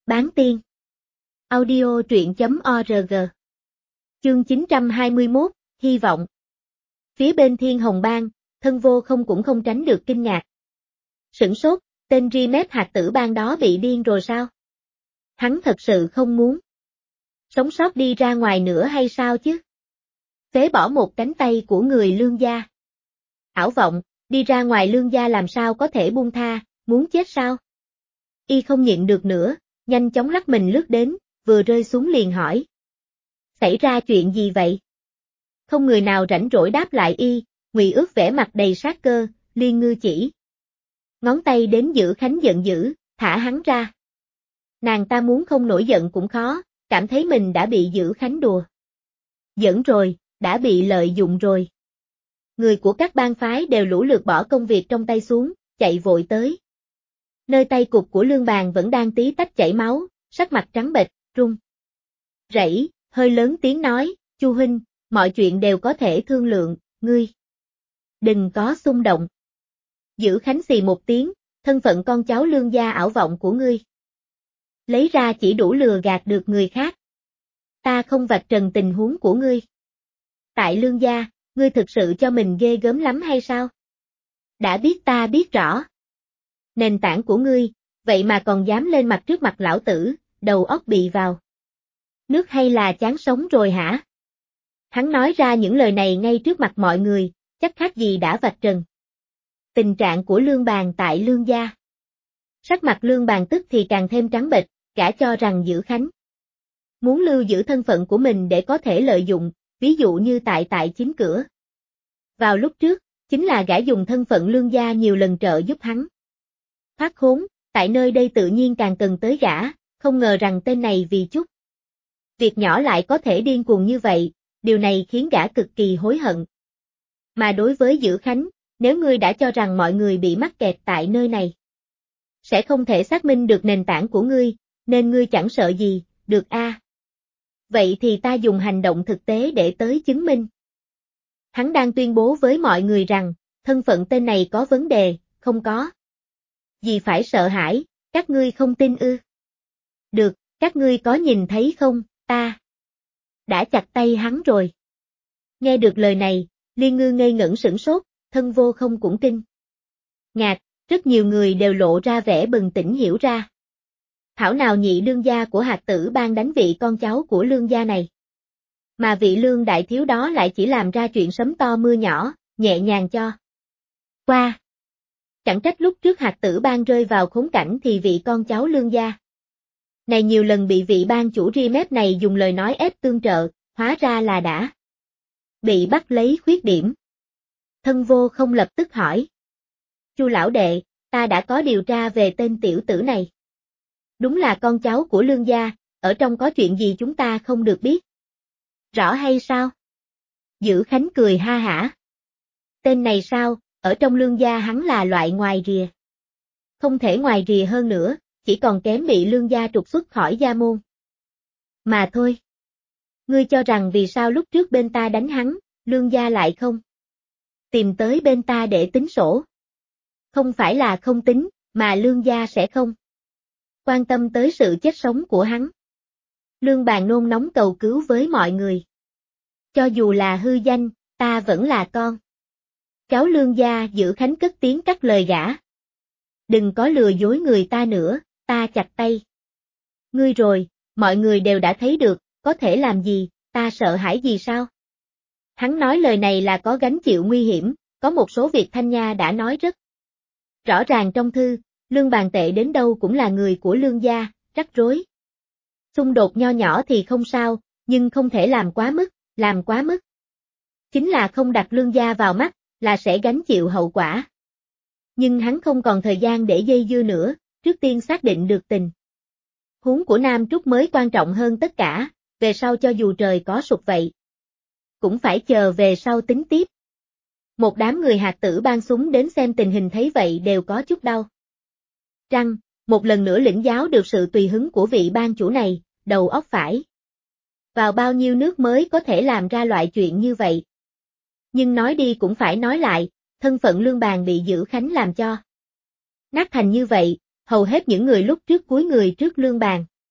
Bán tiên. Audio truyện.org. Chương 921, hy vọng. Phía bên Thiên Hồng Bang, Thân Vô Không cũng không tránh được kinh ngạc. Sửng sốt, tên Rimet hạt tử bang đó bị điên rồi sao? Hắn thật sự không muốn sống sót đi ra ngoài nữa hay sao chứ? Phế bỏ một cánh tay của người Lương gia. Ảo vọng, đi ra ngoài Lương gia làm sao có thể buông tha, muốn chết sao? Y không nhịn được nữa, nhanh chóng lắc mình lướt đến, vừa rơi xuống liền hỏi. Xảy ra chuyện gì vậy? Không người nào rảnh rỗi đáp lại y, Ngụy Ước vẻ mặt đầy sát cơ, Liên Ngư chỉ ngón tay đến Dữ Khánh giận dữ, thả hắn ra. Nàng ta muốn không nổi giận cũng khó, cảm thấy mình đã bị Dữ Khánh đùa giỡn rồi, đã bị lợi dụng rồi. Người của các bang phái đều lũ lượt bỏ công việc trong tay xuống, chạy vội tới. Nơi tay cụt của Lương Bàn vẫn đang tí tách chảy máu, sắc mặt trắng bệch, run rẩy, hơi lớn tiếng nói, Chu huynh, mọi chuyện đều có thể thương lượng, ngươi đừng có xung động. Dữ Khánh xì một tiếng, thân phận con cháu Lương gia ảo vọng của ngươi lấy ra chỉ đủ lừa gạt được người khác. Ta không vạch trần tình huống của ngươi. Tại Lương gia, ngươi thực sự cho mình ghê gớm lắm hay sao? Đã biết ta biết rõ nền tảng của ngươi, vậy mà còn dám lên mặt trước mặt lão tử, đầu óc bị vào nước hay là chán sống rồi hả? Hắn nói ra những lời này ngay trước mặt mọi người, chắc khác gì đã vạch trần tình trạng của Lương Bàn tại Lương gia. Sắc mặt Lương Bàn tức thì càng thêm trắng bệch, gã cho rằng Dữ Khánh muốn lưu giữ thân phận của mình để có thể lợi dụng, ví dụ như tại chính cửa. Vào lúc trước, chính là gã dùng thân phận Lương gia nhiều lần trợ giúp hắn thoát khốn, tại nơi đây tự nhiên càng cần tới gã, không ngờ rằng tên này vì chút việc nhỏ lại có thể điên cuồng như vậy, điều này khiến gã cực kỳ hối hận. Mà đối với Dữ Khánh, nếu ngươi đã cho rằng mọi người bị mắc kẹt tại nơi này sẽ không thể xác minh được nền tảng của ngươi, nên ngươi chẳng sợ gì, được a? Vậy thì ta dùng hành động thực tế để tới chứng minh. Hắn đang tuyên bố với mọi người rằng, thân phận tên này có vấn đề, không có gì phải sợ hãi, các ngươi không tin ư? Được, các ngươi có nhìn thấy không, ta đã chặt tay hắn rồi. Nghe được lời này, Liên Ngư ngây ngẩn sửng sốt, Thân Vô Không cũng kinh ngạc, rất nhiều người đều lộ ra vẻ bừng tỉnh hiểu ra. Thảo nào nhị đương gia của hạt tử bang đánh vị con cháu của Lương gia này. Mà vị Lương đại thiếu đó lại chỉ làm ra chuyện sấm to mưa nhỏ, nhẹ nhàng cho qua. Chẳng trách lúc trước hạt tử bang rơi vào khốn cảnh thì vị con cháu Lương gia này nhiều lần bị vị bang chủ Rimet này dùng lời nói ép tương trợ, hóa ra là đã bị bắt lấy khuyết điểm. Thân Vô Không lập tức hỏi. Chu lão đệ, ta đã có điều tra về tên tiểu tử này. Đúng là con cháu của Lương gia, ở trong có chuyện gì chúng ta không được biết rõ hay sao? Dữ Khánh cười ha hả. Tên này sao, ở trong Lương gia hắn là loại ngoài rìa. Không thể ngoài rìa hơn nữa, chỉ còn kém bị Lương gia trục xuất khỏi gia môn mà thôi. Ngươi cho rằng vì sao lúc trước bên ta đánh hắn, Lương gia lại không tìm tới bên ta để tính sổ? Không phải là không tính, mà Lương gia sẽ không quan tâm tới sự chết sống của hắn. Lương Bàn nôn nóng cầu cứu với mọi người. Cho dù là hư danh, ta vẫn là con cháu Lương gia. Dữ Khánh cất tiếng cắt lời gã. Đừng có lừa dối người ta nữa, ta chặt tay ngươi rồi, mọi người đều đã thấy được, có thể làm gì, ta sợ hãi gì sao? Hắn nói lời này là có gánh chịu nguy hiểm, có một số việc Thanh Nha đã nói rất rõ ràng trong thư, Lương Bàn tệ đến đâu cũng là người của Lương gia, rắc rối xung đột nho nhỏ thì không sao, nhưng không thể làm quá mức chính là không đặt Lương gia vào mắt, là sẽ gánh chịu hậu quả. Nhưng hắn không còn thời gian để dây dưa nữa, trước tiên xác định được tình huống của Nam Trúc mới quan trọng hơn tất cả, về sau cho dù trời có sụp vậy cũng phải chờ về sau tính tiếp. Một đám người hạt tử bang súng đến xem tình hình thấy vậy đều có chút đau răng, một lần nữa lĩnh giáo được sự tùy hứng của vị bang chủ này, đầu óc phải vào bao nhiêu nước mới có thể làm ra loại chuyện như vậy. Nhưng nói đi cũng phải nói lại, thân phận Lương Bàn bị Dữ Khánh làm cho nát thành như vậy, hầu hết những người lúc trước cúi người trước Lương Bàn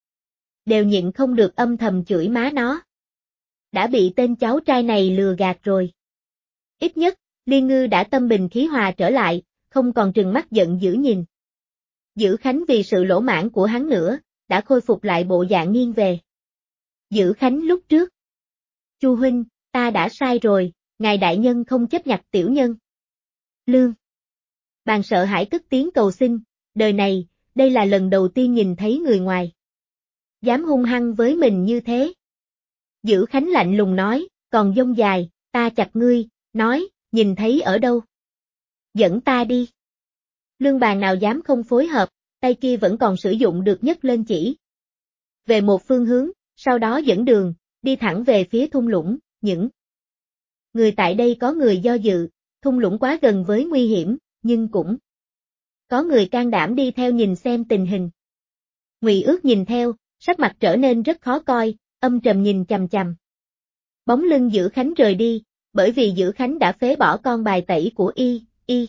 đều nhịn không được âm thầm chửi má nó. Đã bị tên cháu trai này lừa gạt rồi. Ít nhất, Liên Ngư đã tâm bình khí hòa trở lại, không còn trừng mắt giận dữ nhìn. Dữ Khánh vì sự lỗ mãn của hắn nữa, đã khôi phục lại bộ dạng nghiêng về. Dữ Khánh lúc trước. Chu huynh, ta đã sai rồi, ngài đại nhân không chấp nhặt tiểu nhân. Lương. Bàn sợ hãi cất tiếng cầu xin, đời này, đây là lần đầu tiên nhìn thấy người ngoài. Dám hung hăng với mình như thế. Dữ Khánh lạnh lùng nói, còn dông dài, ta chặt ngươi, nói, nhìn thấy ở đâu? Dẫn ta đi. Lương Bàn nào dám không phối hợp, tay kia vẫn còn sử dụng được nhấc lên chỉ. Về một phương hướng, sau đó dẫn đường, đi thẳng về phía thung lũng, những người tại đây có người do dự, thung lũng quá gần với nguy hiểm, nhưng cũng có người can đảm đi theo nhìn xem tình hình. Ngụy Ước nhìn theo, sắc mặt trở nên rất khó coi, âm trầm nhìn chằm chằm. Bóng lưng Dữ Khánh rời đi, bởi vì Dữ Khánh đã phế bỏ con bài tẩy của y.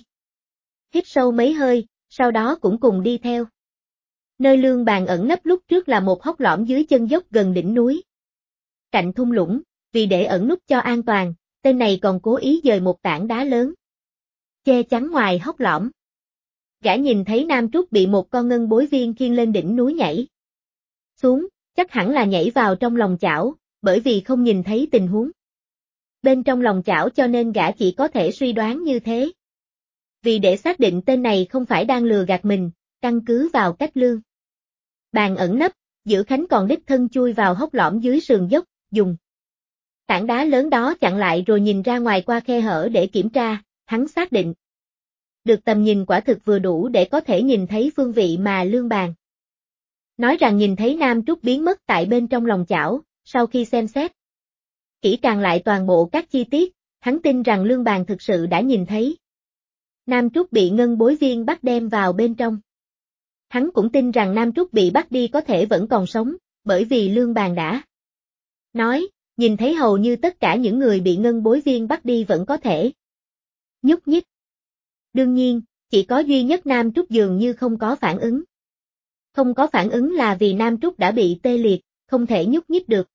Hít sâu mấy hơi, sau đó cũng cùng đi theo. Nơi Lương Bàn ẩn nấp lúc trước là một hốc lõm dưới chân dốc gần đỉnh núi. Cạnh thung lũng, vì để ẩn núp cho an toàn, tên này còn cố ý dời một tảng đá lớn. Che chắn ngoài hốc lõm. Gã nhìn thấy Nam Trúc bị một con ngân bối viên khiêng lên đỉnh núi nhảy xuống, chắc hẳn là nhảy vào trong lòng chảo, bởi vì không nhìn thấy tình huống bên trong lòng chảo cho nên gã chỉ có thể suy đoán như thế. Vì để xác định tên này không phải đang lừa gạt mình, căn cứ vào cách Lương Bàn ẩn nấp, Dữ Khánh còn đích thân chui vào hốc lõm dưới sườn dốc, dùng tảng đá lớn đó chặn lại rồi nhìn ra ngoài qua khe hở để kiểm tra, hắn xác định được tầm nhìn quả thực vừa đủ để có thể nhìn thấy phương vị mà Lương Bàn nói rằng nhìn thấy Nam Trúc biến mất tại bên trong lòng chảo, sau khi xem xét kỹ càng lại toàn bộ các chi tiết, hắn tin rằng Lương Bàn thực sự đã nhìn thấy Nam Trúc bị ngân bối viên bắt đem vào bên trong. Hắn cũng tin rằng Nam Trúc bị bắt đi có thể vẫn còn sống, bởi vì Lương Bàn đã nói, nhìn thấy hầu như tất cả những người bị ngân bối viên bắt đi vẫn có thể nhúc nhích. Đương nhiên, chỉ có duy nhất Nam Trúc dường như không có phản ứng. Không có phản ứng là vì Nam Trúc đã bị tê liệt, không thể nhúc nhích được.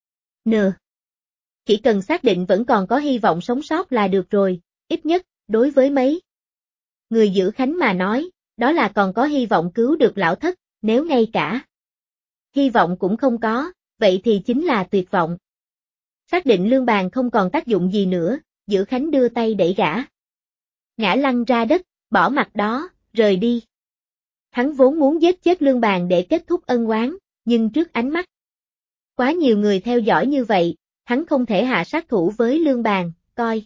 Chỉ cần xác định vẫn còn có hy vọng sống sót là được rồi, ít nhất, đối với mấy người Dữ Khánh mà nói, đó là còn có hy vọng cứu được lão thất, nếu ngay cả hy vọng cũng không có, vậy thì chính là tuyệt vọng. Xác định Lương Bàn không còn tác dụng gì nữa, Dữ Khánh đưa tay đẩy gã ngã lăn ra đất, bỏ mặt đó, rời đi. Hắn vốn muốn giết chết Lương Bàn để kết thúc ân oán, nhưng trước ánh mắt quá nhiều người theo dõi như vậy, hắn không thể hạ sát thủ với Lương Bàn, coi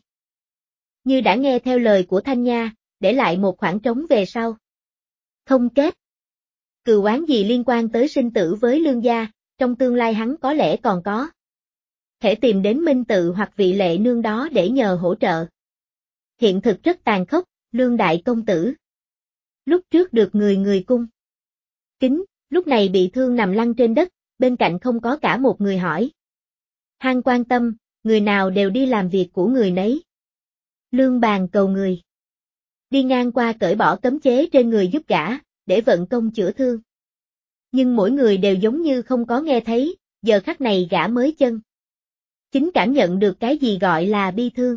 như đã nghe theo lời của Thanh Nha, để lại một khoảng trống về sau. Không kết cừu oán gì liên quan tới sinh tử với Lương gia, trong tương lai hắn có lẽ còn có thể tìm đến Minh Tự hoặc vị lệ nương đó để nhờ hỗ trợ. Hiện thực rất tàn khốc, Lương đại công tử lúc trước được người cung kính, lúc này bị thương nằm lăn trên đất, bên cạnh không có cả một người hỏi han quan tâm, người nào đều đi làm việc của người nấy. Lương Bàn cầu người đi ngang qua cởi bỏ cấm chế trên người giúp gã, để vận công chữa thương. Nhưng mỗi người đều giống như không có nghe thấy, giờ khắc này gã mới chân chính cảm nhận được cái gì gọi là bi thương.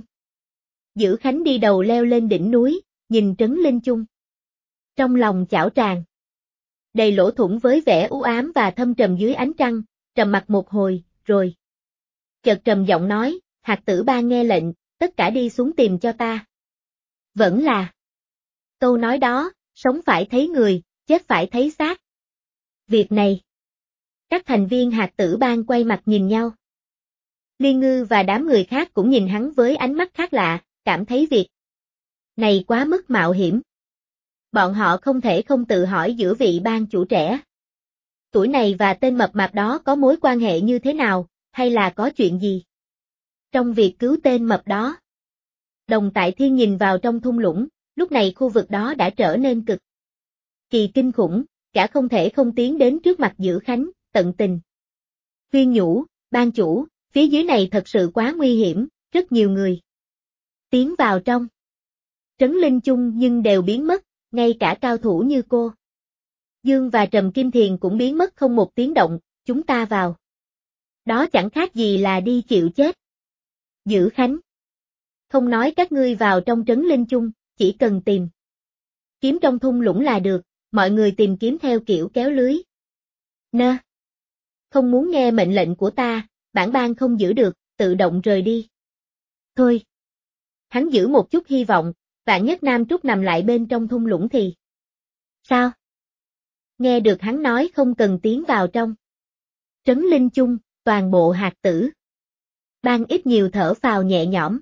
Dữ Khánh đi đầu leo lên đỉnh núi, nhìn Trấn Linh Chung. Trong lòng chảo tràn đầy lỗ thủng với vẻ u ám và thâm trầm dưới ánh trăng, trầm mặc một hồi, rồi chợt trầm giọng nói, Hạt Tử Ba nghe lệnh, tất cả đi xuống tìm cho ta. Vẫn là câu nói đó, sống phải thấy người, chết phải thấy xác. Việc này, các thành viên Hạt Tử Bang quay mặt nhìn nhau. Liên Ngư và đám người khác cũng nhìn hắn với ánh mắt khác lạ, cảm thấy việc này quá mức mạo hiểm. Bọn họ không thể không tự hỏi giữa vị ban chủ trẻ tuổi này và tên mập mạp đó có mối quan hệ như thế nào, hay là có chuyện gì trong việc cứu tên mập đó. Đồng Tại Thiên nhìn vào trong thung lũng, lúc này khu vực đó đã trở nên cực kỳ kinh khủng, cả không thể không tiến đến trước mặt Dữ Khánh, tận tình khuyên nhủ, ban chủ, phía dưới này thật sự quá nguy hiểm, rất nhiều người tiến vào trong Trấn Linh Chung nhưng đều biến mất, ngay cả cao thủ như cô Dương và Trầm Kim Thiền cũng biến mất không một tiếng động, chúng ta vào. Đó chẳng khác gì là đi chịu chết. Dữ Khánh. Không nói các ngươi vào trong trấn linh chung, chỉ cần tìm kiếm trong thung lũng là được, mọi người tìm kiếm theo kiểu kéo lưới. Nơ. Không muốn nghe mệnh lệnh của ta, bản ban không giữ được, tự động rời đi. Thôi. Hắn giữ một chút hy vọng, vạn nhất Nam Trúc nằm lại bên trong thung lũng thì. Sao? Nghe được hắn nói không cần tiến vào trong. Trấn linh chung, toàn bộ hạt tử. Ban ít nhiều thở phào nhẹ nhõm.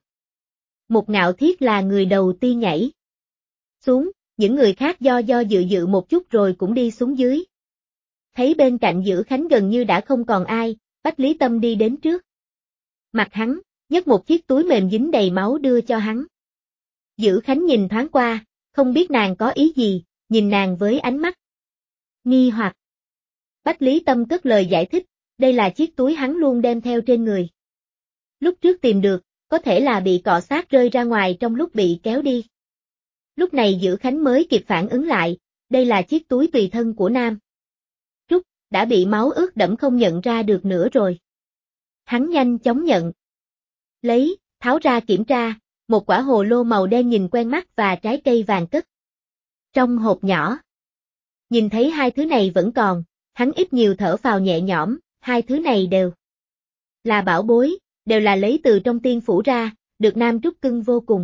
Một Ngạo Thiết là người đầu tiên nhảy xuống, những người khác do dự một chút rồi cũng đi xuống dưới. Thấy bên cạnh Dữ Khánh gần như đã không còn ai, Bách Lý Tâm đi đến trước. Mặt hắn, nhấc một chiếc túi mềm dính đầy máu đưa cho hắn. Dữ Khánh nhìn thoáng qua, không biết nàng có ý gì, nhìn nàng với ánh mắt nghi hoặc. Bách Lý Tâm cất lời giải thích, đây là chiếc túi hắn luôn đem theo trên người. Lúc trước tìm được, có thể là bị cọ sát rơi ra ngoài trong lúc bị kéo đi. Lúc này Dữ Khánh mới kịp phản ứng lại, đây là chiếc túi tùy thân của Nam Trúc, đã bị máu ướt đẫm không nhận ra được nữa rồi. Hắn nhanh chóng nhận. Lấy, tháo ra kiểm tra, một quả hồ lô màu đen nhìn quen mắt và trái cây vàng cất trong hộp nhỏ. Nhìn thấy hai thứ này vẫn còn, hắn ít nhiều thở phào nhẹ nhõm, hai thứ này đều là bảo bối, đều là lấy từ trong tiên phủ ra, được Nam Trúc cưng vô cùng.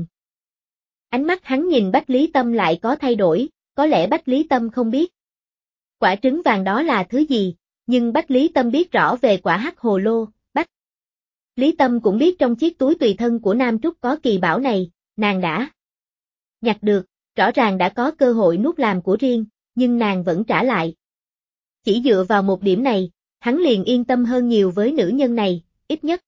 Ánh mắt hắn nhìn Bách Lý Tâm lại có thay đổi, có lẽ Bách Lý Tâm không biết quả trứng vàng đó là thứ gì, nhưng Bách Lý Tâm biết rõ về quả hắc hồ lô, Bách Lý Tâm cũng biết trong chiếc túi tùy thân của Nam Trúc có kỳ bảo này, nàng đã nhặt được, rõ ràng đã có cơ hội nuốt làm của riêng, nhưng nàng vẫn trả lại. Chỉ dựa vào một điểm này, hắn liền yên tâm hơn nhiều với nữ nhân này, ít nhất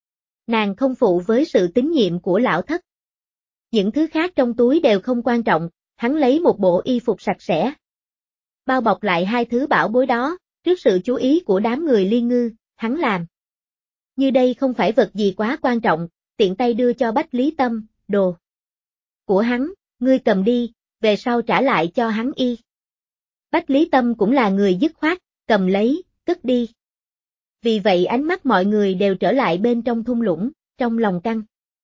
nàng không phụ với sự tín nhiệm của lão thất. Những thứ khác trong túi đều không quan trọng, hắn lấy một bộ y phục sạch sẽ. Bao bọc lại hai thứ bảo bối đó, trước sự chú ý của đám người Liên Ngư, hắn làm. Như đây không phải vật gì quá quan trọng, tiện tay đưa cho Bách Lý Tâm, đồ của hắn, ngươi cầm đi, về sau trả lại cho hắn y. Bách Lý Tâm cũng là người dứt khoát, cầm lấy, cất đi. Vì vậy ánh mắt mọi người đều trở lại bên trong thung lũng, trong lòng căng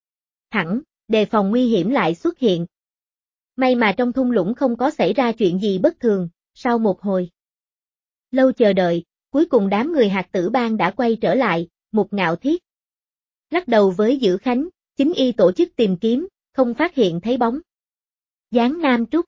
thẳng, đề phòng nguy hiểm lại xuất hiện. May mà trong thung lũng không có xảy ra chuyện gì bất thường, sau một hồi lâu chờ đợi, cuối cùng đám người hạt tử bang đã quay trở lại, một Ngạo Thiết lắc đầu với Dữ Khánh, chính y tổ chức tìm kiếm, không phát hiện thấy bóng dáng Nam Trúc.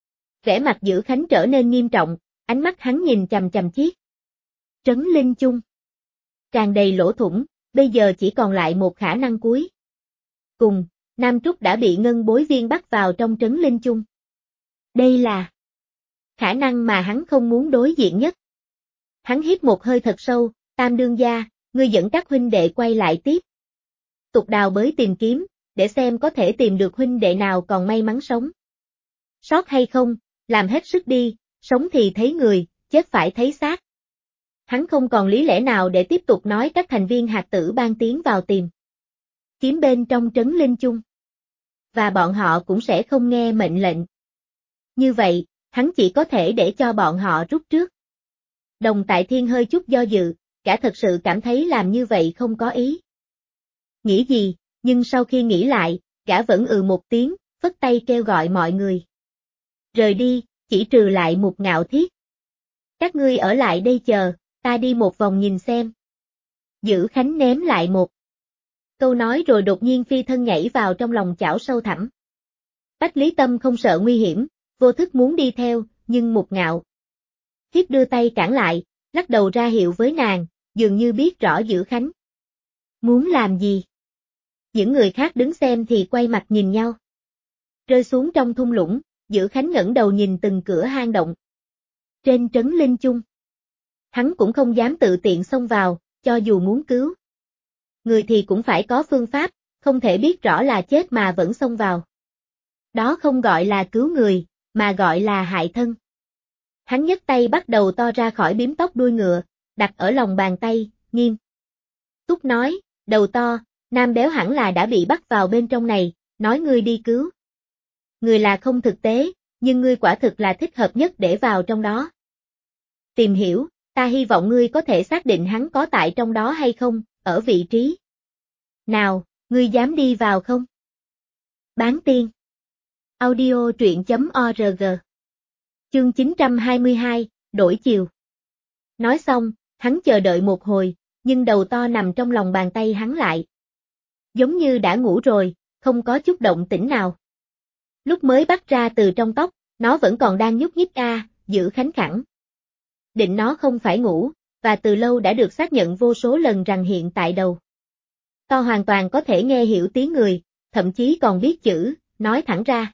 Vẻ mặt Dữ Khánh trở nên nghiêm trọng, ánh mắt hắn nhìn chằm chằm chiếc trấn linh chung tràn đầy lỗ thủng, bây giờ chỉ còn lại một khả năng cuối cùng, Nam Trúc đã bị ngân bối viên bắt vào trong trấn linh chung. Đây là khả năng mà hắn không muốn đối diện nhất. Hắn hít một hơi thật sâu, Tam đương gia, ngươi dẫn các huynh đệ quay lại tiếp tục đào bới tìm kiếm, để xem có thể tìm được huynh đệ nào còn may mắn sống sót hay không, làm hết sức đi, sống thì thấy người, chết phải thấy xác. Hắn không còn lý lẽ nào để tiếp tục nói các thành viên hạt tử bang tiến vào tìm kiếm bên trong trấn linh chung. Và bọn họ cũng sẽ không nghe mệnh lệnh. Như vậy, hắn chỉ có thể để cho bọn họ rút trước. Đồng Tại Thiên hơi chút do dự, cả thật sự cảm thấy làm như vậy không có ý nghĩ gì, nhưng sau khi nghĩ lại, gã vẫn một tiếng, phất tay kêu gọi mọi người rời đi, chỉ trừ lại một Ngạo Thiết. Các ngươi ở lại đây chờ, ta đi một vòng nhìn xem. Dữ Khánh ném lại một câu nói rồi đột nhiên phi thân nhảy vào trong lòng chảo sâu thẳm. Bách Lý Tâm không sợ nguy hiểm, vô thức muốn đi theo, nhưng một Ngạo Thiết đưa tay cản lại, lắc đầu ra hiệu với nàng, dường như biết rõ Dữ Khánh muốn làm gì. Những người khác đứng xem thì quay mặt nhìn nhau. Rơi xuống trong thung lũng, Dữ Khánh ngẩng đầu nhìn từng cửa hang động trên trấn linh chung. Hắn cũng không dám tự tiện xông vào, cho dù muốn cứu người thì cũng phải có phương pháp, không thể biết rõ là chết mà vẫn xông vào. Đó không gọi là cứu người, mà gọi là hại thân. Hắn nhấc tay bắt đầu to ra khỏi bím tóc đuôi ngựa, đặt ở lòng bàn tay, nghiêm túc nói, đầu to, Nam béo hẳn là đã bị bắt vào bên trong này, nói ngươi đi cứu người là không thực tế, nhưng ngươi quả thực là thích hợp nhất để vào trong đó tìm hiểu, Ta hy vọng ngươi có thể xác định hắn có tại trong đó hay không, ở vị trí nào, ngươi dám đi vào không? Bán tiên. Audio truyện.org. Chương 922, đổi chiều. Nói xong, hắn chờ đợi một hồi, nhưng đầu to nằm trong lòng bàn tay hắn lại. Giống như đã ngủ rồi, không có chút động tĩnh nào. Lúc mới bắt ra từ trong tóc, nó vẫn còn đang nhúc nhích Giữ Khánh khẳng định nó không phải ngủ, và từ lâu đã được xác nhận vô số lần rằng hiện tại đầu to hoàn toàn có thể nghe hiểu tiếng người, thậm chí còn biết chữ, nói thẳng ra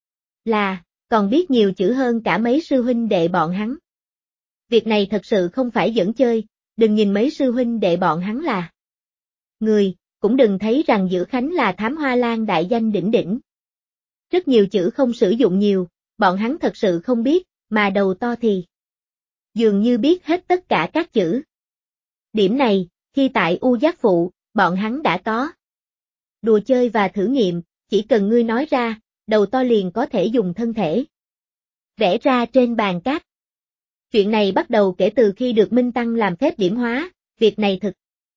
là, còn biết nhiều chữ hơn cả mấy sư huynh đệ bọn hắn. Việc này thật sự không phải giỡn chơi, đừng nhìn mấy sư huynh đệ bọn hắn là người, cũng đừng thấy rằng Giữ Khánh là thám hoa lan đại danh đỉnh đỉnh. Rất nhiều chữ không sử dụng nhiều, bọn hắn thật sự không biết, mà đầu to thì dường như biết hết tất cả các chữ. Điểm này, khi tại U Giác Phụ, bọn hắn đã có đùa chơi và thử nghiệm, chỉ cần ngươi nói ra, đầu to liền có thể dùng thân thể vẽ ra trên bàn cát. Chuyện này bắt đầu kể từ khi được Minh Tăng làm phép điểm hóa, việc này thực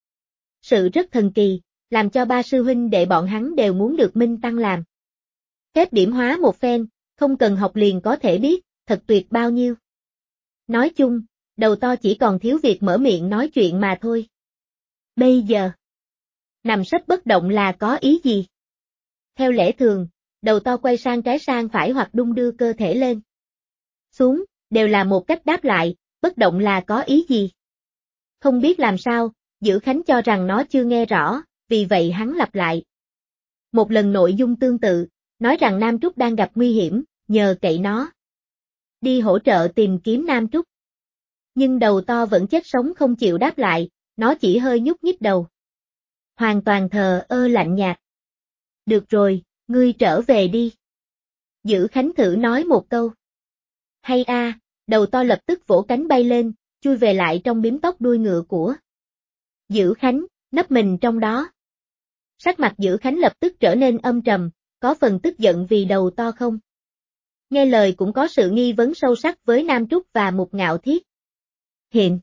sự rất thần kỳ, làm cho ba sư huynh đệ bọn hắn đều muốn được Minh Tăng làm phép điểm hóa một phen, không cần học liền có thể biết, thật tuyệt bao nhiêu. Nói chung, đầu to chỉ còn thiếu việc mở miệng nói chuyện mà thôi. Bây giờ, nằm sấp bất động là có ý gì? Theo lẽ thường, đầu to quay sang trái sang phải hoặc đung đưa cơ thể lên xuống, đều là một cách đáp lại, bất động là có ý gì? Không biết làm sao, Giữ Khánh cho rằng nó chưa nghe rõ, vì vậy hắn lặp lại một lần nội dung tương tự, nói rằng Nam Trúc đang gặp nguy hiểm, nhờ cậy nó đi hỗ trợ tìm kiếm Nam Trúc. Nhưng đầu to vẫn chết sống không chịu đáp lại, nó chỉ hơi nhúc nhích đầu. Hoàn toàn thờ ơ lạnh nhạt. Được rồi, ngươi trở về đi. Giữ Khánh thử nói một câu. Hay đầu to lập tức vỗ cánh bay lên, chui về lại trong bím tóc đuôi ngựa của Giữ Khánh, nấp mình trong đó. Sắc mặt Giữ Khánh lập tức trở nên âm trầm, có phần tức giận vì đầu to không nghe lời, cũng có sự nghi vấn sâu sắc với Nam Trúc và Mục Ngạo Thiết. Hiện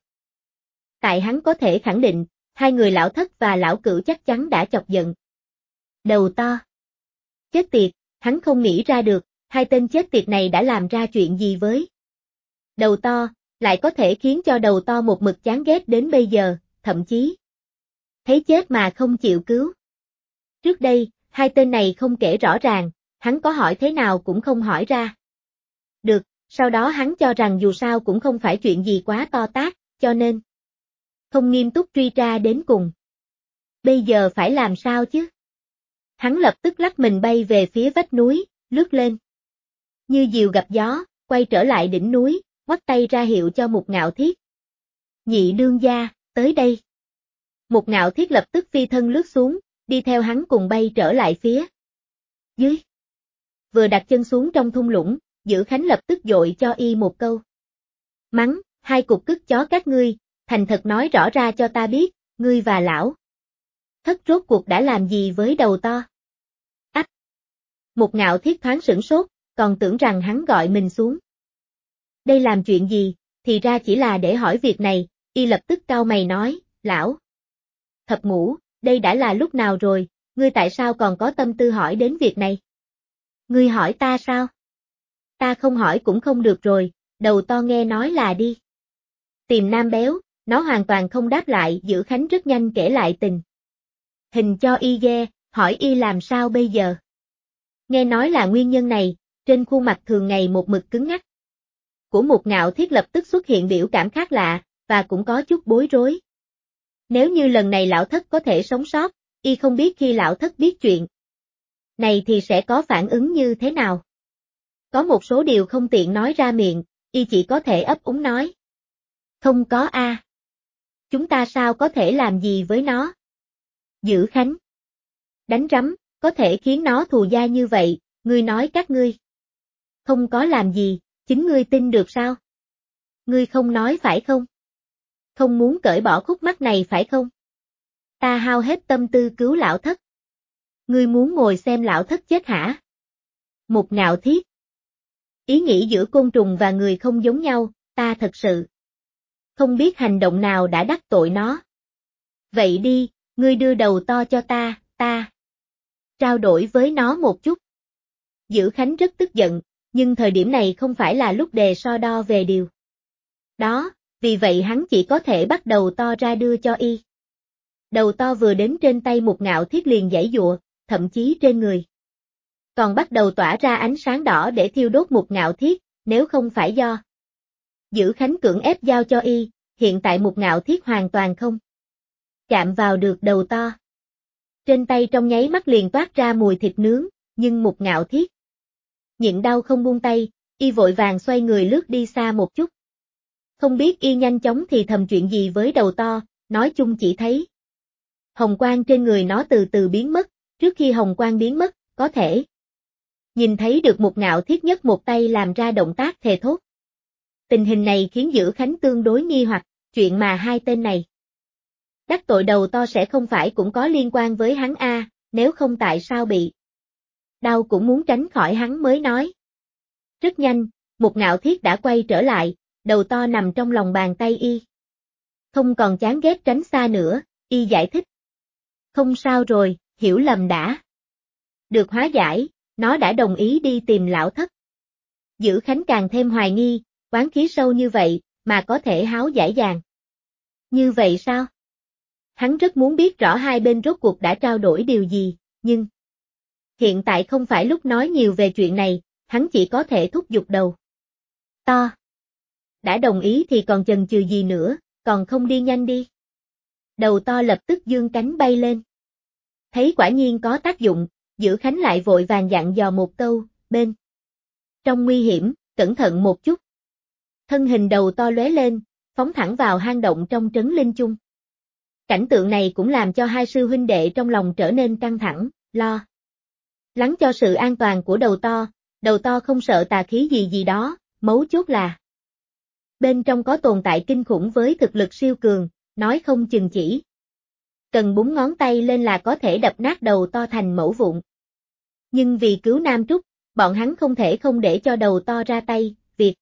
tại hắn có thể khẳng định, hai người lão thất và lão cửu chắc chắn đã chọc giận đầu to. Chết tiệt, hắn không nghĩ ra được, hai tên chết tiệt này đã làm ra chuyện gì với đầu to, lại có thể khiến cho đầu to một mực chán ghét đến bây giờ, thậm chí thấy chết mà không chịu cứu. Trước đây, hai tên này không kể rõ ràng, hắn có hỏi thế nào cũng không hỏi ra được, sau đó hắn cho rằng dù sao cũng không phải chuyện gì quá to tát, cho nên không nghiêm túc truy tra đến cùng. Bây giờ phải làm sao chứ? Hắn lập tức lắc mình bay về phía vách núi, lướt lên như diều gặp gió, quay trở lại đỉnh núi, ngoắc tay ra hiệu cho Mục Ngạo Thiết. Nhị đương gia, tới đây. Mục Ngạo Thiết lập tức phi thân lướt xuống, đi theo hắn cùng bay trở lại phía dưới. Vừa đặt chân xuống trong thung lũng, Giữ Khánh lập tức dội cho y một câu. Mắng, hai cục cứt chó các ngươi, thành thật nói rõ ra cho ta biết, ngươi và lão thất rốt cuộc đã làm gì với đầu to. Ách! Mục Ngạo Thiết thoáng sửng sốt, còn tưởng rằng hắn gọi mình xuống đây làm chuyện gì, thì ra chỉ là để hỏi việc này, y lập tức cau mày nói, lão thập ngũ, đây đã là lúc nào rồi, ngươi tại sao còn có tâm tư hỏi đến việc này? Ngươi hỏi ta sao? Ta không hỏi cũng không được rồi, đầu to nghe nói là đi tìm Nam Béo, nó hoàn toàn không đáp lại. Giữ Khánh rất nhanh kể lại tình hình cho y nghe, hỏi y làm sao bây giờ. Nghe nói là nguyên nhân này, trên khuôn mặt thường ngày một mực cứng ngắc của Mục Ngạo Thiết lập tức xuất hiện biểu cảm khác lạ, và cũng có chút bối rối. Nếu như lần này lão thất có thể sống sót, y không biết khi lão thất biết chuyện này thì sẽ có phản ứng như thế nào. Có một số điều không tiện nói ra miệng, y chỉ có thể ấp úng nói. Không có Chúng ta sao có thể làm gì với nó? Giữ Khánh đánh rắm, có thể khiến nó thù gia như vậy, ngươi nói các ngươi không có làm gì, chính ngươi tin được sao? Ngươi không nói phải không? Không muốn cởi bỏ khúc mắc này phải không? Ta hao hết tâm tư cứu lão thất. Ngươi muốn ngồi xem lão thất chết hả? Mục Ngạo Thiết. Ý nghĩ giữa côn trùng và người không giống nhau, ta thật sự không biết hành động nào đã đắc tội nó. Vậy đi, ngươi đưa đầu to cho ta, ta trao đổi với nó một chút. Dữ Khánh rất tức giận, nhưng thời điểm này không phải là lúc đề so đo về điều đó, vì vậy hắn chỉ có thể bắt đầu to ra đưa cho y. Đầu to vừa đến trên tay Mục Ngạo Thiết liền giãy giụa, thậm chí trên người còn bắt đầu tỏa ra ánh sáng đỏ để thiêu đốt Mục Ngạo Thiết, nếu không phải do Dữ Khánh cưỡng ép giao cho y, hiện tại Mục Ngạo Thiết hoàn toàn không chạm vào được đầu to. Trên tay trong nháy mắt liền toát ra mùi thịt nướng, nhưng Mục Ngạo Thiết nhịn đau không buông tay, y vội vàng xoay người lướt đi xa một chút. Không biết y nhanh chóng thì thầm chuyện gì với đầu to, nói chung chỉ thấy hồng quang trên người nó từ từ biến mất, trước khi hồng quang biến mất, có thể nhìn thấy được Mục Ngạo Thiết nhấc một tay làm ra động tác thề thốt. Tình hình này khiến Dữ Khánh tương đối nghi hoặc, chuyện mà hai tên này đắc tội đầu to sẽ không phải cũng có liên quan với hắn a, nếu không tại sao bị đau cũng muốn tránh khỏi hắn mới nói. Rất nhanh, Mục Ngạo Thiết đã quay trở lại, đầu to nằm trong lòng bàn tay y. Không còn chán ghét tránh xa nữa, y giải thích. Không sao rồi, hiểu lầm đã được hóa giải, nó đã đồng ý đi tìm lão thất. Dữ Khánh càng thêm hoài nghi, oán khí sâu như vậy, mà có thể háo giải dàng. Như vậy sao? Hắn rất muốn biết rõ hai bên rốt cuộc đã trao đổi điều gì, nhưng hiện tại không phải lúc nói nhiều về chuyện này, hắn chỉ có thể thúc giục đầu to. Đã đồng ý thì còn chần chừ gì nữa, còn không đi nhanh đi. Đầu to lập tức dương cánh bay lên. Thấy quả nhiên có tác dụng, Dữ Khánh lại vội vàng dặn dò một câu, bên trong nguy hiểm, cẩn thận một chút. Thân hình đầu to lóe lên, phóng thẳng vào hang động trong trấn Linh Chung. Cảnh tượng này cũng làm cho hai sư huynh đệ trong lòng trở nên căng thẳng, lo lắng cho sự an toàn của đầu to không sợ tà khí gì gì đó, mấu chốt là bên trong có tồn tại kinh khủng với thực lực siêu cường, nói không chừng chỉ cần búng ngón tay lên là có thể đập nát đầu to thành mẩu vụn. Nhưng vì cứu Nam Trúc, bọn hắn không thể không để cho đầu to ra tay, việc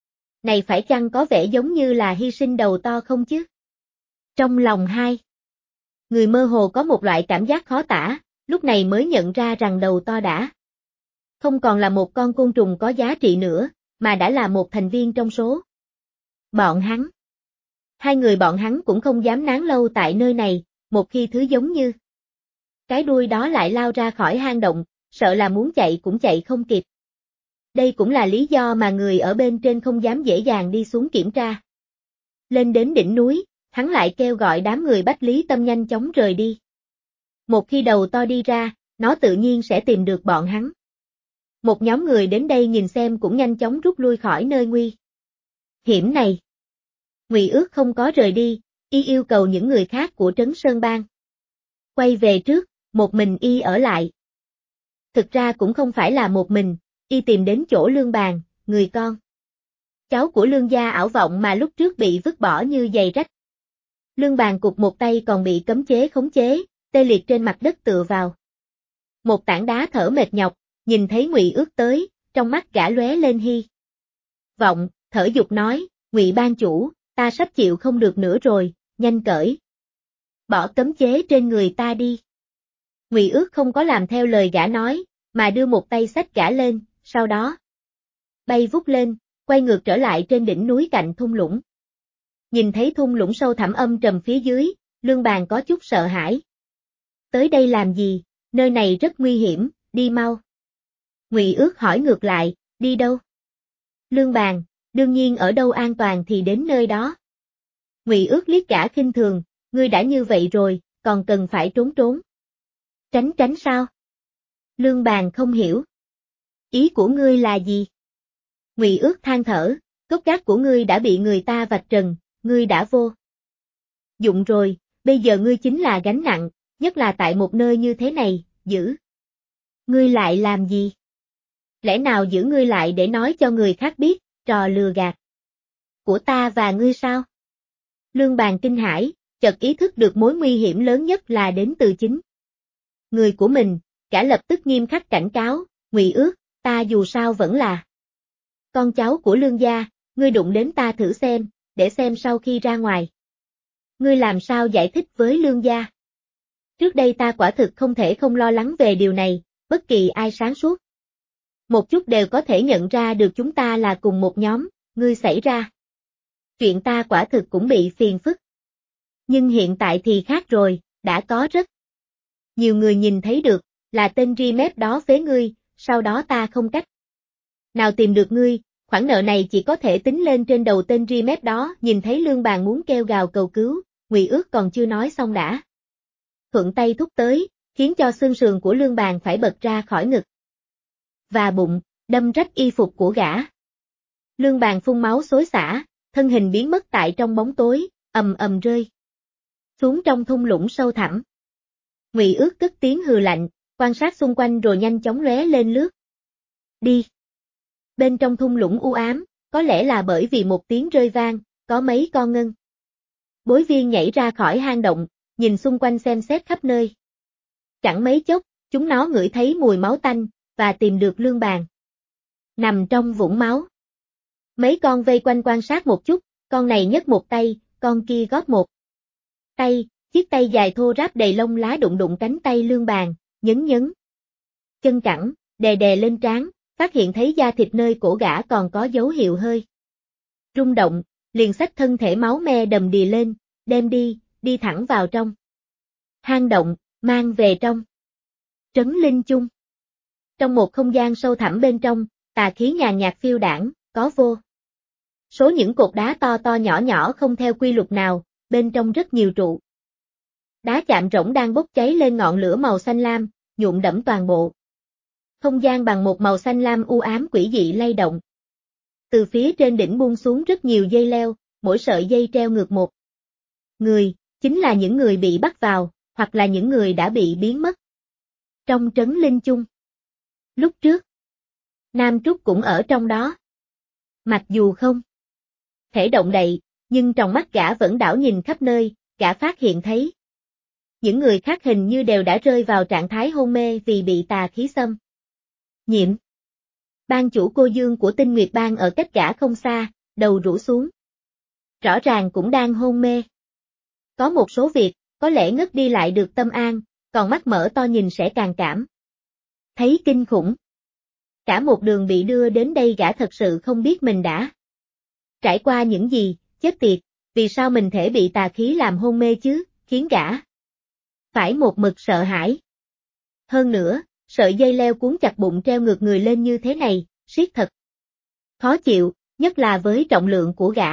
này phải chăng có vẻ giống như là hy sinh đầu to không chứ? Trong lòng hai người mơ hồ có một loại cảm giác khó tả, lúc này mới nhận ra rằng đầu to đã không còn là một con côn trùng có giá trị nữa, mà đã là một thành viên trong số bọn hắn. Hai người bọn hắn cũng không dám nán lâu tại nơi này, một khi thứ giống như cái đuôi đó lại lao ra khỏi hang động, sợ là muốn chạy cũng chạy không kịp. Đây cũng là lý do mà người ở bên trên không dám dễ dàng đi xuống kiểm tra. Lên đến đỉnh núi, hắn lại kêu gọi đám người Bách Lý Tâm nhanh chóng rời đi. Một khi đầu to đi ra, nó tự nhiên sẽ tìm được bọn hắn. Một nhóm người đến đây nhìn xem cũng nhanh chóng rút lui khỏi nơi nguy hiểm này. Ngụy Ước không có rời đi, y yêu cầu những người khác của Trấn Sơn Bang quay về trước, một mình y ở lại. Thực ra cũng không phải là một mình, y tìm đến chỗ Lương Bàn, người con cháu của Lương gia ảo vọng mà lúc trước bị vứt bỏ như giày rách. Lương Bàn cụt một tay còn bị cấm chế khống chế, tê liệt trên mặt đất tựa vào một tảng đá thở mệt nhọc, nhìn thấy Ngụy Ước tới, trong mắt gã lóe lên hy vọng, thở dục nói, Ngụy ban chủ, ta sắp chịu không được nữa rồi, nhanh cởi bỏ cấm chế trên người ta đi. Ngụy Ước không có làm theo lời gã nói, mà đưa một tay xách gã lên, sau đó bay vút lên, quay ngược trở lại trên đỉnh núi cạnh thung lũng. Nhìn thấy thung lũng sâu thẳm âm trầm phía dưới, Lương Bàn có chút sợ hãi. Tới đây làm gì, nơi này rất nguy hiểm, đi mau. Ngụy Ước hỏi ngược lại, đi đâu? Lương Bàn, đương nhiên ở đâu an toàn thì đến nơi đó. Ngụy Ước liếc gã khinh thường, ngươi đã như vậy rồi, còn cần phải trốn. Tránh sao? Lương Bàn không hiểu. Ý của ngươi là gì? Ngụy Ước than thở, gốc gác của ngươi đã bị người ta vạch trần, ngươi đã vô dụng rồi, bây giờ ngươi chính là gánh nặng, nhất là tại một nơi như thế này, giữ ngươi lại làm gì? Lẽ nào giữ ngươi lại để nói cho người khác biết, trò lừa gạt của ta và ngươi sao? Lương Bàn kinh hãi, chợt ý thức được mối nguy hiểm lớn nhất là đến từ chính người của mình, cả lập tức nghiêm khắc cảnh cáo, Ngụy Ước, ta dù sao vẫn là con cháu của Lương gia, ngươi đụng đến ta thử xem, để xem sau khi ra ngoài. Ngươi làm sao giải thích với Lương gia? Trước đây ta quả thực không thể không lo lắng về điều này, bất kỳ ai sáng suốt một chút đều có thể nhận ra được chúng ta là cùng một nhóm, ngươi xảy ra chuyện ta quả thực cũng bị phiền phức. Nhưng hiện tại thì khác rồi, đã có rất nhiều người nhìn thấy được, là tên Remep đó phế ngươi, sau đó ta không cách nào tìm được ngươi, khoản nợ này chỉ có thể tính lên trên đầu tên Remep đó. Nhìn thấy Lương Bàn muốn kêu gào cầu cứu, Ngụy Ước còn chưa nói xong đã thuận tay thúc tới, khiến cho xương sườn của Lương Bàn phải bật ra khỏi ngực và bụng, đâm rách y phục của gã. Lương Bàn phun máu xối xả, thân hình biến mất tại trong bóng tối, ầm ầm rơi xuống trong thung lũng sâu thẳm. Ngụy Ước cất tiếng hừ lạnh, quan sát xung quanh rồi nhanh chóng lóe lên lướt đi. Bên trong thung lũng u ám, có lẽ là bởi vì một tiếng rơi vang, có mấy con ngân bối viên nhảy ra khỏi hang động, nhìn xung quanh xem xét khắp nơi. Chẳng mấy chốc, chúng nó ngửi thấy mùi máu tanh, và tìm được Lương Bàn nằm trong vũng máu. Mấy con vây quanh quan sát một chút, con này nhấc một tay, con kia góp một tay, chiếc tay dài thô ráp đầy lông lá đụng đụng cánh tay Lương Bàn, nhấn nhấn chân cẳng, đè đè lên trán, phát hiện thấy da thịt nơi cổ gã còn có dấu hiệu hơi rung động, liền xách thân thể máu me đầm đìa lên, đem đi thẳng vào trong hang động, mang về trong trấn linh chung. Trong một không gian sâu thẳm bên trong, tà khí nhàn nhạt phiêu đãng, có vô số những cột đá to to nhỏ nhỏ không theo quy luật nào, bên trong rất nhiều trụ đá chạm rỗng đang bốc cháy lên ngọn lửa màu xanh lam, nhuộm đẫm toàn bộ không gian bằng một màu xanh lam u ám quỷ dị lay động. Từ phía trên đỉnh buông xuống rất nhiều dây leo, mỗi sợi dây treo ngược một người, chính là những người bị bắt vào, hoặc là những người đã bị biến mất trong trấn linh chung. Lúc trước, Nam Trúc cũng ở trong đó. Mặc dù không thể động đậy, nhưng trong mắt gã vẫn đảo nhìn khắp nơi, gã phát hiện thấy những người khác hình như đều đã rơi vào trạng thái hôn mê vì bị tà khí xâm nhiễm. Ban chủ cô Dương của Tinh Nguyệt Bang ở cách gã không xa, đầu rũ xuống. Rõ ràng cũng đang hôn mê. Có một số việc, có lẽ ngất đi lại được tâm an, còn mắt mở to nhìn sẽ càng cảm thấy kinh khủng. Cả một đường bị đưa đến đây gã thật sự không biết mình đã trải qua những gì, chết tiệt, vì sao mình thể bị tà khí làm hôn mê chứ, khiến gã phải một mực sợ hãi. Hơn nữa, sợi dây leo cuốn chặt bụng treo ngược người lên như thế này, siết thật khó chịu, nhất là với trọng lượng của gã.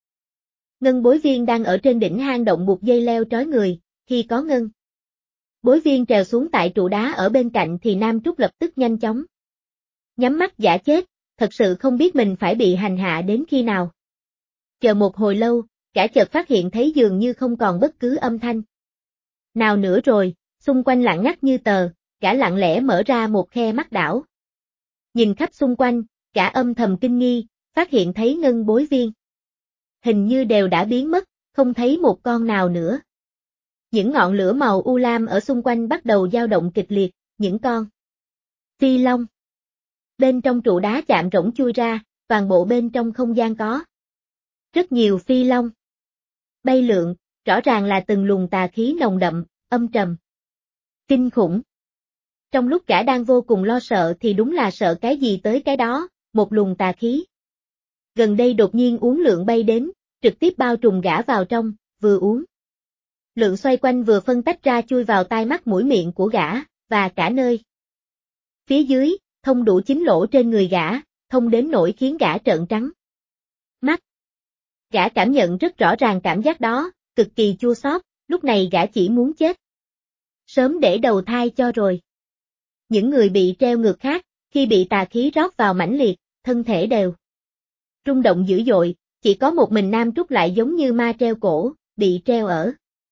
Ngân bối viên đang ở trên đỉnh hang động buộc dây leo trói người, khi có ngân bối viên trèo xuống tại trụ đá ở bên cạnh thì Nam Trúc lập tức nhanh chóng nhắm mắt giả chết, thật sự không biết mình phải bị hành hạ đến khi nào. Chờ một hồi lâu, gã chợt phát hiện thấy dường như không còn bất cứ âm thanh nào nữa rồi, xung quanh lặng ngắt như tờ, gã lặng lẽ mở ra một khe mắt đảo. Nhìn khắp xung quanh, gã âm thầm kinh nghi, phát hiện thấy ngân bối viên hình như đều đã biến mất, không thấy một con nào nữa. Những ngọn lửa màu u lam ở xung quanh bắt đầu dao động kịch liệt, những con phi long bên trong trụ đá chạm rỗng chui ra, toàn bộ bên trong không gian có rất nhiều phi long bay lượn, rõ ràng là từng luồng tà khí nồng đậm, âm trầm, kinh khủng. Trong lúc gã đang vô cùng lo sợ thì đúng là sợ cái gì tới cái đó, một luồng tà khí gần đây đột nhiên uốn lượn bay đến, trực tiếp bao trùm gã vào trong, vừa uốn lượn xoay quanh vừa phân tách ra chui vào tai mắt mũi miệng của gã, và cả nơi phía dưới, thông đủ 9 lỗ trên người gã, thông đến nỗi khiến gã trợn trắng mắt. Gã cảm nhận rất rõ ràng cảm giác đó, cực kỳ chua xót, lúc này gã chỉ muốn chết sớm để đầu thai cho rồi. Những người bị treo ngược khác, khi bị tà khí rót vào mãnh liệt, thân thể đều rung động dữ dội, chỉ có một mình Nam Trúc lại giống như ma treo cổ, bị treo ở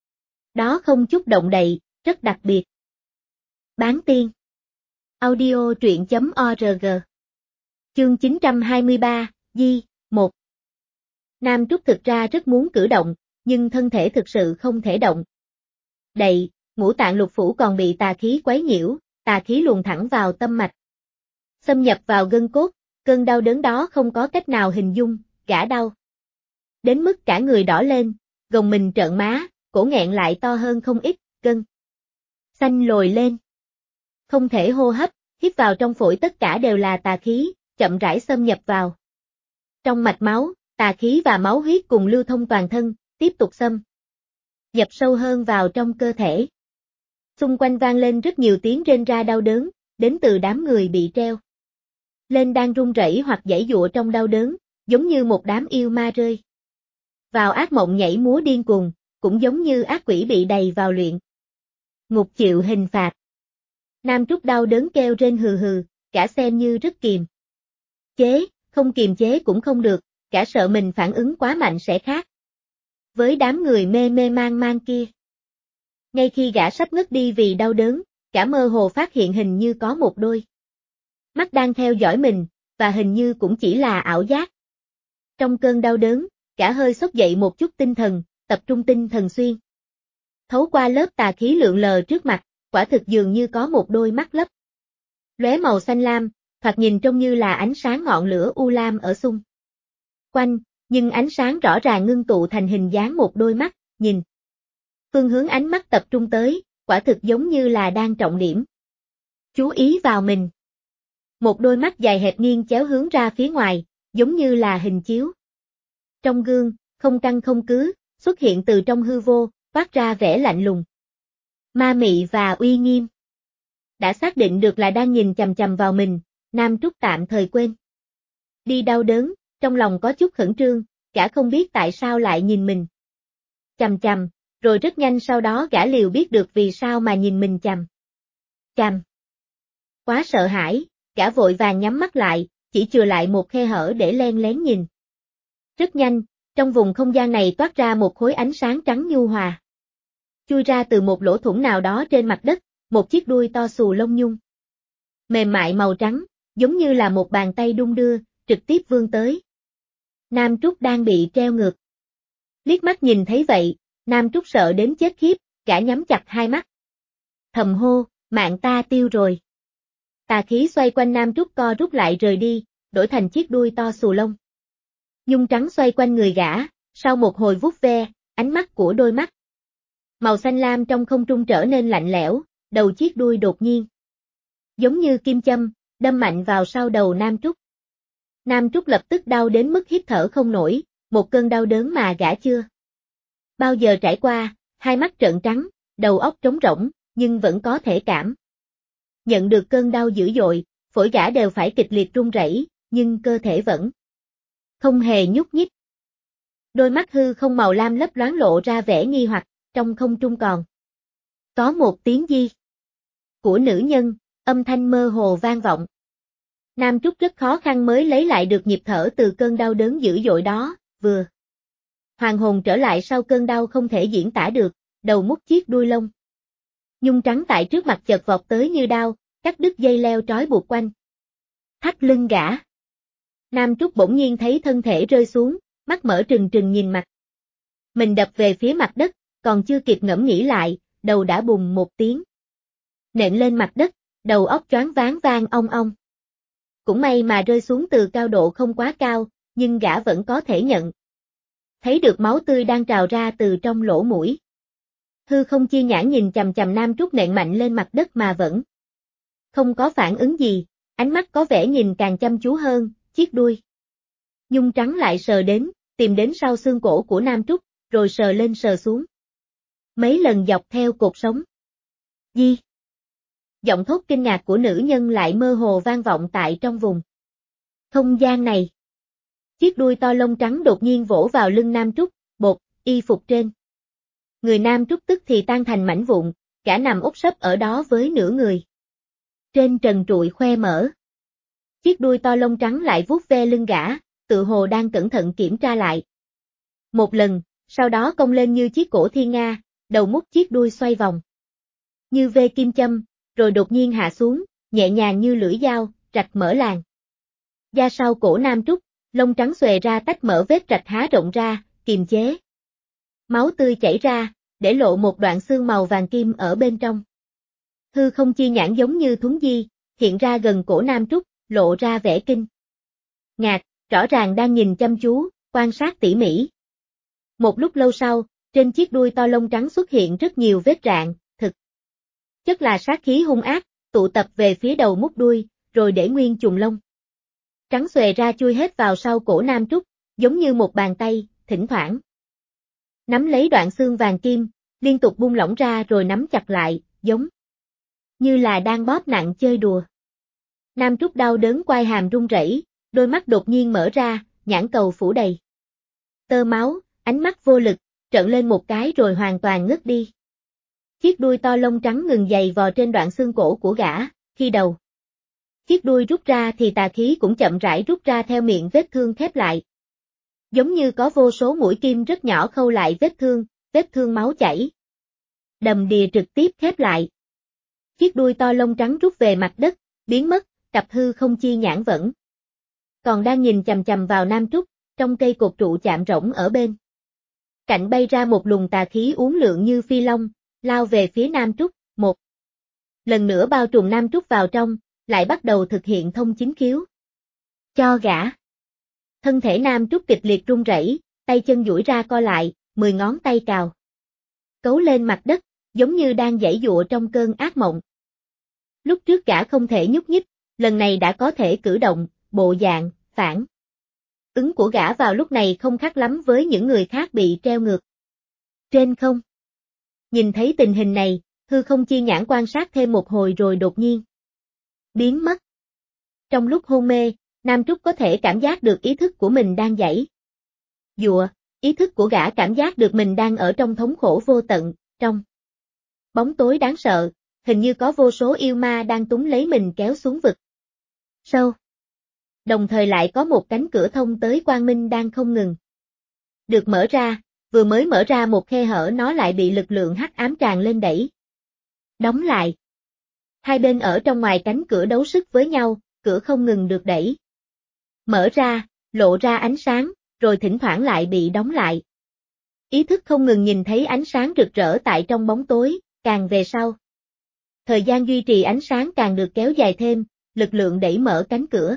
đó không chút động đậy, rất đặc biệt. Bán tiên audio truyện.org Chương 923, Di, 1 Nam Trúc thực ra rất muốn cử động, nhưng thân thể thực sự không thể động đậy, ngũ tạng lục phủ còn bị tà khí quấy nhiễu, tà khí luồn thẳng vào tâm mạch, xâm nhập vào gân cốt, cơn đau đớn đó không có cách nào hình dung, gã đau Đến mức cả người đỏ lên, gồng mình trợn má, cổ nghẹn lại to hơn không ít, gân xanh lồi lên. Không thể hô hấp, hít vào trong phổi tất cả đều là tà khí, chậm rãi xâm nhập vào. Trong mạch máu, tà khí và máu huyết cùng lưu thông toàn thân, tiếp tục xâm nhập sâu hơn vào trong cơ thể. Xung quanh vang lên rất nhiều tiếng rên ra đau đớn, đến từ đám người bị treo lên đang run rẩy hoặc giãy giụa trong đau đớn, giống như một đám yêu ma rơi vào ác mộng nhảy múa điên cuồng, cũng giống như ác quỷ bị đày vào luyện ngục chịu hình phạt. Nam Trúc đau đớn kêu rên hừ hừ, cả xem như rất kiềm chế, không kiềm chế cũng không được, cả sợ mình phản ứng quá mạnh sẽ khác với đám người mê mê mang mang kia. Ngay khi gã sắp ngất đi vì đau đớn, cả mơ hồ phát hiện hình như có một đôi mắt đang theo dõi mình, và hình như cũng chỉ là ảo giác. Trong cơn đau đớn, cả hơi xốc dậy một chút tinh thần, tập trung tinh thần xuyên thấu qua lớp tà khí lượn lờ trước mặt, quả thực dường như có một đôi mắt lấp lóe màu xanh lam, thoạt nhìn trông như là ánh sáng ngọn lửa u lam ở xung quanh, nhưng ánh sáng rõ ràng ngưng tụ thành hình dáng một đôi mắt, nhìn phương hướng ánh mắt tập trung tới, quả thực giống như là đang trọng điểm chú ý vào mình. Một đôi mắt dài hẹp nghiêng chéo hướng ra phía ngoài, giống như là hình chiếu trong gương, không căng không cứ, xuất hiện từ trong hư vô, phát ra vẻ lạnh lùng, ma mị và uy nghiêm. Đã xác định được là đang nhìn chằm chằm vào mình, Nam Trúc tạm thời quên đi đau đớn, trong lòng có chút khẩn trương, gã không biết tại sao lại nhìn mình chằm chằm, rồi rất nhanh sau đó gã liều biết được vì sao mà nhìn mình chằm chằm. Quá sợ hãi, gã vội vàng nhắm mắt lại, chỉ chừa lại một khe hở để len lén nhìn. Rất nhanh, trong vùng không gian này toát ra một khối ánh sáng trắng nhu hòa. Chui ra từ một lỗ thủng nào đó trên mặt đất, một chiếc đuôi to xù lông nhung. Mềm mại màu trắng, giống như là một bàn tay đung đưa, trực tiếp vươn tới. Nam Trúc đang bị treo ngược. Liếc mắt nhìn thấy vậy, Nam Trúc sợ đến chết khiếp, gã nhắm chặt hai mắt. Thầm hô, mạng ta tiêu rồi. Tà khí xoay quanh Nam Trúc co rút lại rời đi, đổi thành chiếc đuôi to xù lông nhung trắng xoay quanh người gã, sau một hồi vuốt ve, ánh mắt của đôi mắt màu xanh lam trong không trung trở nên lạnh lẽo, đầu chiếc đuôi đột nhiên giống như kim châm, đâm mạnh vào sau đầu Nam Trúc. Nam Trúc lập tức đau đến mức hít thở không nổi, một cơn đau đớn mà gã chưa bao giờ trải qua, hai mắt trợn trắng, đầu óc trống rỗng, nhưng vẫn có thể cảm nhận được cơn đau dữ dội, phổi gã đều phải kịch liệt run rẩy, nhưng cơ thể vẫn không hề nhúc nhích. Đôi mắt hư không màu lam lấp loáng lộ ra vẻ nghi hoặc, trong không trung còn có một tiếng di của nữ nhân, âm thanh mơ hồ vang vọng. Nam Trúc rất khó khăn mới lấy lại được nhịp thở từ cơn đau đớn dữ dội đó, vừa hoàn hồn trở lại sau cơn đau không thể diễn tả được, đầu mút chiếc đuôi lông nhung trắng tại trước mặt chợt vọt tới như đao, cắt đứt dây leo trói buộc quanh thắt lưng gã. Nam Trúc bỗng nhiên thấy thân thể rơi xuống, mắt mở trừng trừng nhìn mặt mình đập về phía mặt đất, còn chưa kịp ngẫm nghĩ lại, đầu đã bùng một tiếng nện lên mặt đất, đầu óc choáng váng vang ong ong. Cũng may mà rơi xuống từ cao độ không quá cao, nhưng gã vẫn có thể nhận thấy được máu tươi đang trào ra từ trong lỗ mũi. Hư không chi nhãn nhìn chằm chằm Nam Trúc nện mạnh lên mặt đất mà vẫn không có phản ứng gì, ánh mắt có vẻ nhìn càng chăm chú hơn, chiếc đuôi nhung trắng lại sờ đến, tìm đến sau xương cổ của Nam Trúc, rồi sờ lên sờ xuống. Mấy lần dọc theo cột sống. Di. Giọng thốt kinh ngạc của nữ nhân lại mơ hồ vang vọng tại trong vùng không gian này. Chiếc đuôi to lông trắng đột nhiên vỗ vào lưng Nam Trúc, bột, y phục trên người Nam Trúc tức thì tan thành mảnh vụn, cả nằm úp sấp ở đó với nửa người trên trần trụi khoe mở. Chiếc đuôi to lông trắng lại vuốt ve lưng gã, tự hồ đang cẩn thận kiểm tra lại. Một lần, sau đó cong lên như chiếc cổ thiên nga, đầu mút chiếc đuôi xoay vòng như vê kim châm, rồi đột nhiên hạ xuống, nhẹ nhàng như lưỡi dao, rạch mở làn da sau cổ Nam Trúc, lông trắng xòe ra tách mở vết rạch há rộng ra, kiềm chế máu tươi chảy ra, để lộ một đoạn xương màu vàng kim ở bên trong. Hư không chi nhãn giống như thuấn di, hiện ra gần cổ Nam Trúc, lộ ra vẻ kinh ngạc, rõ ràng đang nhìn chăm chú, quan sát tỉ mỉ. Một lúc lâu sau, trên chiếc đuôi to lông trắng xuất hiện rất nhiều vết rạn, thực chất là sát khí hung ác, tụ tập về phía đầu mút đuôi, rồi để nguyên chùm lông trắng xòe ra chui hết vào sau cổ Nam Trúc, giống như một bàn tay, thỉnh thoảng nắm lấy đoạn xương vàng kim, liên tục buông lỏng ra rồi nắm chặt lại, giống như là đang bóp nặng chơi đùa. Nam Trúc đau đớn quai hàm run rẩy, đôi mắt đột nhiên mở ra, nhãn cầu phủ đầy tơ máu, ánh mắt vô lực, trợn lên một cái rồi hoàn toàn ngất đi. Chiếc đuôi to lông trắng ngừng giày vò trên đoạn xương cổ của gã, khi đầu chiếc đuôi rút ra thì tà khí cũng chậm rãi rút ra theo miệng vết thương khép lại. Giống như có vô số mũi kim rất nhỏ khâu lại vết thương máu chảy đầm đìa trực tiếp khép lại. Chiếc đuôi to lông trắng rút về mặt đất, biến mất, cặp hư không chi nhãn vẫn còn đang nhìn chằm chằm vào Nam Trúc, trong cây cột trụ chạm rỗng ở bên cạnh bay ra một luồng tà khí uốn lượn như phi long, lao về phía Nam Trúc, một lần nữa bao trùm Nam Trúc vào trong, lại bắt đầu thực hiện thông chính khiếu cho gã. Thân thể Nam Trúc kịch liệt run rẩy, tay chân duỗi ra co lại, 10 ngón tay cào cấu lên mặt đất, giống như đang giãy giụa trong cơn ác mộng. Lúc trước gã không thể nhúc nhích, lần này đã có thể cử động, bộ dạng, phản ứng của gã vào lúc này không khác lắm với những người khác bị treo ngược trên không. Nhìn thấy tình hình này, hư không chi nhãn quan sát thêm một hồi rồi đột nhiên biến mất. Trong lúc hôn mê, Nam Trúc có thể cảm giác được ý thức của mình đang giãy giụa, ý thức của gã cảm giác được mình đang ở trong thống khổ vô tận, trong bóng tối đáng sợ, hình như có vô số yêu ma đang túm lấy mình kéo xuống vực sâu. Đồng thời lại có một cánh cửa thông tới quang minh đang không ngừng được mở ra, vừa mới mở ra một khe hở nó lại bị lực lượng hắc ám tràn lên đẩy đóng lại. Hai bên ở trong ngoài cánh cửa đấu sức với nhau, cửa không ngừng được đẩy mở ra, lộ ra ánh sáng, rồi thỉnh thoảng lại bị đóng lại. Ý thức không ngừng nhìn thấy ánh sáng rực rỡ tại trong bóng tối, càng về sau. Thời gian duy trì ánh sáng càng được kéo dài thêm, lực lượng đẩy mở cánh cửa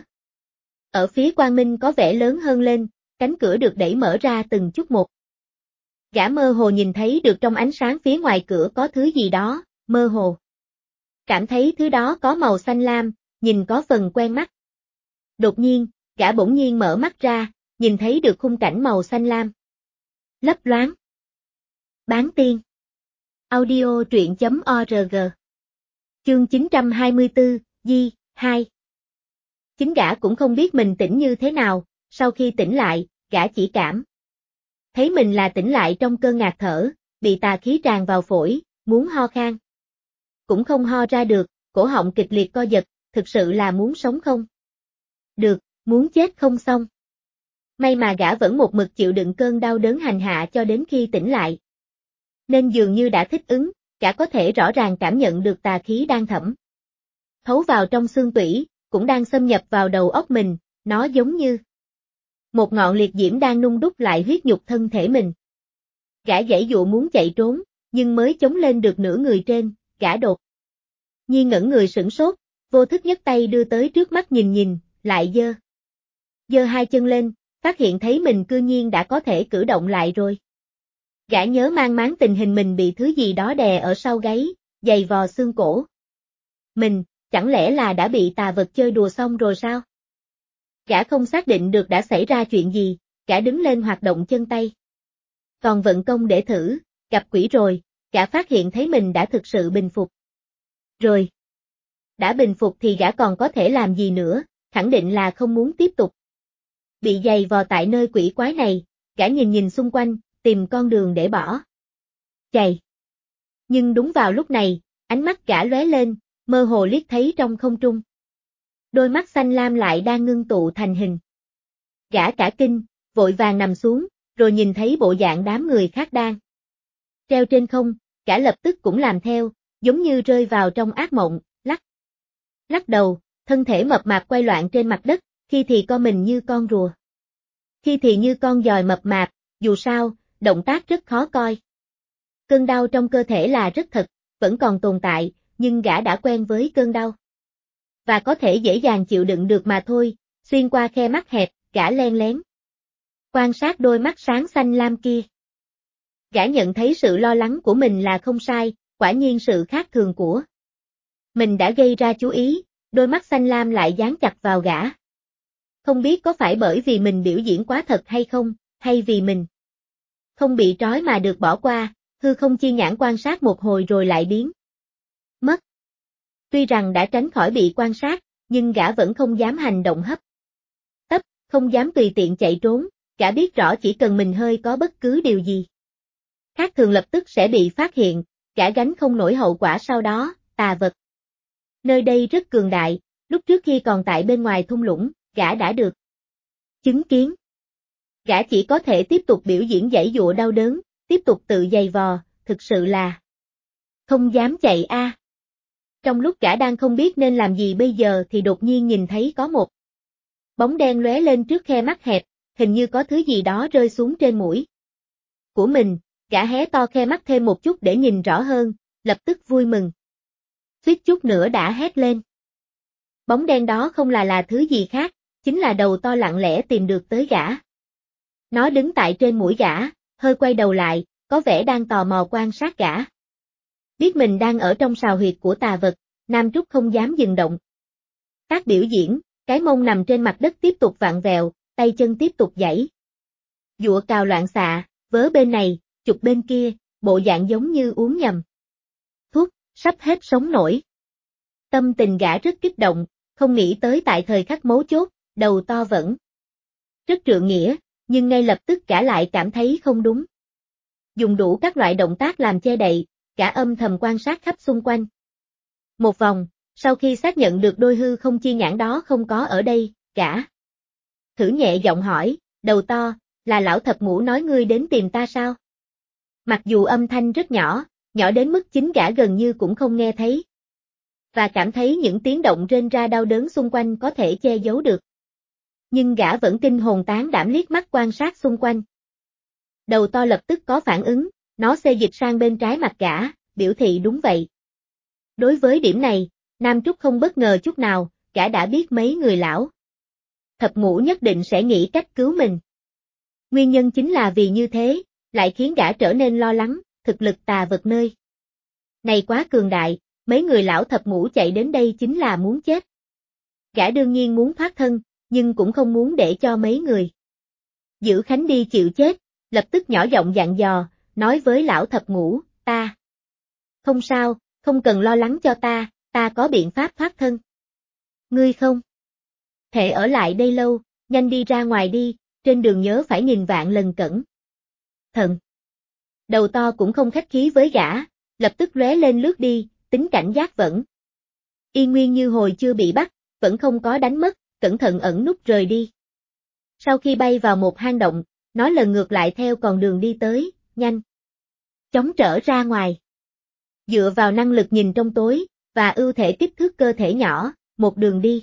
ở phía quang minh có vẻ lớn hơn lên, cánh cửa được đẩy mở ra từng chút một. Gã mơ hồ nhìn thấy được trong ánh sáng phía ngoài cửa có thứ gì đó, mơ hồ cảm thấy thứ đó có màu xanh lam, nhìn có phần quen mắt. Đột nhiên, gã bỗng nhiên mở mắt ra, nhìn thấy được khung cảnh màu xanh lam lấp loáng. Bán tiên. Audio truyện.org. Chương 924, Di, 2. Chính gã cũng không biết mình tỉnh như thế nào, sau khi tỉnh lại, gã chỉ cảm thấy mình là tỉnh lại trong cơn ngạt thở, bị tà khí tràn vào phổi, muốn ho khan cũng không ho ra được, cổ họng kịch liệt co giật, thực sự là muốn sống không được, muốn chết không xong. May mà gã vẫn một mực chịu đựng cơn đau đớn hành hạ cho đến khi tỉnh lại. Nên dường như đã thích ứng, gã có thể rõ ràng cảm nhận được tà khí đang thẩm thấu vào trong xương tủy, cũng đang xâm nhập vào đầu óc mình, nó giống như một ngọn liệt diễm đang nung đúc lại huyết nhục thân thể mình. Gã giãy dụa muốn chạy trốn, nhưng mới chống lên được nửa người trên, gã đột nhiên ngẩn người sửng sốt, vô thức nhấc tay đưa tới trước mắt nhìn, lại giơ hai chân lên, phát hiện thấy mình cư nhiên đã có thể cử động lại rồi. Gã nhớ mang máng tình hình mình bị thứ gì đó đè ở sau gáy, giày vò xương cổ. Mình, chẳng lẽ là đã bị tà vật chơi đùa xong rồi sao? Gã không xác định được đã xảy ra chuyện gì, gã đứng lên hoạt động chân tay. Còn vận công để thử, gặp quỷ rồi, gã phát hiện thấy mình đã thực sự bình phục. Rồi. Đã bình phục thì gã còn có thể làm gì nữa, khẳng định là không muốn tiếp tục bị giày vò tại nơi quỷ quái này, gã nhìn xung quanh, tìm con đường để bỏ chạy. Nhưng đúng vào lúc này, ánh mắt gã lóe lên, mơ hồ liếc thấy trong không trung. Đôi mắt xanh lam lại đang ngưng tụ thành hình. Gã cả kinh, vội vàng nằm xuống, rồi nhìn thấy bộ dạng đám người khác đang treo trên không, gã lập tức cũng làm theo, giống như rơi vào trong ác mộng, lắc đầu, thân thể mập mạp quay loạn trên mặt đất, khi thì co mình như con rùa, khi thì như con giòi mập mạp, dù sao, động tác rất khó coi. Cơn đau trong cơ thể là rất thật, vẫn còn tồn tại, nhưng gã đã quen với cơn đau. Và có thể dễ dàng chịu đựng được mà thôi, xuyên qua khe mắt hẹp, gã len lén quan sát đôi mắt sáng xanh lam kia. Gã nhận thấy sự lo lắng của mình là không sai, quả nhiên sự khác thường của mình đã gây ra chú ý, đôi mắt xanh lam lại dán chặt vào gã. Không biết có phải bởi vì mình biểu diễn quá thật hay không, hay vì mình không bị trói mà được bỏ qua, hư không chi nhãn quan sát một hồi rồi lại biến mất. Tuy rằng đã tránh khỏi bị quan sát, nhưng gã vẫn không dám hành động hấp tấp, không dám tùy tiện chạy trốn, gã biết rõ chỉ cần mình hơi có bất cứ điều gì khác thường lập tức sẽ bị phát hiện, gã gánh không nổi hậu quả sau đó, tà vật. Nơi đây rất cường đại, lúc trước khi còn tại bên ngoài thung lũng, gã đã được chứng kiến. Gã chỉ có thể tiếp tục biểu diễn giãy giụa đau đớn, tiếp tục tự giày vò, thực sự là không dám chạy a. Trong lúc gã đang không biết nên làm gì bây giờ thì đột nhiên nhìn thấy có một bóng đen lóe lên trước khe mắt hẹp, hình như có thứ gì đó rơi xuống trên mũi của mình, gã hé to khe mắt thêm một chút để nhìn rõ hơn, lập tức vui mừng. Suýt chút nữa đã hét lên. Bóng đen đó không là thứ gì khác, chính là đầu to lặng lẽ tìm được tới gã. Nó đứng tại trên mũi gã, hơi quay đầu lại, có vẻ đang tò mò quan sát gã. Biết mình đang ở trong sào huyệt của tà vật, Nam Trúc không dám dừng động. Các biểu diễn, cái mông nằm trên mặt đất tiếp tục vặn vẹo, tay chân tiếp tục giãy giụa cào loạn xạ, vớ bên này, chụp bên kia, bộ dạng giống như uống nhầm thuốc, sắp hết sống nổi. Tâm tình gã rất kích động, không nghĩ tới tại thời khắc mấu chốt, đầu to vẫn rất trượng nghĩa, nhưng ngay lập tức gã lại cảm thấy không đúng. Dùng đủ các loại động tác làm che đậy, gã âm thầm quan sát khắp xung quanh. Một vòng, sau khi xác nhận được đôi hư không chi nhãn đó không có ở đây, gã thử nhẹ giọng hỏi, đầu to, là lão thập ngũ nói ngươi đến tìm ta sao? Mặc dù âm thanh rất nhỏ, nhỏ đến mức chính gã gần như cũng không nghe thấy. Và cảm thấy những tiếng động rên ra đau đớn xung quanh có thể che giấu được. Nhưng gã vẫn kinh hồn tán đảm liếc mắt quan sát xung quanh. Đầu to lập tức có phản ứng, nó xê dịch sang bên trái mặt gã, biểu thị đúng vậy. Đối với điểm này, Nam Trúc không bất ngờ chút nào, gã đã biết mấy người lão thập ngũ nhất định sẽ nghĩ cách cứu mình. Nguyên nhân chính là vì như thế, lại khiến gã trở nên lo lắng, thực lực tà vật nơi này quá cường đại, mấy người lão thập ngũ chạy đến đây chính là muốn chết. Gã đương nhiên muốn thoát thân, nhưng cũng không muốn để cho mấy người Giữ Khánh đi chịu chết, lập tức nhỏ giọng dặn dò, nói với lão thập ngũ, ta không sao, không cần lo lắng cho ta có biện pháp thoát thân. Ngươi không thể ở lại đây lâu, nhanh đi ra ngoài đi, trên đường nhớ phải nghìn vạn lần cẩn thận. Đầu to cũng không khách khí với gã, lập tức lóe lên lướt đi, tính cảnh giác vẫn y nguyên như hồi chưa bị bắt, vẫn không có đánh mất, cẩn thận ẩn núp rời đi. Sau khi bay vào một hang động, nó lần ngược lại theo con đường đi tới, nhanh chóng trở ra ngoài. Dựa vào năng lực nhìn trong tối, và ưu thể kích thước cơ thể nhỏ, một đường đi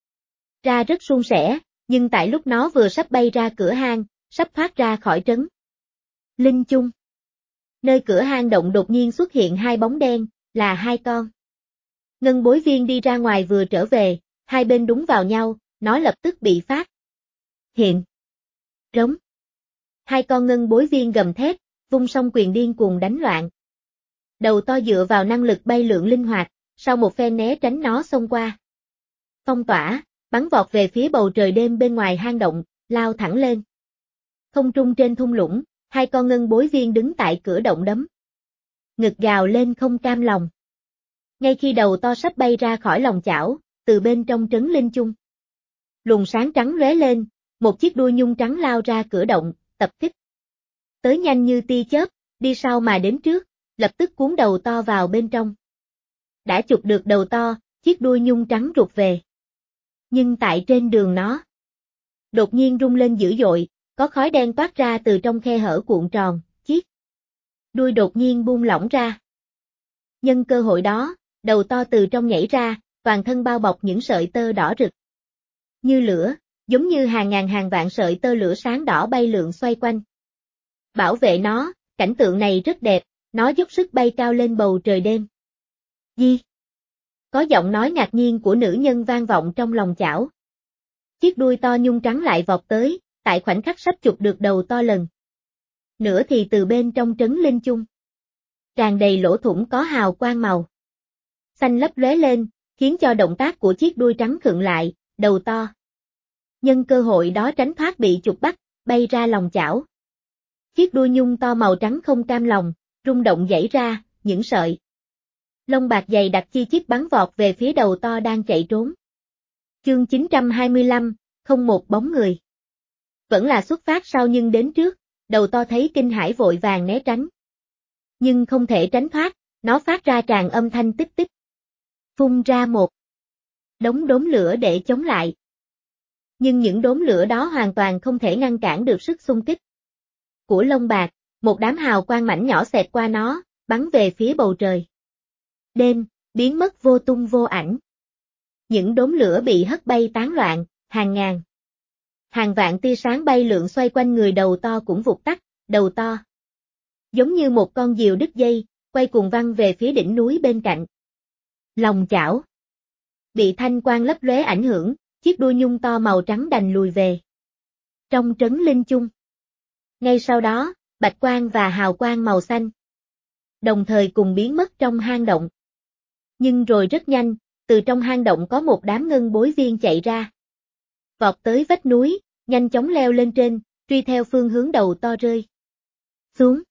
ra rất suôn sẻ, nhưng tại lúc nó vừa sắp bay ra cửa hang, sắp thoát ra khỏi trấn Linh Chung. Nơi cửa hang động đột nhiên xuất hiện hai bóng đen, là hai con ngân bối viên đi ra ngoài vừa trở về, hai bên đúng vào nhau, nó lập tức bị phát hiện. Rống. Hai con ngân bối viên gầm thét, vung song quyền điên cuồng đánh loạn. Đầu to dựa vào năng lực bay lượn linh hoạt, sau một phen né tránh nó xông qua phong tỏa, bắn vọt về phía bầu trời đêm bên ngoài hang động, lao thẳng lên không trung trên thung lũng, hai con ngân bối viên đứng tại cửa động đấm ngực gào lên không cam lòng. Ngay khi đầu to sắp bay ra khỏi lòng chảo, từ bên trong trấn Linh Chung, luồng sáng trắng lóe lên, một chiếc đuôi nhung trắng lao ra cửa động, tập kích tới nhanh như tia chớp, đi sau mà đến trước, lập tức cuốn đầu to vào bên trong. Đã chụp được đầu to, chiếc đuôi nhung trắng rụt về. Nhưng tại trên đường nó đột nhiên rung lên dữ dội, có khói đen toát ra từ trong khe hở cuộn tròn, chiếc đuôi đột nhiên buông lỏng ra. Nhân cơ hội đó, đầu to từ trong nhảy ra, toàn thân bao bọc những sợi tơ đỏ rực như lửa, giống như hàng ngàn hàng vạn sợi tơ lửa sáng đỏ bay lượn xoay quanh. Bảo vệ nó, cảnh tượng này rất đẹp, nó dốc sức bay cao lên bầu trời đêm. Di. Có giọng nói ngạc nhiên của nữ nhân vang vọng trong lòng chảo. Chiếc đuôi to nhung trắng lại vọt tới, tại khoảnh khắc sắp chụp được đầu to lần nửa thì từ bên trong trấn linh chung. Tràn đầy lỗ thủng có hào quang màu xanh lấp lóe lên, khiến cho động tác của chiếc đuôi trắng khựng lại, đầu to. Nhân cơ hội đó tránh thoát bị chuột bắt, bay ra lòng chảo. Chiếc đuôi nhung to màu trắng không cam lòng, rung động giãy ra, những sợi lông bạc dày đặc chi chít bắn vọt về phía đầu to đang chạy trốn. Chương 925, không một bóng người. Vẫn là xuất phát sau nhưng đến trước, đầu to thấy kinh hãi vội vàng né tránh. Nhưng không thể tránh thoát, nó phát ra tràn âm thanh tích tích. Phun ra một đống đốm lửa để chống lại. Nhưng những đốm lửa đó hoàn toàn không thể ngăn cản được sức xung kích của lông bạc, một đám hào quang mảnh nhỏ xẹt qua nó, bắn về phía bầu trời. Đêm, biến mất vô tung vô ảnh. Những đốm lửa bị hất bay tán loạn, hàng ngàn, hàng vạn tia sáng bay lượn xoay quanh người đầu to cũng vụt tắt, đầu to giống như một con diều đứt dây, quay cuồng văng về phía đỉnh núi bên cạnh. Lòng chảo bị thanh quang lấp lóe ảnh hưởng, chiếc đuôi nhung to màu trắng đành lùi về trong trấn linh chung. Ngay sau đó, bạch quang và hào quang màu xanh đồng thời cùng biến mất trong hang động. Nhưng rồi rất nhanh, từ trong hang động có một đám ngân bối viên chạy ra. Vọt tới vách núi, nhanh chóng leo lên trên, truy theo phương hướng đầu to rơi xuống.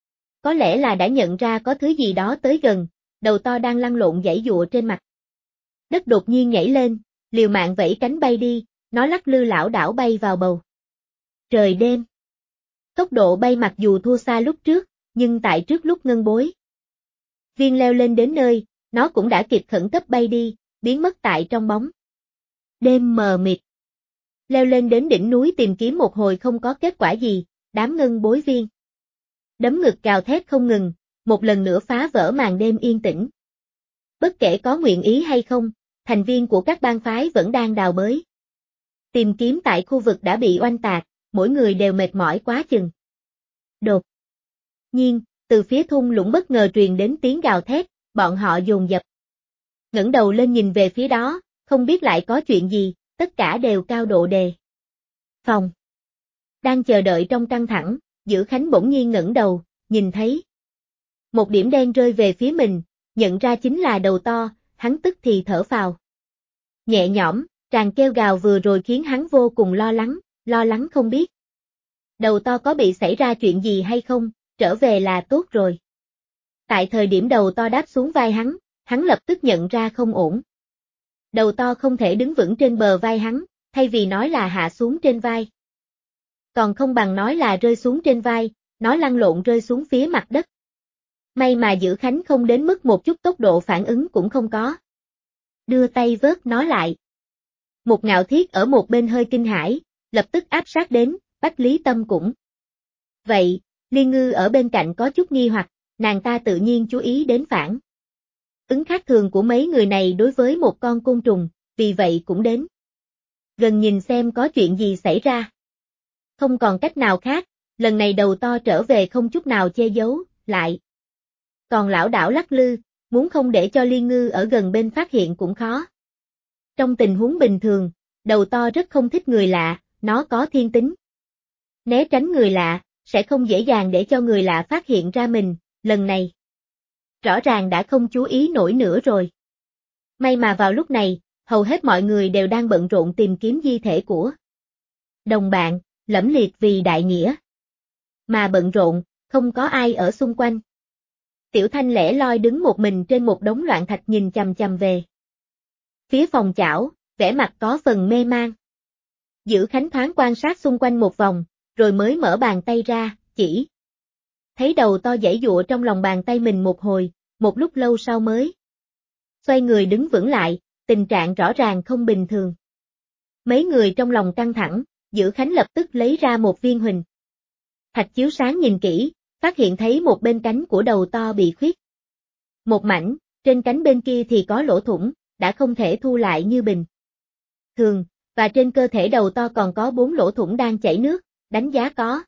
Có lẽ là đã nhận ra có thứ gì đó tới gần, đầu to đang lăn lộn giãy giụa trên mặt đất đột nhiên nhảy lên, liều mạng vẫy cánh bay đi, nó lắc lư lảo đảo bay vào bầu trời đêm. Tốc độ bay mặc dù thua xa lúc trước, nhưng tại trước lúc ngân bối viên leo lên đến nơi, nó cũng đã kịp khẩn cấp bay đi, biến mất tại trong bóng đêm mờ mịt. Leo lên đến đỉnh núi tìm kiếm một hồi không có kết quả gì, đám ngân bối viên đấm ngực gào thét không ngừng, một lần nữa phá vỡ màn đêm yên tĩnh. Bất kể có nguyện ý hay không, thành viên của các bang phái vẫn đang đào bới tìm kiếm tại khu vực đã bị oanh tạc, mỗi người đều mệt mỏi quá chừng. Đột nhiên, từ phía thung lũng bất ngờ truyền đến tiếng gào thét, bọn họ dồn dập ngẩng đầu lên nhìn về phía đó, không biết lại có chuyện gì, tất cả đều cao độ đề phòng. Đang chờ đợi trong căng thẳng, Dữ Khánh bỗng nhiên ngẩng đầu, nhìn thấy một điểm đen rơi về phía mình, nhận ra chính là đầu to, hắn tức thì thở phào nhẹ nhõm, tràng kêu gào vừa rồi khiến hắn vô cùng lo lắng không biết đầu to có bị xảy ra chuyện gì hay không, trở về là tốt rồi. Tại thời điểm đầu to đáp xuống vai hắn lập tức nhận ra không ổn. Đầu to không thể đứng vững trên bờ vai hắn, thay vì nói là hạ xuống trên vai. Còn không bằng nói là rơi xuống trên vai, nó lăn lộn rơi xuống phía mặt đất. May mà Dữ Khánh không đến mức một chút tốc độ phản ứng cũng không có. Đưa tay vớt nó lại. Một Ngạo Thiết ở một bên hơi kinh hãi, lập tức áp sát đến, Bách Lý Tâm cũng vậy, Liên Ngư ở bên cạnh có chút nghi hoặc, nàng ta tự nhiên chú ý đến phản ứng khác thường của mấy người này đối với một con côn trùng, vì vậy cũng đến gần nhìn xem có chuyện gì xảy ra. Không còn cách nào khác, lần này đầu to trở về không chút nào che giấu, lại còn lảo đảo lắc lư, muốn không để cho Liên Ngư ở gần bên phát hiện cũng khó. Trong tình huống bình thường, đầu to rất không thích người lạ, nó có thiên tính né tránh người lạ, sẽ không dễ dàng để cho người lạ phát hiện ra mình, lần này rõ ràng đã không chú ý nổi nữa rồi. May mà vào lúc này, hầu hết mọi người đều đang bận rộn tìm kiếm di thể của đồng bạn, lẫm liệt vì đại nghĩa. Mà bận rộn, không có ai ở xung quanh. Tiểu Thanh lẻ loi đứng một mình trên một đống loạn thạch nhìn chằm chằm về phía phòng chảo, vẻ mặt có phần mê man. Dữ Khánh thoáng quan sát xung quanh một vòng, rồi mới mở bàn tay ra, chỉ thấy đầu to giãy giụa trong lòng bàn tay mình một hồi, một lúc lâu sau mới xoay người đứng vững lại, tình trạng rõ ràng không bình thường. Mấy người trong lòng căng thẳng, Dữ Khánh lập tức lấy ra một viên huỳnh thạch chiếu sáng nhìn kỹ, phát hiện thấy một bên cánh của đầu to bị khuyết một mảnh, trên cánh bên kia thì có lỗ thủng, đã không thể thu lại như bình thường, và trên cơ thể đầu to còn có 4 lỗ thủng đang chảy nước, đánh giá có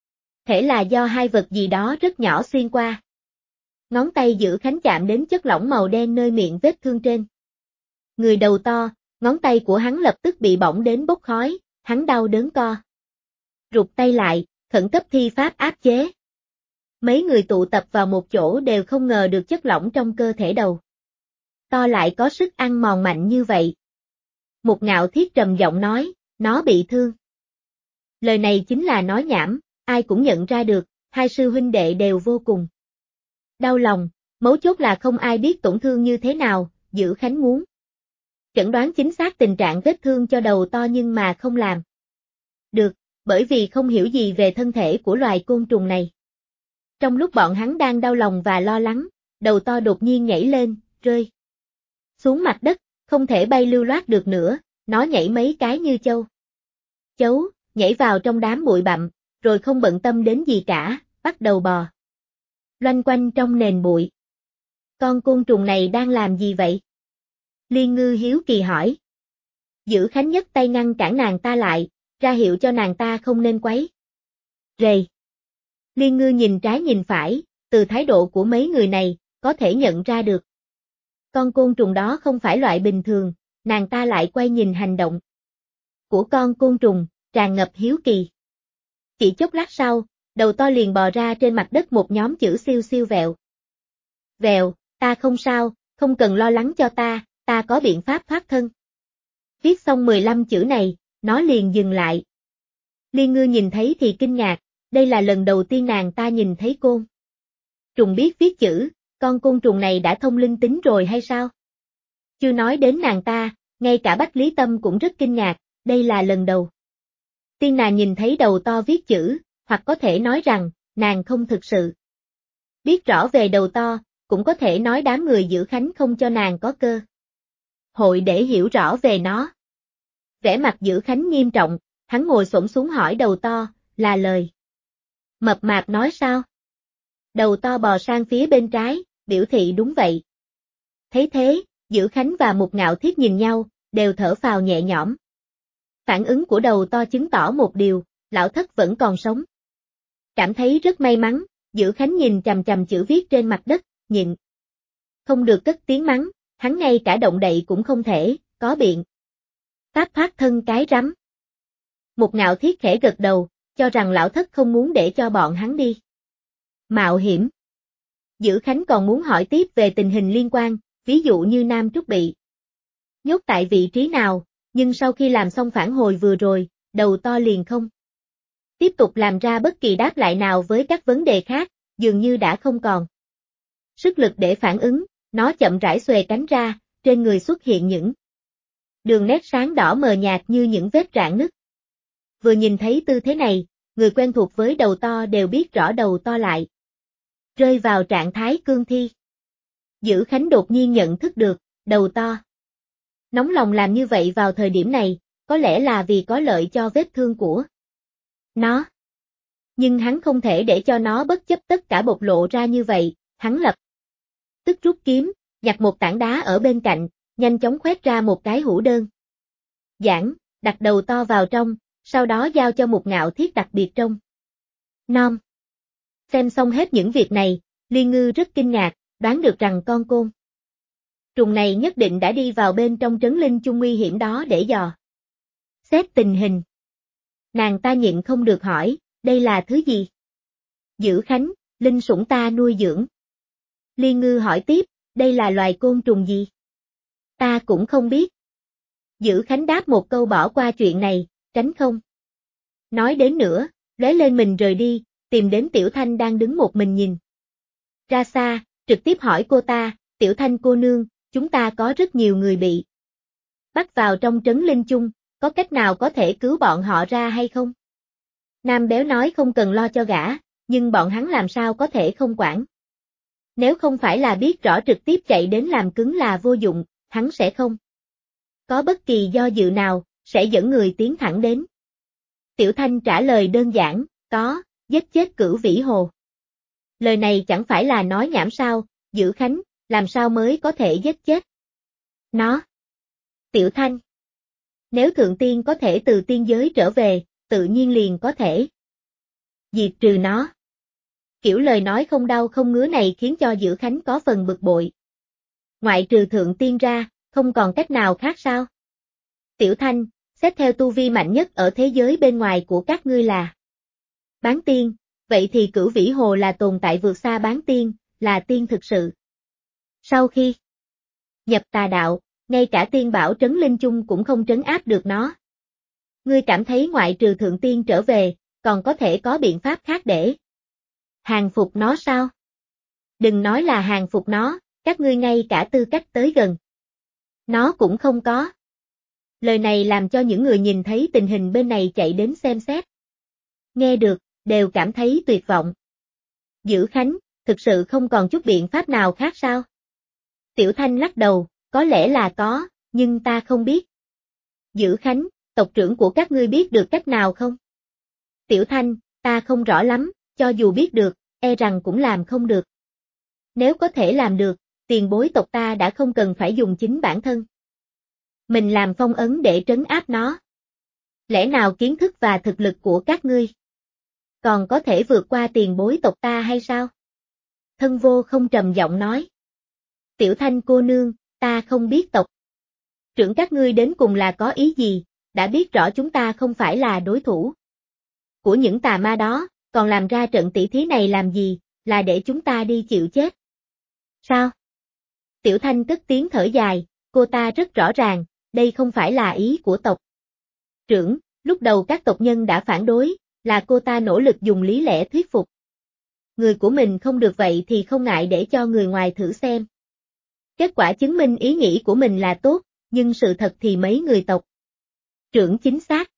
thể là do hai vật gì đó rất nhỏ xuyên qua. Ngón tay Dữ Khánh chạm đến chất lỏng màu đen nơi miệng vết thương trên người đầu to, ngón tay của hắn lập tức bị bỏng đến bốc khói, hắn đau đớn co rụt tay lại, khẩn cấp thi pháp áp chế. Mấy người tụ tập vào một chỗ đều không ngờ được chất lỏng trong cơ thể đầu to lại có sức ăn mòn mạnh như vậy. Một Ngạo Thiết trầm giọng nói, nó bị thương. Lời này chính là nói nhảm, ai cũng nhận ra được, hai sư huynh đệ đều vô cùng đau lòng, mấu chốt là không ai biết tổn thương như thế nào, Dữ Khánh muốn chẩn đoán chính xác tình trạng vết thương cho đầu to nhưng mà không làm được, bởi vì không hiểu gì về thân thể của loài côn trùng này. Trong lúc bọn hắn đang đau lòng và lo lắng, đầu to đột nhiên nhảy lên, rơi xuống mặt đất, không thể bay lưu loát được nữa, nó nhảy mấy cái như chấu, nhảy vào trong đám bụi bặm, rồi không bận tâm đến gì cả, bắt đầu bò loanh quanh trong nền bụi. Con côn trùng này đang làm gì vậy? Liên Ngư hiếu kỳ hỏi. Dữ Khánh nhấc tay ngăn cản nàng ta lại, ra hiệu cho nàng ta không nên quấy rầy. Liên Ngư nhìn trái nhìn phải, từ thái độ của mấy người này, có thể nhận ra được. Con côn trùng đó không phải loại bình thường, nàng ta lại quay nhìn hành động của con côn trùng, tràn ngập hiếu kỳ. Chỉ chốc lát sau, đầu to liền bò ra trên mặt đất một nhóm chữ siêu siêu vẹo. Vèo, ta không sao, không cần lo lắng cho ta có biện pháp thoát thân. Viết xong 15 chữ này, nó liền dừng lại. Liên Ngư nhìn thấy thì kinh ngạc, đây là lần đầu tiên nàng ta nhìn thấy côn trùng biết viết chữ, con côn trùng này đã thông linh tính rồi hay sao? Chưa nói đến nàng ta, ngay cả Bách Lý Tâm cũng rất kinh ngạc, đây là lần đầu tiên nàng nhìn thấy đầu to viết chữ, hoặc có thể nói rằng, nàng không thực sự biết rõ về đầu to, cũng có thể nói đám người Dữ Khánh không cho nàng có cơ hội để hiểu rõ về nó. Vẻ mặt Dữ Khánh nghiêm trọng, hắn ngồi xổm xuống hỏi đầu to, là lời mập mạp nói sao? Đầu to bò sang phía bên trái, biểu thị đúng vậy. Thấy thế, Dữ Khánh và Một Ngạo Thiết nhìn nhau, đều thở phào nhẹ nhõm. Phản ứng của đầu to chứng tỏ một điều, lão thất vẫn còn sống. Cảm thấy rất may mắn, Dữ Khánh nhìn chằm chằm chữ viết trên mặt đất, nhịn không được cất tiếng mắng, hắn ngay cả động đậy cũng không thể, có biện pháp thoát thân cái rắm. Một Ngạo Thiết khẽ gật đầu, cho rằng lão thất không muốn để cho bọn hắn đi mạo hiểm. Dữ Khánh còn muốn hỏi tiếp về tình hình liên quan, ví dụ như Nam Trúc bị nhốt tại vị trí nào, nhưng sau khi làm xong phản hồi vừa rồi, đầu to liền không tiếp tục làm ra bất kỳ đáp lại nào với các vấn đề khác, dường như đã không còn sức lực để phản ứng, nó chậm rãi xuề cánh ra, trên người xuất hiện những đường nét sáng đỏ mờ nhạt như những vết rạn nứt. Vừa nhìn thấy tư thế này, người quen thuộc với đầu to đều biết rõ đầu to lại rơi vào trạng thái cương thi. Dữ Khánh đột nhiên nhận thức được, đầu to nóng lòng làm như vậy vào thời điểm này, có lẽ là vì có lợi cho vết thương của nó. Nhưng hắn không thể để cho nó bất chấp tất cả bộc lộ ra như vậy, hắn lập tức rút kiếm, nhặt một tảng đá ở bên cạnh, nhanh chóng khoét ra một cái hũ đơn giản, đặt đầu to vào trong, sau đó giao cho Một Ngạo Thiết đặc biệt trông nom. Xem xong hết những việc này, Liên Ngư rất kinh ngạc, đoán được rằng con côn trùng này nhất định đã đi vào bên trong trấn linh chung nguy hiểm đó để dò xét tình hình. Nàng ta nhịn không được hỏi, đây là thứ gì? Dữ Khánh, linh sủng ta nuôi dưỡng. Liên Ngư hỏi tiếp, đây là loài côn trùng gì? Ta cũng không biết. Dữ Khánh đáp một câu bỏ qua chuyện này, tránh không nói đến nữa, lóe lên mình rời đi, tìm đến Tiểu Thanh đang đứng một mình nhìn ra xa, trực tiếp hỏi cô ta, Tiểu Thanh cô nương, chúng ta có rất nhiều người bị bắt vào trong trấn linh chung, có cách nào có thể cứu bọn họ ra hay không? Nam béo nói không cần lo cho gã, nhưng bọn hắn làm sao có thể không quản. Nếu không phải là biết rõ trực tiếp chạy đến làm cứng là vô dụng, hắn sẽ không có bất kỳ do dự nào, sẽ dẫn người tiến thẳng đến. Tiểu Thanh trả lời đơn giản, có, giết chết Cửu Vĩ Hồ. Lời này chẳng phải là nói nhảm sao, Dữ Khánh, làm sao mới có thể giết chết nó? Tiểu Thanh, nếu Thượng Tiên có thể từ tiên giới trở về, tự nhiên liền có thể diệt trừ nó. Kiểu lời nói không đau không ngứa này khiến cho Dữ Khánh có phần bực bội. Ngoại trừ Thượng Tiên ra, không còn cách nào khác sao? Tiểu Thanh, xét theo tu vi mạnh nhất ở thế giới bên ngoài của các ngươi là Bán tiên, vậy thì Cửu Vĩ Hồ là tồn tại vượt xa bán tiên, là tiên thực sự. Sau khi nhập tà đạo, ngay cả tiên bảo trấn linh chung cũng không trấn áp được nó. Ngươi cảm thấy ngoại trừ thượng tiên trở về, còn có thể có biện pháp khác để hàng phục nó sao? Đừng nói là hàng phục nó, các ngươi ngay cả tư cách tới gần nó cũng không có. Lời này làm cho những người nhìn thấy tình hình bên này chạy đến xem xét. Nghe được, đều cảm thấy tuyệt vọng. Dữ Khánh, thực sự không còn chút biện pháp nào khác sao? Tiểu Thanh lắc đầu, có lẽ là có, nhưng ta không biết. Dữ Khánh, tộc trưởng của các ngươi biết được cách nào không? Tiểu Thanh, ta không rõ lắm, cho dù biết được, e rằng cũng làm không được. Nếu có thể làm được, tiền bối tộc ta đã không cần phải dùng chính bản thân. Mình làm phong ấn để trấn áp nó. Lẽ nào kiến thức và thực lực của các ngươi còn có thể vượt qua tiền bối tộc ta hay sao? Thân Vô không trầm giọng nói. Tiểu Thanh cô nương, ta không biết tộc trưởng các ngươi đến cùng là có ý gì, đã biết rõ chúng ta không phải là đối thủ của những tà ma đó, còn làm ra trận tỷ thí này làm gì, là để chúng ta đi chịu chết. Sao? Tiểu Thanh cất tiếng thở dài, cô ta rất rõ ràng, đây không phải là ý của tộc trưởng, lúc đầu các tộc nhân đã phản đối, là cô ta nỗ lực dùng lý lẽ thuyết phục. Người của mình không được vậy thì không ngại để cho người ngoài thử xem. Kết quả chứng minh ý nghĩ của mình là tốt, nhưng sự thật thì mấy người tộc trưởng chính xác.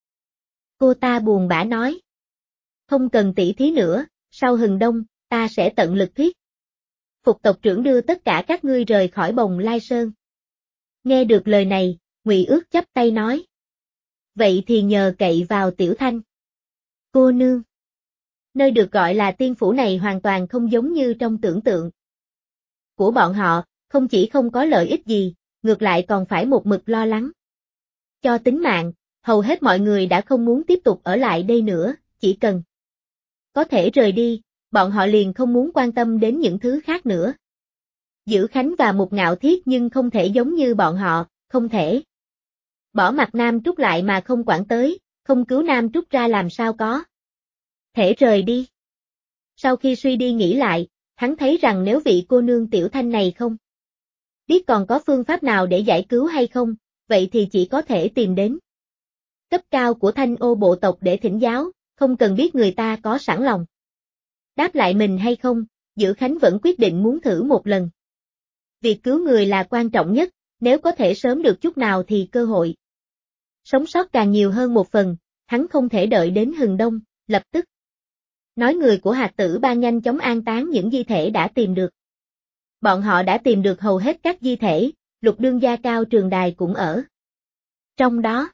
Cô ta buồn bã nói. Không cần tỷ thí nữa, sau hừng đông, ta sẽ tận lực thuyết phục tộc trưởng đưa tất cả các ngươi rời khỏi Bồng Lai Sơn. Nghe được lời này, Ngụy Ước chắp tay nói. Vậy thì nhờ cậy vào Tiểu Thanh cô nương. Nơi được gọi là tiên phủ này hoàn toàn không giống như trong tưởng tượng của bọn họ, không chỉ không có lợi ích gì, ngược lại còn phải một mực lo lắng cho tính mạng, hầu hết mọi người đã không muốn tiếp tục ở lại đây nữa, chỉ cần có thể rời đi, bọn họ liền không muốn quan tâm đến những thứ khác nữa. Dữ Khánh và Mục Ngạo Thiết nhưng không thể giống như bọn họ, không thể bỏ mặc Nam Trúc lại mà không quản tới, không cứu Nam Trúc ra làm sao có thể rời đi. Sau khi suy đi nghĩ lại, hắn thấy rằng nếu vị cô nương Tiểu Thanh này không biết còn có phương pháp nào để giải cứu hay không, vậy thì chỉ có thể tìm đến cấp cao của Thanh Ô bộ tộc để thỉnh giáo, không cần biết người ta có sẵn lòng đáp lại mình hay không, Dữ Khánh vẫn quyết định muốn thử một lần. Việc cứu người là quan trọng nhất, nếu có thể sớm được chút nào thì cơ hội sống sót càng nhiều hơn một phần, hắn không thể đợi đến hừng đông, lập tức nói người của Hạt Tử Bang nhanh chóng an táng những di thể đã tìm được. Bọn họ đã tìm được hầu hết các di thể, Lục đương gia Cao Trường Đài cũng ở trong đó.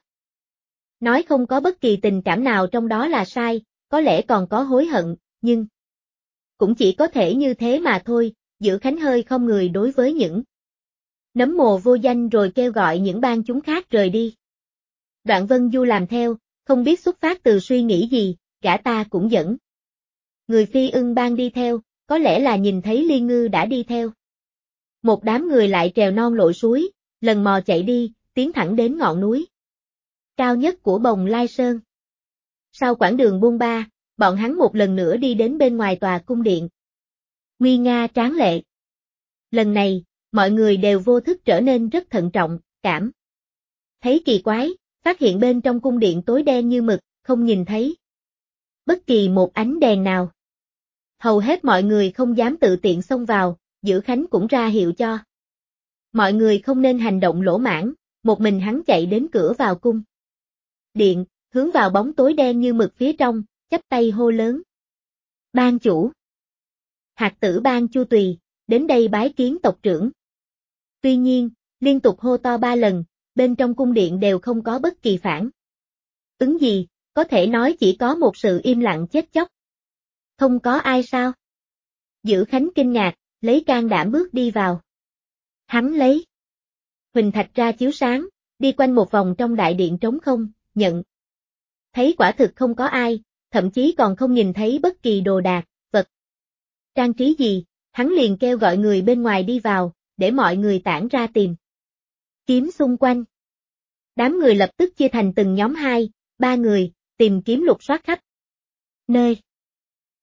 Nói không có bất kỳ tình cảm nào trong đó là sai, có lẽ còn có hối hận, nhưng cũng chỉ có thể như thế mà thôi. Dữ Khánh hơi không người đối với những nấm mồ vô danh rồi kêu gọi những bang chúng khác rời đi. Đoạn Vân Du làm theo, không biết xuất phát từ suy nghĩ gì, gã ta cũng dẫn người Phi Ưng bang đi theo, có lẽ là nhìn thấy Liên Ngư đã đi theo. Một đám người lại trèo non lội suối, lần mò chạy đi, tiến thẳng đến ngọn núi cao nhất của Bồng Lai Sơn. Sau quãng đường buôn ba, bọn hắn một lần nữa đi đến bên ngoài tòa cung điện nguy nga tráng lệ. Lần này, mọi người đều vô thức trở nên rất thận trọng, cảm thấy kỳ quái, phát hiện bên trong cung điện tối đen như mực, không nhìn thấy bất kỳ một ánh đèn nào. Hầu hết mọi người không dám tự tiện xông vào, Dữ Khánh cũng ra hiệu cho mọi người không nên hành động lỗ mãng, một mình hắn chạy đến cửa vào cung điện, hướng vào bóng tối đen như mực phía trong, chắp tay hô lớn. Ban chủ! Hạt Tử Bang Chu Tùy, đến đây bái kiến tộc trưởng. Tuy nhiên, liên tục hô to 3 lần, bên trong cung điện đều không có bất kỳ phản ứng gì, có thể nói chỉ có một sự im lặng chết chóc. Không có ai sao? Dữ Khánh kinh ngạc, lấy can đảm bước đi vào. Hắn lấy huỳnh thạch ra chiếu sáng, đi quanh một vòng trong đại điện trống không, nhận thấy quả thực không có ai, thậm chí còn không nhìn thấy bất kỳ đồ đạc, vật trang trí gì, hắn liền kêu gọi người bên ngoài đi vào, để mọi người tản ra tìm kiếm xung quanh. Đám người lập tức chia thành từng nhóm 2, 3 người, tìm kiếm lục soát khắp nơi.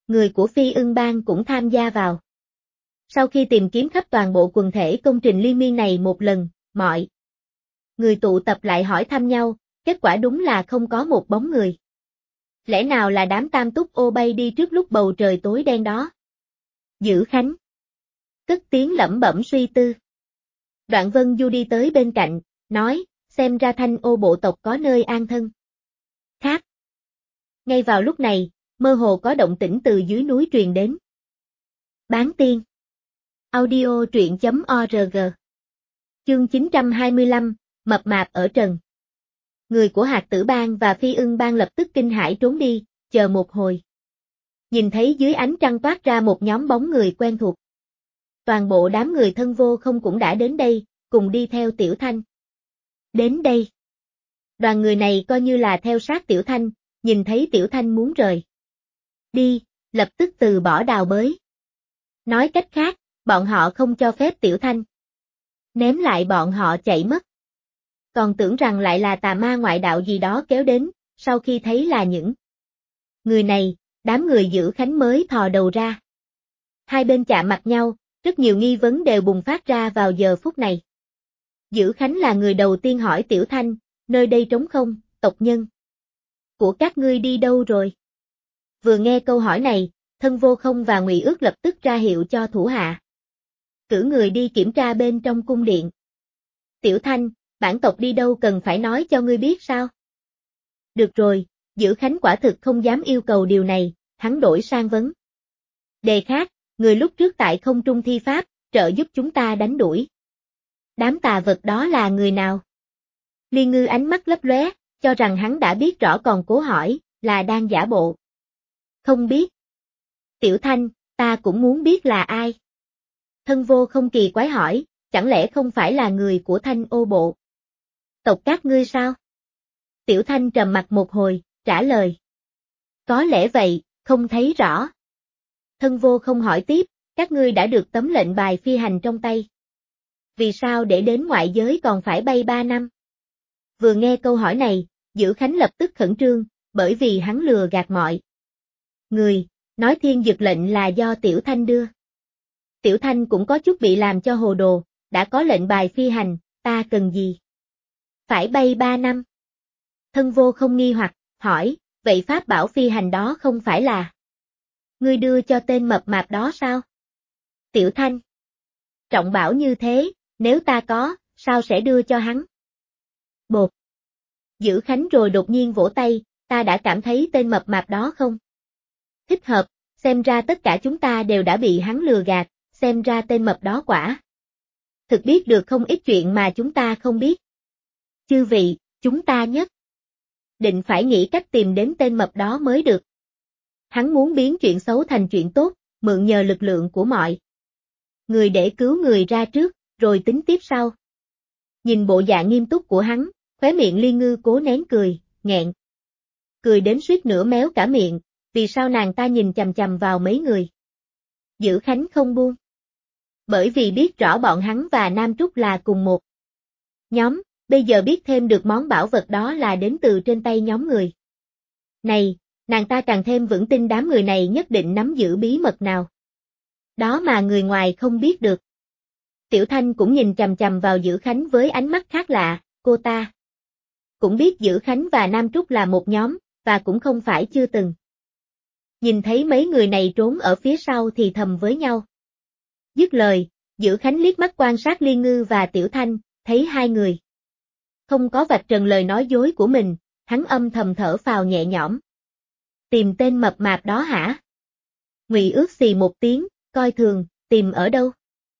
Người của Phi Ưng Bang cũng tham gia vào. Sau khi tìm kiếm khắp toàn bộ quần thể công trình liên miên này một lần, mọi người tụ tập lại hỏi thăm nhau, kết quả đúng là không có một bóng người. Lẽ nào là đám Tam Túc Ô bay đi trước lúc bầu trời tối đen đó? Dữ Khánh cất tiếng lẩm bẩm suy tư. Đoạn Vân Du đi tới bên cạnh, nói, xem ra Thanh Ô bộ tộc có nơi an thân khác. Ngay vào lúc này, mơ hồ có động tĩnh từ dưới núi truyền đến. Bán tiên. Audio truyện.org. Chương 925, mập mạp ở trần. Người của Hạt Tử Bang và Phi Ưng Bang lập tức kinh hãi trốn đi, chờ một hồi. Nhìn thấy dưới ánh trăng toát ra một nhóm bóng người quen thuộc. Toàn bộ đám người Thân Vô Không cũng đã đến đây, cùng đi theo Tiểu Thanh. Đến đây. Đoàn người này coi như là theo sát Tiểu Thanh, nhìn thấy Tiểu Thanh muốn rời đi, lập tức từ bỏ đào bới. Nói cách khác, bọn họ không cho phép Tiểu Thanh ném lại bọn họ chạy mất. Còn tưởng rằng lại là tà ma ngoại đạo gì đó kéo đến, sau khi thấy là những người này, đám người Dữ Khánh mới thò đầu ra. Hai bên chạm mặt nhau, rất nhiều nghi vấn đều bùng phát ra vào giờ phút này. Dữ Khánh là người đầu tiên hỏi Tiểu Thanh, nơi đây trống không, tộc nhân của các ngươi đi đâu rồi? Vừa nghe câu hỏi này, Thân Vô Không và Ngụy Ước lập tức ra hiệu cho thủ hạ. Cử người đi kiểm tra bên trong cung điện. Tiểu Thanh, bản tộc đi đâu cần phải nói cho ngươi biết sao? Được rồi, Dữ Khánh quả thực không dám yêu cầu điều này, hắn đổi sang vấn đề khác, người lúc trước tại không trung thi pháp, trợ giúp chúng ta đánh đuổi. Đám tà vật đó là người nào? Liên Ngư ánh mắt lấp lóe, cho rằng hắn đã biết rõ còn cố hỏi, là đang giả bộ. Không biết. Tiểu Thanh, ta cũng muốn biết là ai. Thân Vô Không kỳ quái hỏi, chẳng lẽ không phải là người của Thanh Ô bộ tộc các ngươi sao? Tiểu Thanh trầm mặt một hồi, trả lời. Có lẽ vậy, không thấy rõ. Thân Vô Không hỏi tiếp, các ngươi đã được tấm lệnh bài phi hành trong tay. Vì sao để đến ngoại giới còn phải bay 3 năm? Vừa nghe câu hỏi này, Dữ Khánh lập tức khẩn trương, bởi vì hắn lừa gạt mọi người, nói thiên dực lệnh là do Tiểu Thanh đưa. Tiểu Thanh cũng có chút bị làm cho hồ đồ, đã có lệnh bài phi hành, ta cần gì? Phải bay 3 năm. Thân Vô Không nghi hoặc, hỏi, vậy pháp bảo phi hành đó không phải là ngươi đưa cho tên mập mạp đó sao? Tiểu Thanh. Trọng bảo như thế, nếu ta có, sao sẽ đưa cho hắn? Bột. Dữ Khánh rồi đột nhiên vỗ tay, ta đã cảm thấy tên mập mạp đó không thích hợp, xem ra tất cả chúng ta đều đã bị hắn lừa gạt, xem ra tên mập đó quả thực biết được không ít chuyện mà chúng ta không biết. Chư vị, chúng ta nhất định phải nghĩ cách tìm đến tên mập đó mới được. Hắn muốn biến chuyện xấu thành chuyện tốt, mượn nhờ lực lượng của mọi người để cứu người ra trước, rồi tính tiếp sau. Nhìn bộ dạng nghiêm túc của hắn, khóe miệng Liên Ngư cố nén cười, nghẹn. Cười đến suýt nữa méo cả miệng, vì sao nàng ta nhìn chằm chằm vào mấy người. Dữ Khánh không buông. Bởi vì biết rõ bọn hắn và Nam Trúc là cùng một nhóm, bây giờ biết thêm được món bảo vật đó là đến từ trên tay nhóm người này, nàng ta càng thêm vững tin đám người này nhất định nắm giữ bí mật nào đó mà người ngoài không biết được. Tiểu Thanh cũng nhìn chằm chằm vào Dữ Khánh với ánh mắt khác lạ, cô ta cũng biết Dữ Khánh và Nam Trúc là một nhóm, và cũng không phải chưa từng nhìn thấy mấy người này trốn ở phía sau thì thầm với nhau. Dứt lời, Dữ Khánh liếc mắt quan sát Liên Ngư và Tiểu Thanh, thấy hai người không có vạch trần lời nói dối của mình, hắn âm thầm thở phào nhẹ nhõm. Tìm tên mập mạp đó hả? Ngụy Ước xì một tiếng, coi thường, tìm ở đâu?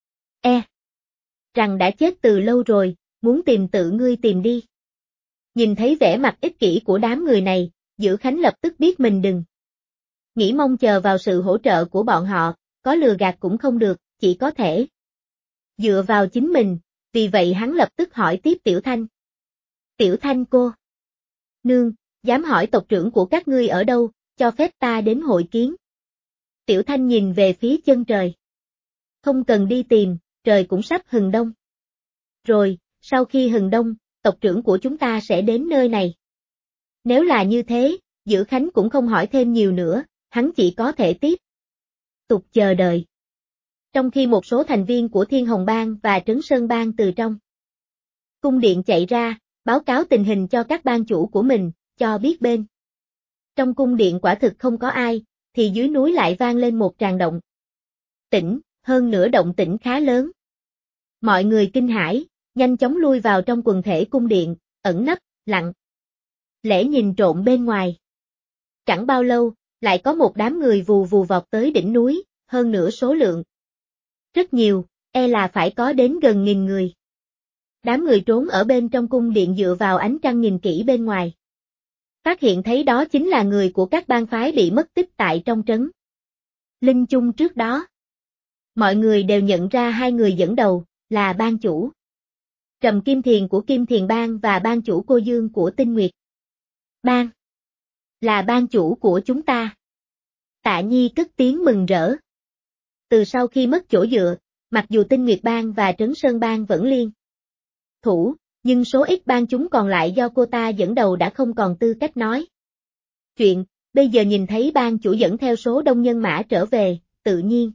Rằng đã chết từ lâu rồi, muốn tìm tự ngươi tìm đi. Nhìn thấy vẻ mặt ích kỷ của đám người này, Dữ Khánh lập tức biết mình đừng nghĩ mong chờ vào sự hỗ trợ của bọn họ, có lừa gạt cũng không được, chỉ có thể dựa vào chính mình, vì vậy hắn lập tức hỏi tiếp Tiểu Thanh. Tiểu Thanh cô nương, dám hỏi tộc trưởng của các ngươi ở đâu, cho phép ta đến hội kiến. Tiểu Thanh nhìn về phía chân trời. Không cần đi tìm, trời cũng sắp hừng đông. Rồi, sau khi hừng đông, tộc trưởng của chúng ta sẽ đến nơi này. Nếu là như thế, Dữ Khánh cũng không hỏi thêm nhiều nữa, hắn chỉ có thể tiếp tục chờ đợi. Trong khi một số thành viên của Thiên Hồng Bang và Trấn Sơn Bang từ trong cung điện chạy ra, báo cáo tình hình cho các bang chủ của mình, cho biết bên trong cung điện quả thực không có ai, thì dưới núi lại vang lên một tràng động tĩnh, hơn nữa động tĩnh khá lớn. Mọi người kinh hãi, nhanh chóng lui vào trong quần thể cung điện, ẩn nấp, lặng lẽ nhìn trộm bên ngoài. Chẳng bao lâu, lại có một đám người vù vù vọt tới đỉnh núi, hơn nữa số lượng rất nhiều, e là phải có đến gần 1000 người. Đám người trốn ở bên trong cung điện dựa vào ánh trăng nhìn kỹ bên ngoài. Phát hiện thấy đó chính là người của các bang phái bị mất tích tại trong trấn Linh Chung trước đó. Mọi người đều nhận ra hai người dẫn đầu, là bang chủ Trầm Kim Thiền của Kim Thiền Bang và bang chủ Cô Dương của Tinh Nguyệt Bang. Là bang chủ của chúng ta. Tạ Nhi cất tiếng mừng rỡ. Từ sau khi mất chỗ dựa, mặc dù Tinh Nguyệt Bang và Trấn Sơn Bang vẫn liên thủ, nhưng số ít bang chúng còn lại do cô ta dẫn đầu đã không còn tư cách nói chuyện, bây giờ nhìn thấy bang chủ dẫn theo số đông nhân mã trở về, tự nhiên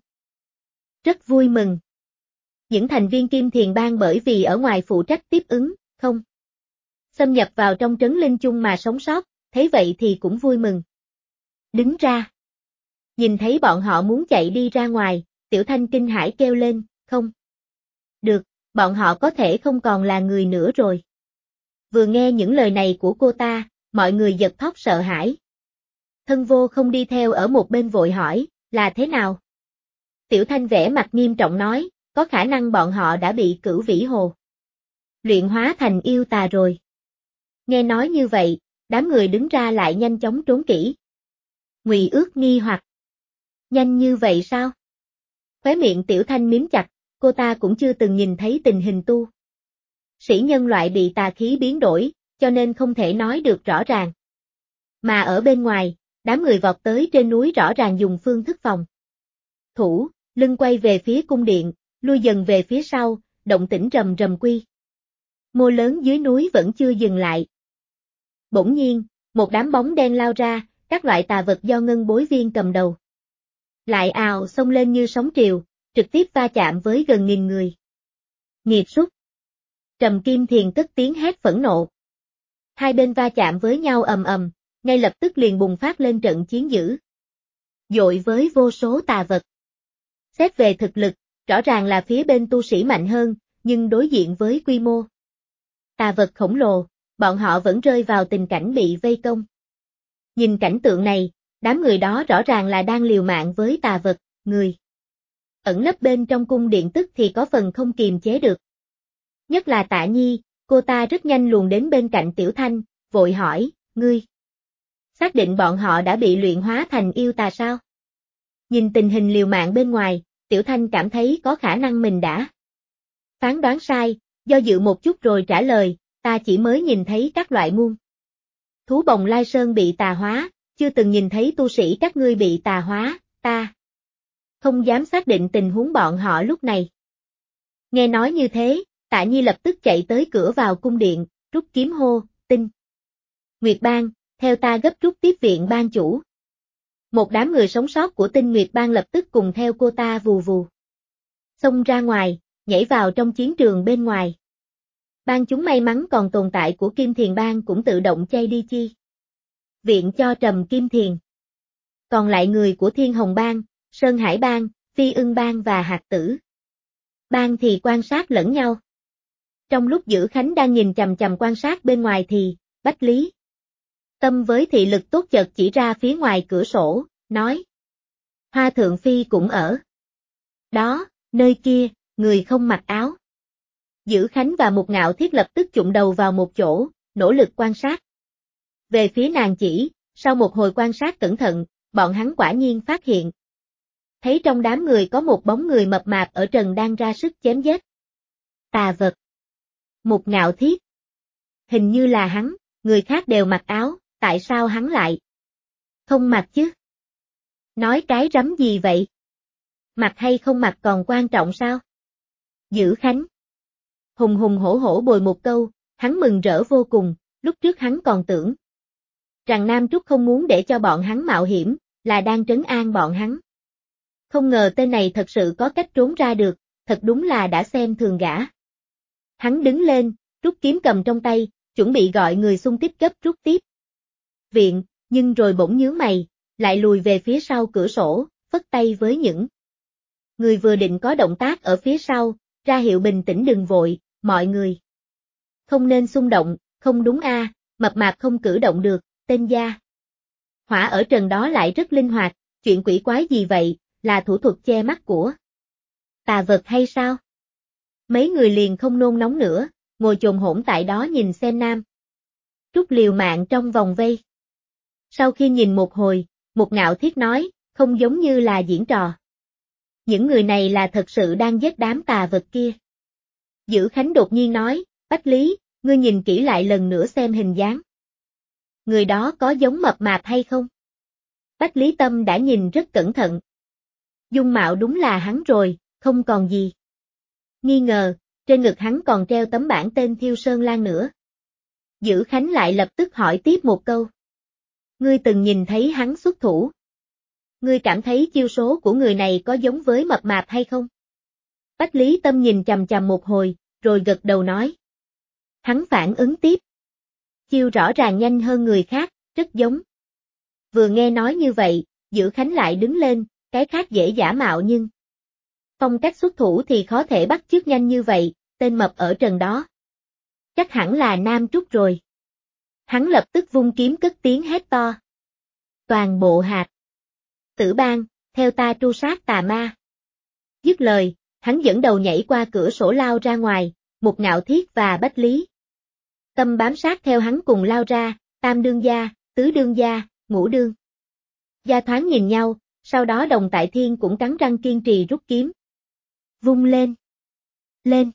rất vui mừng. Những thành viên Kim Thiền Bang bởi vì ở ngoài phụ trách tiếp ứng, không xâm nhập vào trong trấn Linh Chung mà sống sót, thấy vậy thì cũng vui mừng. Đứng ra. Nhìn thấy bọn họ muốn chạy đi ra ngoài, Tiểu Thanh kinh hãi kêu lên, không được, bọn họ có thể không còn là người nữa rồi. Vừa nghe những lời này của cô ta, mọi người giật thót sợ hãi. Thân Vô không đi theo ở một bên vội hỏi, là thế nào? Tiểu Thanh vẻ mặt nghiêm trọng nói, có khả năng bọn họ đã bị Cửu Vĩ Hồ luyện hóa thành yêu tà rồi. Nghe nói như vậy, đám người đứng ra lại nhanh chóng trốn kỹ. Ngụy Ước nghi hoặc, nhanh như vậy sao? Khóe miệng Tiểu Thanh mím chặt, cô ta cũng chưa từng nhìn thấy tình hình tu sĩ nhân loại bị tà khí biến đổi, cho nên không thể nói được rõ ràng. Mà ở bên ngoài, đám người vọt tới trên núi rõ ràng dùng phương thức phòng thủ, lưng quay về phía cung điện, lui dần về phía sau, động tĩnh rầm rầm quy mô lớn dưới núi vẫn chưa dừng lại. Bỗng nhiên, một đám bóng đen lao ra, các loại tà vật do Ngân Bối Viên cầm đầu lại ào xông lên như sóng triều, trực tiếp va chạm với gần 1000 người. Nghiệt súc. Trầm Kim Thiền cất tiếng hét phẫn nộ. Hai bên va chạm với nhau ầm ầm, ngay lập tức liền bùng phát lên trận chiến dữ dội với vô số tà vật. Xét về thực lực, rõ ràng là phía bên tu sĩ mạnh hơn, nhưng đối diện với quy mô tà vật khổng lồ, bọn họ vẫn rơi vào tình cảnh bị vây công. Nhìn cảnh tượng này, đám người đó rõ ràng là đang liều mạng với tà vật, người ẩn nấp bên trong cung điện tức thì có phần không kiềm chế được. Nhất là Tạ Nhi, cô ta rất nhanh luồn đến bên cạnh Tiểu Thanh, vội hỏi, ngươi xác định bọn họ đã bị luyện hóa thành yêu tà sao? Nhìn tình hình liều mạng bên ngoài, Tiểu Thanh cảm thấy có khả năng mình đã phán đoán sai, do dự một chút rồi trả lời, ta chỉ mới nhìn thấy các loại muôn thú bồng lai sơn bị tà hóa, chưa từng nhìn thấy tu sĩ các ngươi bị tà hóa, ta không dám xác định tình huống bọn họ lúc này. Nghe nói như thế, Tạ Nhi lập tức chạy tới cửa vào cung điện, rút kiếm hô, Tinh Nguyệt Bang, theo ta gấp rút tiếp viện bang chủ. Một đám người sống sót của Tinh Nguyệt Bang lập tức cùng theo cô ta vù vù xông ra ngoài, nhảy vào trong chiến trường bên ngoài. Bang chúng may mắn còn tồn tại của Kim Thiền Bang cũng tự động chay đi chi viện cho Trầm Kim Thiền. Còn lại người của Thiên Hồng Bang, Sơn Hải Bang, Phi Ưng Bang và Hạt Tử Bang thì quan sát lẫn nhau. Trong lúc Dữ Khánh đang nhìn chằm chằm quan sát bên ngoài thì, Bách Lý Tâm với thị lực tốt chợt chỉ ra phía ngoài cửa sổ, nói. Hoa Thượng Phi cũng ở đó, nơi kia, người không mặc áo. Dữ Khánh và Mục Ngạo Thiết lập tức chụm đầu vào một chỗ, nỗ lực quan sát. Về phía nàng chỉ, sau một hồi quan sát cẩn thận, bọn hắn quả nhiên phát hiện. Thấy trong đám người có một bóng người mập mạp ở trần đang ra sức chém giết tà vật. Mục Ngạo Thiết. Hình như là hắn, người khác đều mặc áo, tại sao hắn lại không mặc chứ? Nói cái rắm gì vậy? Mặc hay không mặc còn quan trọng sao? Dữ Khánh hùng hùng hổ hổ bồi một câu, hắn mừng rỡ vô cùng, lúc trước hắn còn tưởng rằng Nam Trúc không muốn để cho bọn hắn mạo hiểm, là đang trấn an bọn hắn. Không ngờ tên này thật sự có cách trốn ra được, thật đúng là đã xem thường gã. Hắn đứng lên, rút kiếm cầm trong tay, chuẩn bị gọi người xung kích gấp rút tiếp viện, nhưng rồi bỗng nhướng mày, lại lùi về phía sau cửa sổ, phất tay với những người vừa định có động tác ở phía sau, ra hiệu bình tĩnh đừng vội, mọi người. Không nên xung động, không đúng a, mập mạp không cử động được, tên gia hỏa ở trần đó lại rất linh hoạt, chuyện quỷ quái gì vậy, là thủ thuật che mắt của tà vật hay sao? Mấy người liền không nôn nóng nữa, ngồi chồm hổm tại đó nhìn xem Nam Trúc liều mạng trong vòng vây. Sau khi nhìn một hồi, một ngạo thiết nói, không giống như là diễn trò. Những người này là thật sự đang giết đám tà vật kia. Dữ Khánh đột nhiên nói, Bách Lý, ngươi nhìn kỹ lại lần nữa xem hình dáng. Người đó có giống mập mạp hay không? Bách Lý Tâm đã nhìn rất cẩn thận. Dung mạo đúng là hắn rồi, không còn gì nghi ngờ, trên ngực hắn còn treo tấm bảng tên Thiêu Sơn Lan nữa. Dữ Khánh lại lập tức hỏi tiếp một câu. Ngươi từng nhìn thấy hắn xuất thủ? Ngươi cảm thấy chiêu số của người này có giống với mập mạp hay không? Bách Lý Tâm nhìn chằm chằm một hồi, rồi gật đầu nói. Hắn phản ứng tiếp. Chiêu rõ ràng nhanh hơn người khác, rất giống. Vừa nghe nói như vậy, Dữ Khánh lại đứng lên, cái khác dễ giả mạo nhưng phong cách xuất thủ thì khó thể bắt chước nhanh như vậy, tên mập ở trần đó. Chắc hẳn là Nam Trúc rồi. Hắn lập tức vung kiếm cất tiếng hét to. Toàn bộ hạt Tử Bang, theo ta tru sát tà ma. Dứt lời, hắn dẫn đầu nhảy qua cửa sổ lao ra ngoài, một ngạo thiết và Bách Lý Tâm bám sát theo hắn cùng lao ra, tam đương gia, tứ đương gia, ngũ đương gia thoáng nhìn nhau, sau đó Đồng Tại Thiên cũng cắn răng kiên trì rút kiếm. Vung lên. Lên.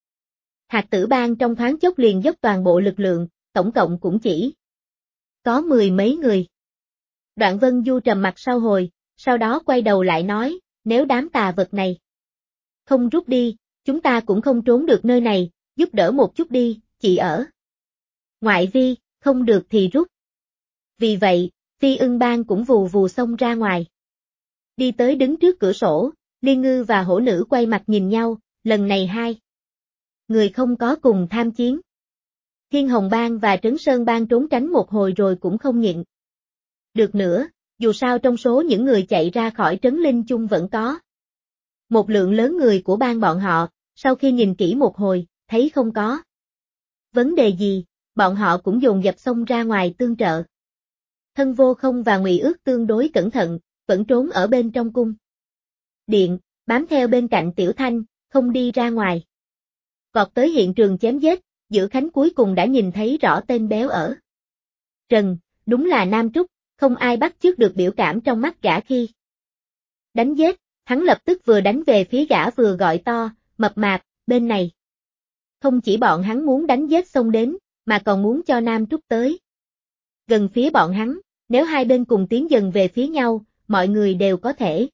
Hạt Tử Bang trong thoáng chốc liền dốc toàn bộ lực lượng, tổng cộng cũng chỉ có 10 mấy người. Đoạn Vân Du trầm mặt sau hồi, sau đó quay đầu lại nói, nếu đám tà vật này không rút đi, chúng ta cũng không trốn được nơi này, giúp đỡ một chút đi, chị ở ngoại vi, không được thì rút. Vì vậy, Phi Ưng Bang cũng vù vù xông ra ngoài. Đi tới đứng trước cửa sổ, Liên Ngư và hổ nữ quay mặt nhìn nhau, lần này hai người không có cùng tham chiến. Thiên Hồng Bang và Trấn Sơn Bang trốn tránh một hồi rồi cũng không nhịn được nữa, dù sao trong số những người chạy ra khỏi Trấn Linh Chung vẫn có một lượng lớn người của bang bọn họ, sau khi nhìn kỹ một hồi, thấy không có vấn đề gì, bọn họ cũng dồn dập xông ra ngoài tương trợ. Thân Vô Không và Ngụy Ước tương đối cẩn thận, vẫn trốn ở bên trong cung điện, bám theo bên cạnh Tiểu Thanh, không đi ra ngoài. Vọt tới hiện trường chém giết, Dữ Khánh cuối cùng đã nhìn thấy rõ tên béo ở trần, đúng là Nam Trúc, không ai bắt chước được biểu cảm trong mắt gã khi đánh giết, hắn lập tức vừa đánh về phía gã vừa gọi to, mập mạp, bên này. Không chỉ bọn hắn muốn đánh giết xông đến, mà còn muốn cho Nam Trúc tới gần phía bọn hắn, nếu hai bên cùng tiến dần về phía nhau, mọi người đều có thể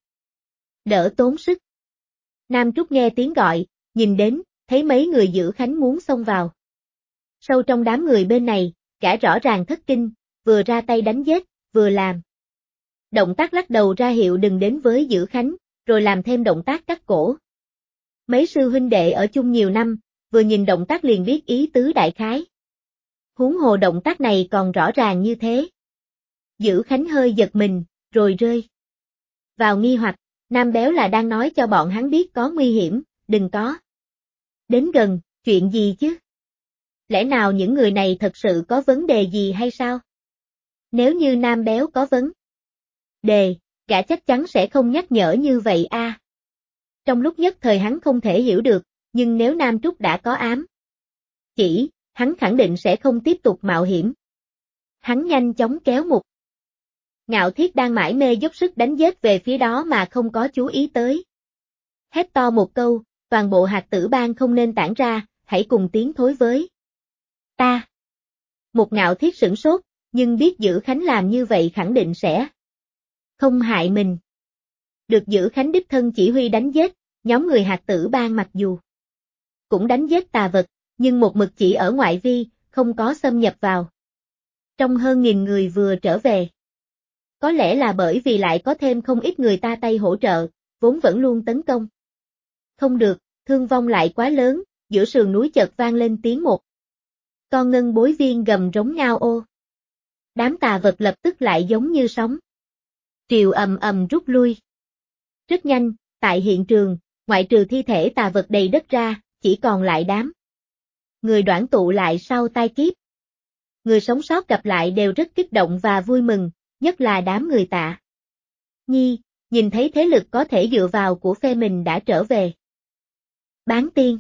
đỡ tốn sức. Nam Trúc nghe tiếng gọi, nhìn đến, thấy mấy người Dữ Khánh muốn xông vào. Sâu trong đám người bên này, gã rõ ràng thất kinh, vừa ra tay đánh giết, vừa làm động tác lắc đầu ra hiệu đừng đến với Dữ Khánh, rồi làm thêm động tác cắt cổ. Mấy sư huynh đệ ở chung nhiều năm, vừa nhìn động tác liền biết ý tứ đại khái. Huống hồ động tác này còn rõ ràng như thế. Dữ Khánh hơi giật mình, rồi rơi vào nghi hoặc, Nam Béo là đang nói cho bọn hắn biết có nguy hiểm, đừng có đến gần, chuyện gì chứ? Lẽ nào những người này thật sự có vấn đề gì hay sao? Nếu như Nam Béo có vấn đề, gã chắc chắn sẽ không nhắc nhở như vậy a. Trong lúc nhất thời hắn không thể hiểu được, nhưng nếu Nam Trúc đã có ám chỉ, hắn khẳng định sẽ không tiếp tục mạo hiểm. Hắn nhanh chóng kéo một Ngạo Thiết đang mải mê dốc sức đánh giết về phía đó mà không có chú ý tới. Hét to một câu, toàn bộ Hạt Tử Bang không nên tản ra, hãy cùng tiến thối với ta. Một Ngạo Thiết sửng sốt, nhưng biết Dữ Khánh làm như vậy khẳng định sẽ không hại mình. Được Dữ Khánh đích thân chỉ huy đánh giết, nhóm người Hạt Tử Bang mặc dù cũng đánh giết tà vật, nhưng một mực chỉ ở ngoại vi, không có xâm nhập vào. Trong hơn 1000 người vừa trở về, có lẽ là bởi vì lại có thêm không ít người ta tay hỗ trợ, vốn vẫn luôn tấn công. Không được, thương vong lại quá lớn, giữa sườn núi chợt vang lên tiếng một con ngân bối viên gầm rống ngao ô. Đám tà vật lập tức lại giống như sóng triều ầm ầm rút lui. Rất nhanh, tại hiện trường, ngoại trừ thi thể tà vật đầy đất ra, chỉ còn lại đám người đoản tụ lại sau tai kiếp. Người sống sót gặp lại đều rất kích động và vui mừng, nhất là đám người Tạ Nhi, nhìn thấy thế lực có thể dựa vào của phe mình đã trở về. Bán tiên.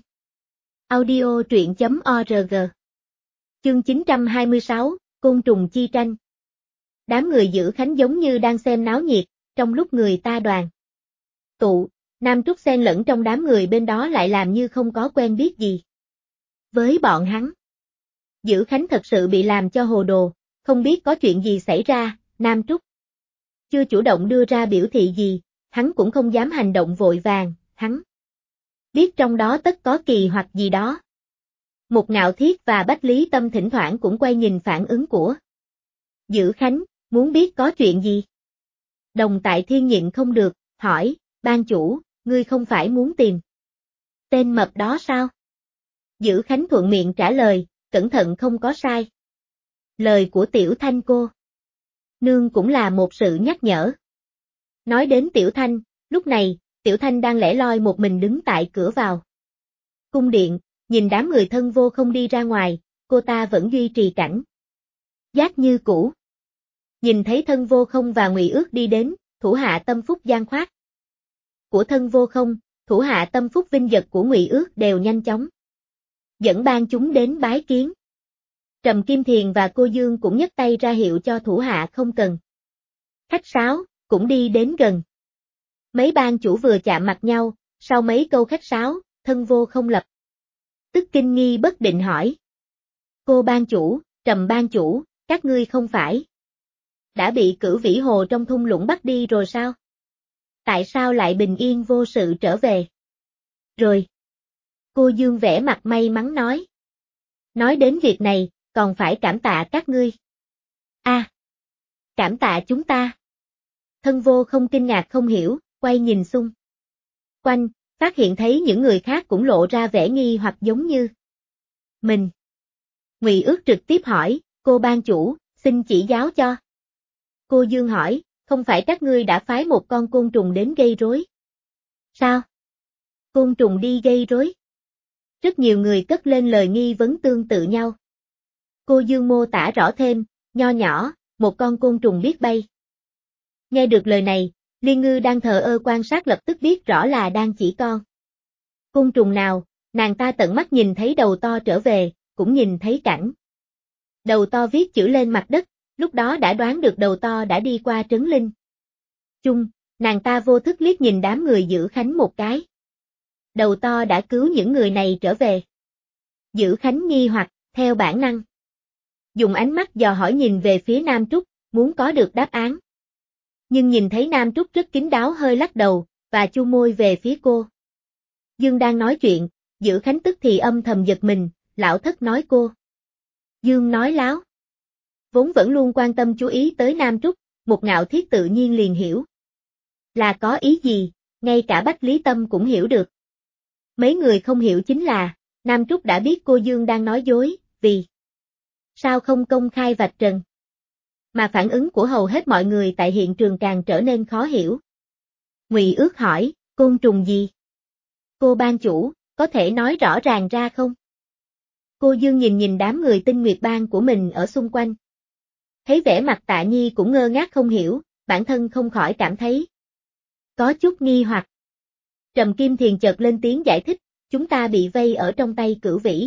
Audio truyện.org. Chương 926, Côn trùng chi tranh. Đám người giữ khánh giống như đang xem náo nhiệt, trong lúc người ta đoàn tụ, Nam Trúc xen lẫn trong đám người bên đó lại làm như không có quen biết gì với bọn hắn. Giữ khánh thật sự bị làm cho hồ đồ, không biết có chuyện gì xảy ra. Nam Trúc chưa chủ động đưa ra biểu thị gì, hắn cũng không dám hành động vội vàng, hắn biết trong đó tất có kỳ hoặc gì đó. Một Ngạo Thiết và Bách Lý Tâm thỉnh thoảng cũng quay nhìn phản ứng của Giữ Khánh, muốn biết có chuyện gì. Đồng Tại Thiên nhịn không được, hỏi, ban chủ, ngươi không phải muốn tìm tên mập đó sao? Giữ Khánh thuận miệng trả lời, cẩn thận không có sai. Lời của Tiểu Thanh cô nương cũng là một sự nhắc nhở. Nói đến Tiểu Thanh, lúc này, Tiểu Thanh đang lẻ loi một mình đứng tại cửa vào cung điện, nhìn đám người thân vô không đi ra ngoài, cô ta vẫn duy trì cảnh giác như cũ. Nhìn thấy thân vô không và Ngụy Ước đi đến, thủ hạ tâm phúc giang khoát của thân vô không, thủ hạ tâm phúc vinh vật của Ngụy Ước đều nhanh chóng dẫn ban chúng đến bái kiến. Trầm Kim Thiền và cô Dương cũng nhấc tay ra hiệu cho thủ hạ không cần khách sáo, cũng đi đến gần. Mấy ban chủ vừa chạm mặt nhau, sau mấy câu khách sáo, thân vô không lập tức kinh nghi bất định hỏi. Cô ban chủ, Trầm ban chủ, các ngươi không phải đã bị Cửu Vĩ Hồ trong thung lũng bắt đi rồi sao? Tại sao lại bình yên vô sự trở về? Rồi. Cô Dương vẻ mặt may mắn nói. Nói đến việc này, còn phải cảm tạ các ngươi. Cảm tạ chúng ta. Thân vô không kinh ngạc không hiểu, quay nhìn xung quanh, phát hiện thấy những người khác cũng lộ ra vẻ nghi hoặc giống như mình. Ngụy Ước trực tiếp hỏi, cô ban chủ, xin chỉ giáo cho. Cô Dương hỏi, không phải các ngươi đã phái một con côn trùng đến gây rối sao? Côn trùng đi gây rối? Rất nhiều người cất lên lời nghi vấn tương tự nhau. Cô Dương mô tả rõ thêm, nho nhỏ, một con côn trùng biết bay. Nghe được lời này, Liên Ngư đang thờ ơ quan sát lập tức biết rõ là đang chỉ con côn trùng nào, nàng ta tận mắt nhìn thấy đầu to trở về, cũng nhìn thấy cảnh đầu to viết chữ lên mặt đất, lúc đó đã đoán được đầu to đã đi qua trấn linh chung, nàng ta vô thức liếc nhìn đám người Giữ Khánh một cái. Đầu to đã cứu những người này trở về. Giữ Khánh nghi hoặc, theo bản năng dùng ánh mắt dò hỏi nhìn về phía Nam Trúc, muốn có được đáp án. Nhưng nhìn thấy Nam Trúc rất kín đáo hơi lắc đầu, và chu môi về phía cô Dương đang nói chuyện, Giữ Khánh tức thì âm thầm giật mình, lão thất nói cô Dương nói láo. Vốn vẫn luôn quan tâm chú ý tới Nam Trúc, một Ngạo Thiết tự nhiên liền hiểu là có ý gì, ngay cả Bách Lý Tâm cũng hiểu được. Mấy người không hiểu chính là, Nam Trúc đã biết cô Dương đang nói dối, vì sao không công khai vạch trần. Mà phản ứng của hầu hết mọi người tại hiện trường càng trở nên khó hiểu. Ngụy Ước hỏi, côn trùng gì? Cô ban chủ, có thể nói rõ ràng ra không? Cô Dương nhìn nhìn đám người Tinh Nguyệt Bang của mình ở xung quanh. Thấy vẻ mặt Tạ Nhi cũng ngơ ngác không hiểu, bản thân không khỏi cảm thấy có chút nghi hoặc. Trầm Kim Thiền chợt lên tiếng giải thích, chúng ta bị vây ở trong tay Cửu Vĩ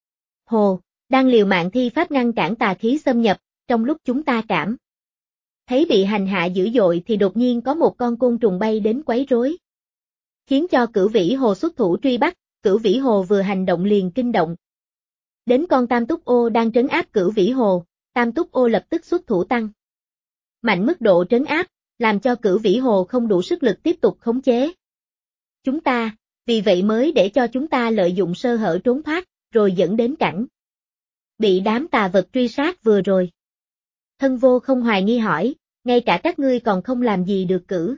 Hồ, đang liều mạng thi pháp ngăn cản tà khí xâm nhập, trong lúc chúng ta cảm thấy bị hành hạ dữ dội thì đột nhiên có một con côn trùng bay đến quấy rối, khiến cho Cửu Vĩ Hồ xuất thủ truy bắt, Cửu Vĩ Hồ vừa hành động liền kinh động đến con Tam Túc Ô đang trấn áp Cửu Vĩ Hồ, Tam Túc Ô lập tức xuất thủ tăng mạnh mức độ trấn áp, làm cho Cửu Vĩ Hồ không đủ sức lực tiếp tục khống chế chúng ta, vì vậy mới để cho chúng ta lợi dụng sơ hở trốn thoát, rồi dẫn đến cảnh bị đám tà vật truy sát vừa rồi. Thân vô không hoài nghi hỏi, ngay cả các ngươi còn không làm gì được cử.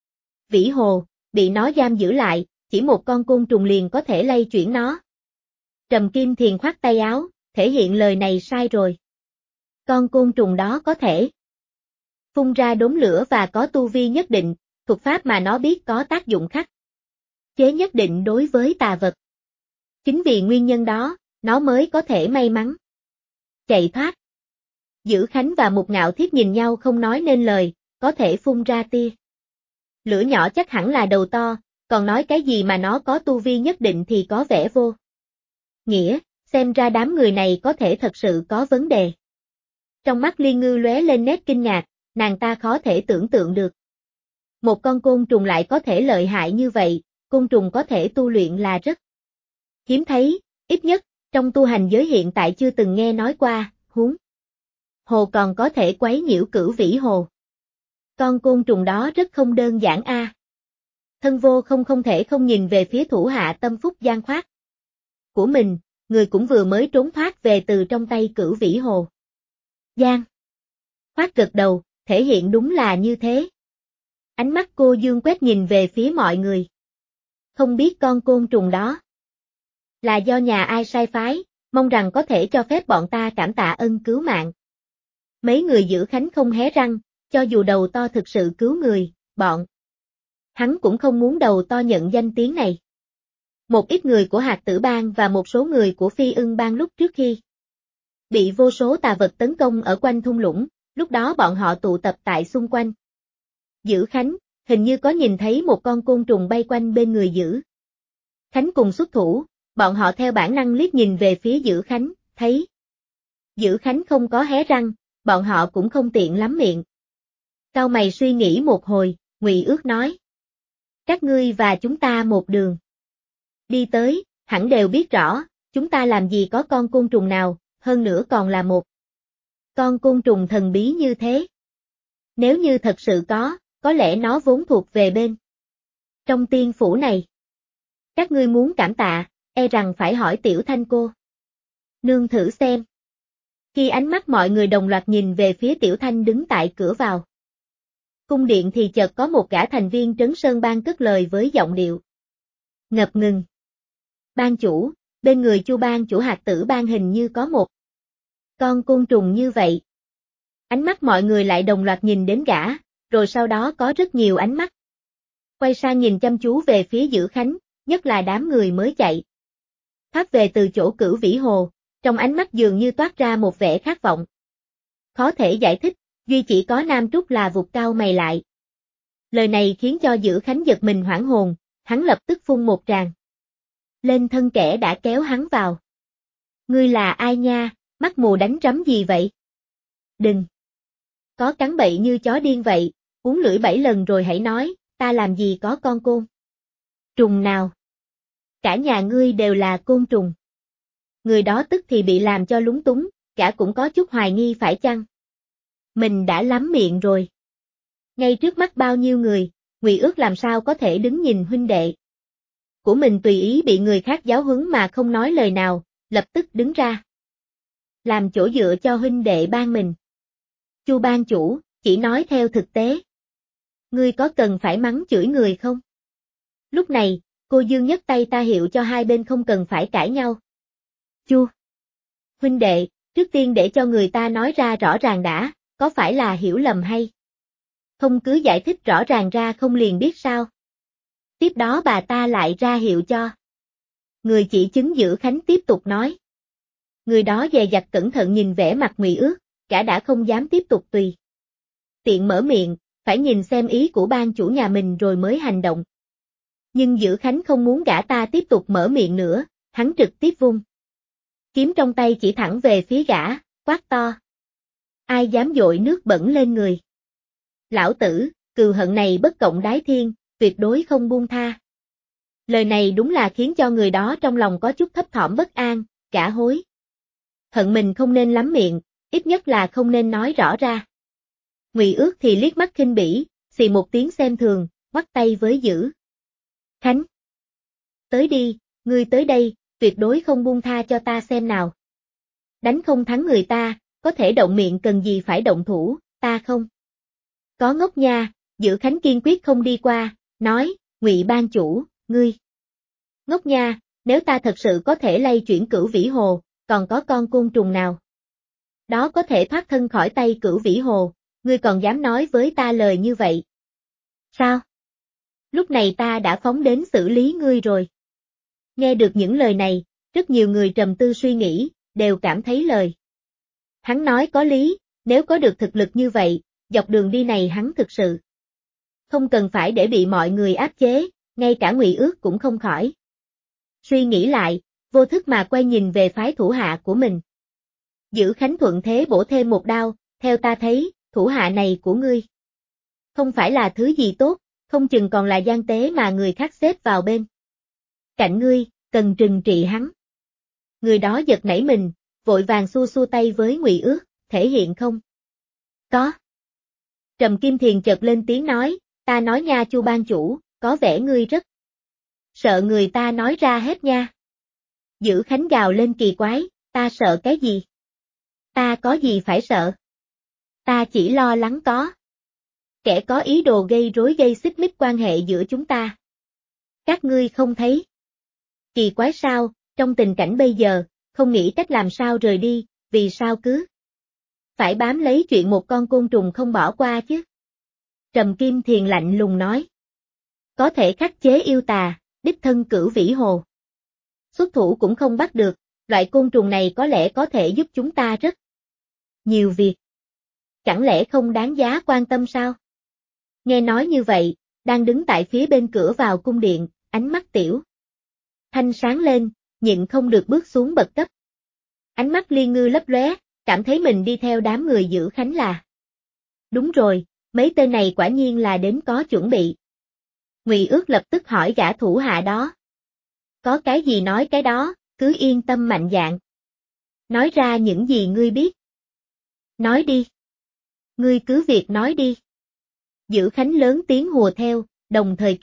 Vĩ Hồ, bị nó giam giữ lại, chỉ một con côn trùng liền có thể lay chuyển nó. Trầm Kim Thiền khoát tay áo, thể hiện lời này sai rồi. Con côn trùng đó có thể phun ra đốm lửa và có tu vi nhất định, thuật pháp mà nó biết có tác dụng khắc chế nhất định đối với tà vật. Chính vì nguyên nhân đó, nó mới có thể may mắn chạy thoát. Dữ Khánh và Mục Ngạo Thiết nhìn nhau không nói nên lời, có thể phun ra tia lửa nhỏ chắc hẳn là đầu to, còn nói cái gì mà nó có tu vi nhất định thì có vẻ vô nghĩa, xem ra đám người này có thể thật sự có vấn đề. Trong mắt Liên Ngư lóe lên nét kinh ngạc, nàng ta khó thể tưởng tượng được. Một con côn trùng lại có thể lợi hại như vậy, côn trùng có thể tu luyện là rất hiếm thấy, ít nhất, trong tu hành giới hiện tại chưa từng nghe nói qua, huống hồ còn có thể quấy nhiễu Cửu Vĩ Hồ. Con côn trùng đó rất không đơn giản a. Thân Vô không thể không nhìn về phía thủ hạ tâm phúc Giang Khoát của mình, người cũng vừa mới trốn thoát về từ trong tay Cửu Vĩ Hồ. Giang Khoát gật đầu, thể hiện đúng là như thế. Ánh mắt cô dương quét nhìn về phía mọi người. Không biết con côn trùng đó là do nhà ai sai phái, mong rằng có thể cho phép bọn ta cảm tạ ân cứu mạng. Mấy người Dữ Khánh không hé răng, cho dù đầu to thực sự cứu người, bọn hắn cũng không muốn đầu to nhận danh tiếng này. Một ít người của Hạt Tử Bang và một số người của Phi Ưng Bang lúc trước khi bị vô số tà vật tấn công ở quanh thung lũng, lúc đó bọn họ tụ tập tại xung quanh. Dữ Khánh, hình như có nhìn thấy một con côn trùng bay quanh bên người Dữ Khánh cùng xuất thủ, bọn họ theo bản năng liếc nhìn về phía Dữ Khánh, thấy Dữ Khánh không có hé răng, bọn họ cũng không tiện lắm miệng. Cau mày suy nghĩ một hồi, Ngụy Ước nói. Các ngươi và chúng ta một đường đi tới, hẳn đều biết rõ, chúng ta làm gì có con côn trùng nào, hơn nữa còn là một con côn trùng thần bí như thế. Nếu như thật sự có lẽ nó vốn thuộc về bên trong tiên phủ này. Các ngươi muốn cảm tạ, e rằng phải hỏi Tiểu Thanh cô nương thử xem. Khi ánh mắt mọi người đồng loạt nhìn về phía Tiểu Thanh đứng tại cửa vào cung điện thì chợt có một gã thành viên Trấn Sơn Bang cất lời với giọng điệu ngập ngừng. Ban chủ, bên người Chu Bang chủ Hạt Tử Bang hình như có một con côn trùng như vậy. Ánh mắt mọi người lại đồng loạt nhìn đến gã, rồi sau đó có rất nhiều ánh mắt quay sang nhìn chăm chú về phía Dữ Khánh, nhất là đám người mới chạy thoát về từ chỗ Cửu Vĩ Hồ, trong ánh mắt dường như toát ra một vẻ khát vọng. Khó thể giải thích, duy chỉ có Nam Trúc là vụt cau mày lại. Lời này khiến cho Dữ Khánh giật mình hoảng hồn, hắn lập tức phun một tràng lên thân kẻ đã kéo hắn vào. Ngươi là ai nha, mắt mù đánh rắm gì vậy? Đừng có cắn bậy như chó điên vậy, uống lưỡi 7 lần rồi hãy nói, ta làm gì có con côn trùng nào? Cả nhà ngươi đều là côn trùng. Người đó tức thì bị làm cho lúng túng, cả cũng có chút hoài nghi phải chăng mình đã lắm miệng rồi. Ngay trước mắt bao nhiêu người, Ngụy Ước làm sao có thể đứng nhìn huynh đệ của mình tùy ý bị người khác giáo huấn mà không nói lời nào, lập tức đứng ra làm chỗ dựa cho huynh đệ ban mình. Chu ban chủ, chỉ nói theo thực tế. Ngươi có cần phải mắng chửi người không? Lúc này, cô Dương nhấc tay ta hiệu cho hai bên không cần phải cãi nhau. Chu huynh đệ, trước tiên để cho người ta nói ra rõ ràng đã, có phải là hiểu lầm hay không cứ giải thích rõ ràng ra không liền biết sao? Tiếp đó bà ta lại ra hiệu cho người chỉ chứng Dữ Khánh tiếp tục nói. Người đó dè dặt cẩn thận nhìn vẻ mặt Ngụy Ước, cả đã không dám tiếp tục tùy tiện mở miệng, phải nhìn xem ý của ban chủ nhà mình rồi mới hành động. Nhưng Dữ Khánh không muốn gã ta tiếp tục mở miệng nữa, hắn trực tiếp vung kiếm trong tay chỉ thẳng về phía gã, quát to. Ai dám dội nước bẩn lên người? Lão tử, cừu hận này bất cộng đái thiên, tuyệt đối không buông tha. Lời này đúng là khiến cho người đó trong lòng có chút thấp thỏm bất an, cả hối hận mình không nên lắm miệng, ít nhất là không nên nói rõ ra. Ngụy Ước thì liếc mắt khinh bỉ, xì một tiếng xem thường, bắt tay với Dữ Khánh. Tới đi, ngươi tới đây, tuyệt đối không buông tha cho ta xem nào. Đánh không thắng người ta, có thể động miệng cần gì phải động thủ, ta không Có ngốc nha, Dữ Khánh kiên quyết không đi qua, nói, Ngụy ban chủ, ngươi. Ngốc nha, nếu ta thật sự có thể lay chuyển Cửu Vĩ Hồ, còn có con côn trùng nào đó có thể thoát thân khỏi tay Cửu Vĩ Hồ, ngươi còn dám nói với ta lời như vậy? Sao? Lúc này ta đã phóng đến xử lý ngươi rồi. Nghe được những lời này, rất nhiều người trầm tư suy nghĩ, đều cảm thấy lời hắn nói có lý, nếu có được thực lực như vậy, dọc đường đi này hắn thực sự không cần phải để bị mọi người áp chế, ngay cả Ngụy Ước cũng không khỏi. Suy nghĩ lại, vô thức mà quay nhìn về phái thủ hạ của mình. Dữ Khánh thuận thế bổ thêm một đao, theo ta thấy, thủ hạ này của ngươi không phải là thứ gì tốt, không chừng còn là gian tế mà người khác xếp vào bên cạnh ngươi, cần trừng trị hắn. Người đó giật nảy mình, vội vàng xua xua tay với Ngụy Ước, thể hiện không có. Trầm Kim Thiền chợt lên tiếng nói, ta nói nha Chu ban chủ, có vẻ ngươi rất sợ người ta nói ra hết nha. Dữ Khánh gào lên kỳ quái, ta sợ cái gì? Ta có gì phải sợ? Ta chỉ lo lắng có kẻ có ý đồ gây rối gây xích mích quan hệ giữa chúng ta. Các ngươi không thấy kỳ quái sao, trong tình cảnh bây giờ, không nghĩ cách làm sao rời đi, vì sao cứ phải bám lấy chuyện một con côn trùng không bỏ qua chứ? Trầm Kim Thiền lạnh lùng nói. Có thể khắc chế yêu tà, đích thân Cửu Vĩ Hồ xuất thủ cũng không bắt được, loại côn trùng này có lẽ có thể giúp chúng ta rất nhiều việc. Chẳng lẽ không đáng giá quan tâm sao? Nghe nói như vậy, đang đứng tại phía bên cửa vào cung điện, ánh mắt Tiểu Thanh sáng lên, nhịn không được bước xuống bậc cấp. Ánh mắt Liên Ngư lấp lóe, cảm thấy mình đi theo đám người Dữ Khánh là đúng rồi, mấy tên này quả nhiên là đến có chuẩn bị. Ngụy Ước lập tức hỏi gã thủ hạ đó. Có cái gì nói cái đó, cứ yên tâm mạnh dạn. Nói ra những gì ngươi biết. Nói đi. Ngươi cứ việc nói đi. Dữ Khánh lớn tiếng hùa theo, đồng thời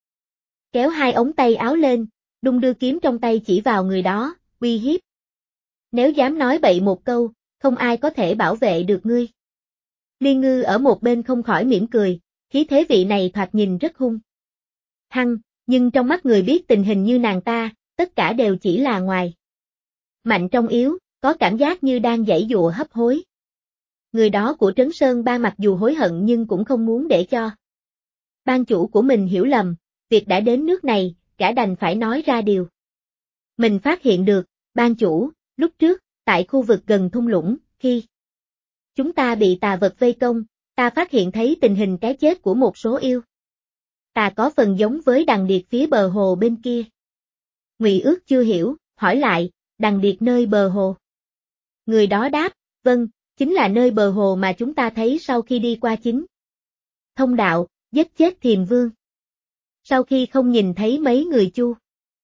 kéo hai ống tay áo lên, đung đưa kiếm trong tay chỉ vào người đó, uy hiếp. Nếu dám nói bậy một câu, không ai có thể bảo vệ được ngươi. Liên Ngư ở một bên không khỏi mỉm cười, khí thế vị này thoạt nhìn rất hung hăng, nhưng trong mắt người biết tình hình như nàng ta, tất cả đều chỉ là ngoài mạnh trong yếu, có cảm giác như đang giãy giụa hấp hối. Người đó của Trấn Sơn Bang mặc dù hối hận nhưng cũng không muốn để cho ban chủ của mình hiểu lầm, việc đã đến nước này, gã đành phải nói ra điều mình phát hiện được. Ban chủ, lúc trước, tại khu vực gần thung lũng, khi chúng ta bị tà vật vây công, ta phát hiện thấy tình hình cái chết của một số yêu tà có phần giống với đằng điệt phía bờ hồ bên kia. Ngụy Ước chưa hiểu, hỏi lại, đằng điệt nơi bờ hồ. Người đó đáp, vâng, chính là nơi bờ hồ mà chúng ta thấy sau khi đi qua chính thông đạo, giết chết Thiềm Vương. Sau khi không nhìn thấy mấy người Chu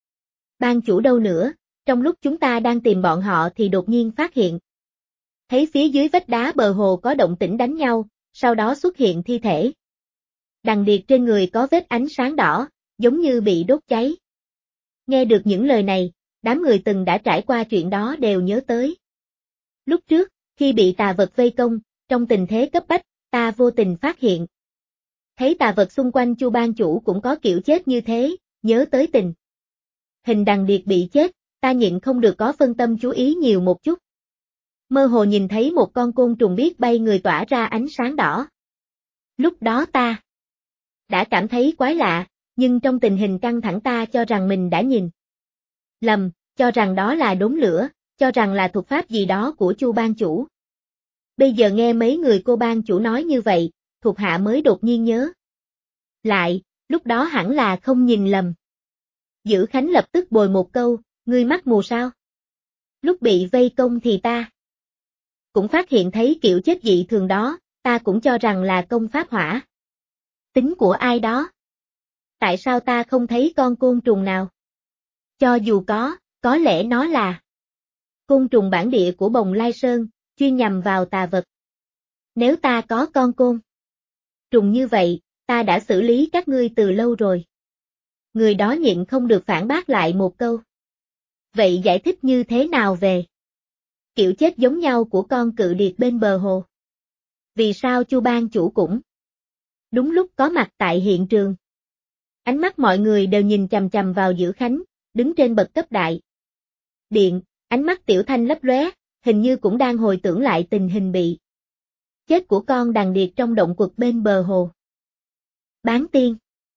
ban chủ đâu nữa, trong lúc chúng ta đang tìm bọn họ thì đột nhiên phát hiện thấy phía dưới vách đá bờ hồ có động tĩnh đánh nhau, sau đó xuất hiện thi thể. Đằng điệt trên người có vết ánh sáng đỏ, giống như bị đốt cháy. Nghe được những lời này, đám người từng đã trải qua chuyện đó đều nhớ tới. Lúc trước, khi bị tà vật vây công, trong tình thế cấp bách, ta vô tình phát hiện thấy tà vật xung quanh Chu ban chủ cũng có kiểu chết như thế, nhớ tới tình hình đằng điệt bị chết, ta nhịn không được có phân tâm chú ý nhiều một chút. Mơ hồ nhìn thấy một con côn trùng biết bay người tỏa ra ánh sáng đỏ. Lúc đó ta đã cảm thấy quái lạ, nhưng trong tình hình căng thẳng ta cho rằng mình đã nhìn lầm, cho rằng đó là đốm lửa, cho rằng là thuật pháp gì đó của Chu ban chủ. Bây giờ nghe mấy người cô ban chủ nói như vậy, thuộc hạ mới đột nhiên nhớ lại, lúc đó hẳn là không nhìn lầm. Dữ Khánh lập tức bồi một câu, ngươi mắt mù sao? Lúc bị vây công thì ta cũng phát hiện thấy kiểu chết dị thường đó, ta cũng cho rằng là công pháp hỏa tính của ai đó. Tại sao ta không thấy con côn trùng nào? Cho dù có lẽ nó là côn trùng bản địa của Bồng Lai Sơn, chuyên nhằm vào tà vật. Nếu ta có con côn trùng như vậy, ta đã xử lý các ngươi từ lâu rồi. Người đó nhịn không được phản bác lại một câu. Vậy giải thích như thế nào về kiểu chết giống nhau của con cự điệt bên bờ hồ? Vì sao Chu ban chủ cũng đúng lúc có mặt tại hiện trường. Ánh mắt mọi người đều nhìn chằm chằm vào Dữ Khánh, đứng trên bậc cấp đại điện, ánh mắt Tiểu Thanh lấp lóe, hình như cũng đang hồi tưởng lại tình hình bị chết của con đàn điệp trong động quật bên bờ hồ. Bán tiên.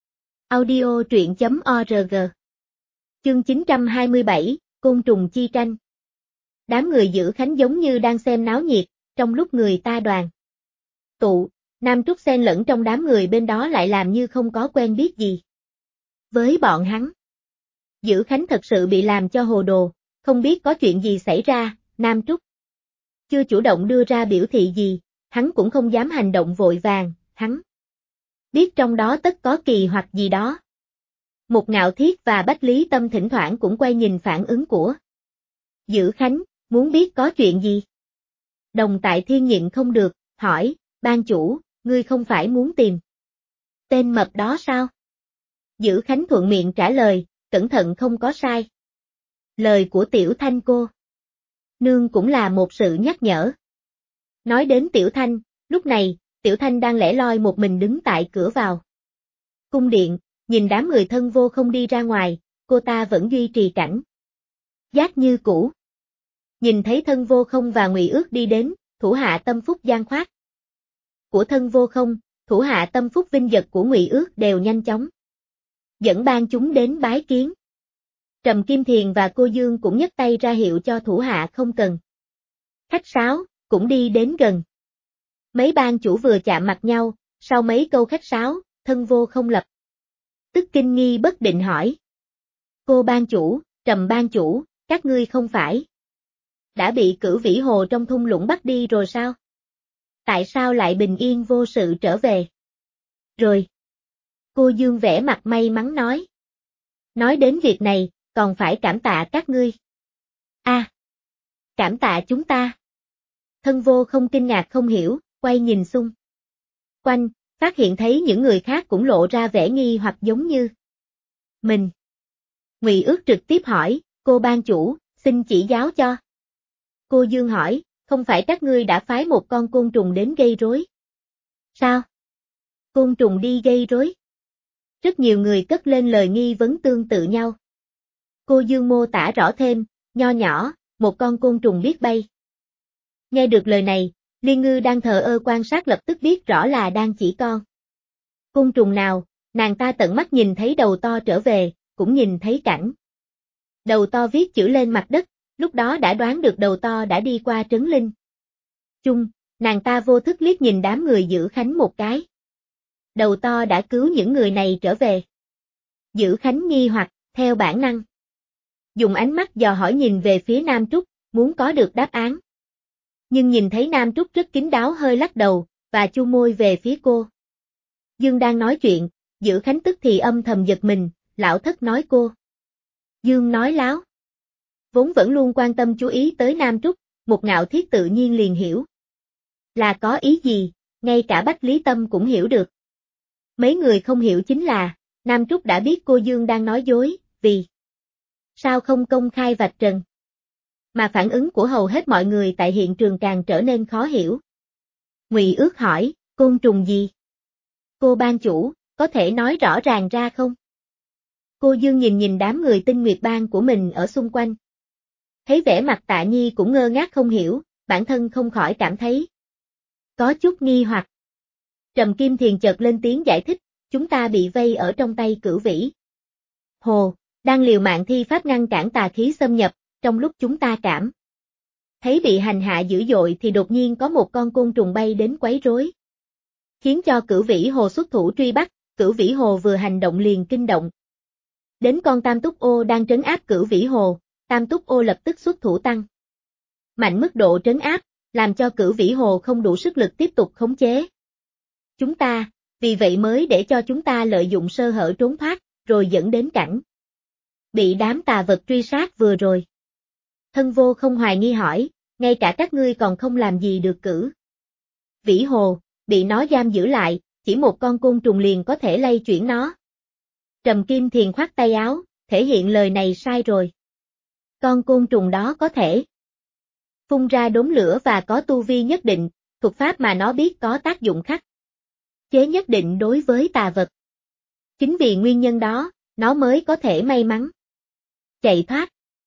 Audio truyện.org. Chương 927, Côn trùng chi tranh. Đám người Dữ Khánh giống như đang xem náo nhiệt, trong lúc người ta đoàn tụ, Nam Trúc xen lẫn trong đám người bên đó lại làm như không có quen biết gì với bọn hắn. Dữ Khánh thật sự bị làm cho hồ đồ, không biết có chuyện gì xảy ra. Nam Trúc chưa chủ động đưa ra biểu thị gì, hắn cũng không dám hành động vội vàng, hắn biết trong đó tất có kỳ hoặc gì đó. Một Ngạo Thiết và Bách Lý Tâm thỉnh thoảng cũng quay nhìn phản ứng của Dữ Khánh, muốn biết có chuyện gì. Đồng Tại Thiên nhịn không được, hỏi, ban chủ, ngươi không phải muốn tìm tên mập đó sao? Dữ Khánh thuận miệng trả lời, cẩn thận không có sai. Lời của Tiểu Thanh cô nương cũng là một sự nhắc nhở. Nói đến Tiểu Thanh, lúc này, Tiểu Thanh đang lẻ loi một mình đứng tại cửa vào cung điện, nhìn đám người Thân Vô không đi ra ngoài, cô ta vẫn duy trì cảnh giác như cũ. Nhìn thấy Thân Vô không và Ngụy Ước đi đến, thủ hạ tâm phúc giang khoát của Thân Vô không, thủ hạ tâm phúc vinh vật của Ngụy Ước đều nhanh chóng dẫn ban chúng đến bái kiến. Trầm Kim Thiền và cô Dương cũng nhấc tay ra hiệu cho thủ hạ không cần khách sáo, cũng đi đến gần. Mấy ban chủ vừa chạm mặt nhau, sau mấy câu khách sáo, Thân Vô không lập tức kinh nghi bất định hỏi. Cô ban chủ, Trầm ban chủ, các ngươi không phải đã bị Cửu Vĩ Hồ trong thung lũng bắt đi rồi sao? Tại sao lại bình yên vô sự trở về? Rồi. Cô Dương vẻ mặt may mắn nói. Nói đến việc này, còn phải cảm tạ các ngươi. Cảm tạ chúng ta. Thân Vô không kinh ngạc không hiểu, quay nhìn xung quanh, phát hiện thấy những người khác cũng lộ ra vẻ nghi hoặc giống như mình. Ngụy Ước trực tiếp hỏi, cô ban chủ, xin chỉ giáo cho. Cô Dương hỏi, không phải các ngươi đã phái một con côn trùng đến gây rối? Sao? Côn trùng đi gây rối? Rất nhiều người cất lên lời nghi vấn tương tự nhau. Cô Dương mô tả rõ thêm, nho nhỏ, một con côn trùng biết bay. Nghe được lời này, Liên Ngư đang thờ ơ quan sát lập tức biết rõ là đang chỉ con côn trùng nào, nàng ta tận mắt nhìn thấy đầu to trở về, cũng nhìn thấy cảnh đầu to viết chữ lên mặt đất, lúc đó đã đoán được đầu to đã đi qua trấn linh chung, nàng ta vô thức liếc nhìn đám người Dữ Khánh một cái. Đầu to đã cứu những người này trở về. Dữ Khánh nghi hoặc, theo bản năng dùng ánh mắt dò hỏi nhìn về phía Nam Trúc, muốn có được đáp án. Nhưng nhìn thấy Nam Trúc rất kín đáo hơi lắc đầu, và chu môi về phía cô Dương đang nói chuyện, Dữ Khánh tức thì âm thầm giật mình, lão thất nói cô Dương nói láo. Vốn vẫn luôn quan tâm chú ý tới Nam Trúc, một Ngạo Thiết tự nhiên liền hiểu là có ý gì, ngay cả Bách Lý Tâm cũng hiểu được. Mấy người không hiểu chính là, Nam Trúc đã biết cô Dương đang nói dối, vì sao không công khai vạch trần. Mà phản ứng của hầu hết mọi người tại hiện trường càng trở nên khó hiểu. Ngụy Ước hỏi, côn trùng gì? Cô ban chủ, có thể nói rõ ràng ra không? Cô Dương nhìn nhìn đám người Tinh Nguyệt Bang của mình ở xung quanh. Thấy vẻ mặt Tạ Nhi cũng ngơ ngác không hiểu, bản thân không khỏi cảm thấy có chút nghi hoặc. Trầm Kim Thiền chợt lên tiếng giải thích, chúng ta bị vây ở trong tay Cửu Vĩ Hồ, đang liều mạng thi pháp ngăn cản tà khí xâm nhập, trong lúc chúng ta cảm thấy bị hành hạ dữ dội thì đột nhiên có một con côn trùng bay đến quấy rối, khiến cho Cửu Vĩ Hồ xuất thủ truy bắt, Cửu Vĩ Hồ vừa hành động liền kinh động đến con Tam Túc Ô đang trấn áp Cửu Vĩ Hồ, Tam Túc Ô lập tức xuất thủ tăng mạnh mức độ trấn áp, làm cho Cửu Vĩ Hồ không đủ sức lực tiếp tục khống chế chúng ta, vì vậy mới để cho chúng ta lợi dụng sơ hở trốn thoát, rồi dẫn đến cảnh bị đám tà vật truy sát vừa rồi. Thân Vô không hoài nghi hỏi, ngay cả các ngươi còn không làm gì được Cửu Vĩ Hồ, bị nó giam giữ lại, chỉ một con côn trùng liền có thể lay chuyển nó. Trầm Kim Thiền khoát tay áo, thể hiện lời này sai rồi. Con côn trùng đó có thể phun ra đốm lửa và có tu vi nhất định, thuật pháp mà nó biết có tác dụng khắc chế nhất định đối với tà vật. Chính vì nguyên nhân đó, nó mới có thể may mắn chạy thoát.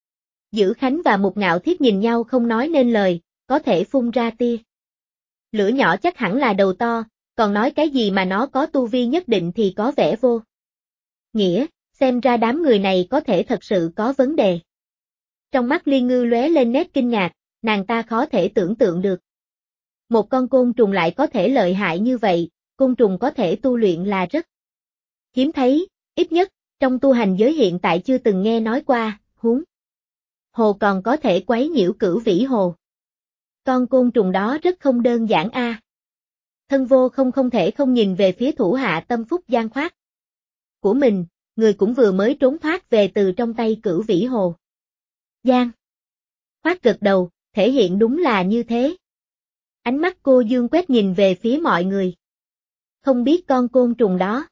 Dữ Khánh và Mục Ngạo Thiết nhìn nhau không nói nên lời, có thể phun ra tia lửa nhỏ chắc hẳn là đầu to, còn nói cái gì mà nó có tu vi nhất định thì có vẻ vô nghĩa, xem ra đám người này có thể thật sự có vấn đề. Trong mắt Liên Ngư lóe lên nét kinh ngạc, nàng ta khó thể tưởng tượng được. Một con côn trùng lại có thể lợi hại như vậy, côn trùng có thể tu luyện là rất hiếm thấy, ít nhất, trong tu hành giới hiện tại chưa từng nghe nói qua, huống hồ còn có thể quấy nhiễu Cửu Vĩ Hồ. Con côn trùng đó rất không đơn giản a. Thân Vô không thể không nhìn về phía thủ hạ tâm phúc Giang Khoát của mình, người cũng vừa mới trốn thoát về từ trong tay Cửu Vĩ Hồ. Giang Khoát gật đầu, thể hiện đúng là như thế. Ánh mắt cô dương quét nhìn về phía mọi người. Không biết con côn trùng đó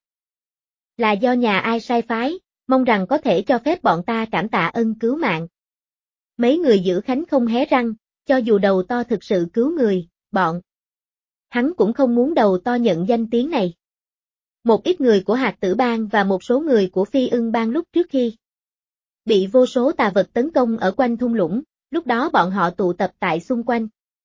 là do nhà ai sai phái, mong rằng có thể cho phép bọn ta cảm tạ ân cứu mạng. Mấy người Dữ Khánh không hé răng, cho dù đầu to thực sự cứu người, bọn hắn cũng không muốn đầu to nhận danh tiếng này. Một ít người của Hạt Tử Bang và một số người của Phi Ưng Bang lúc trước khi bị vô số tà vật tấn công ở quanh thung lũng, lúc đó bọn họ tụ tập tại xung quanh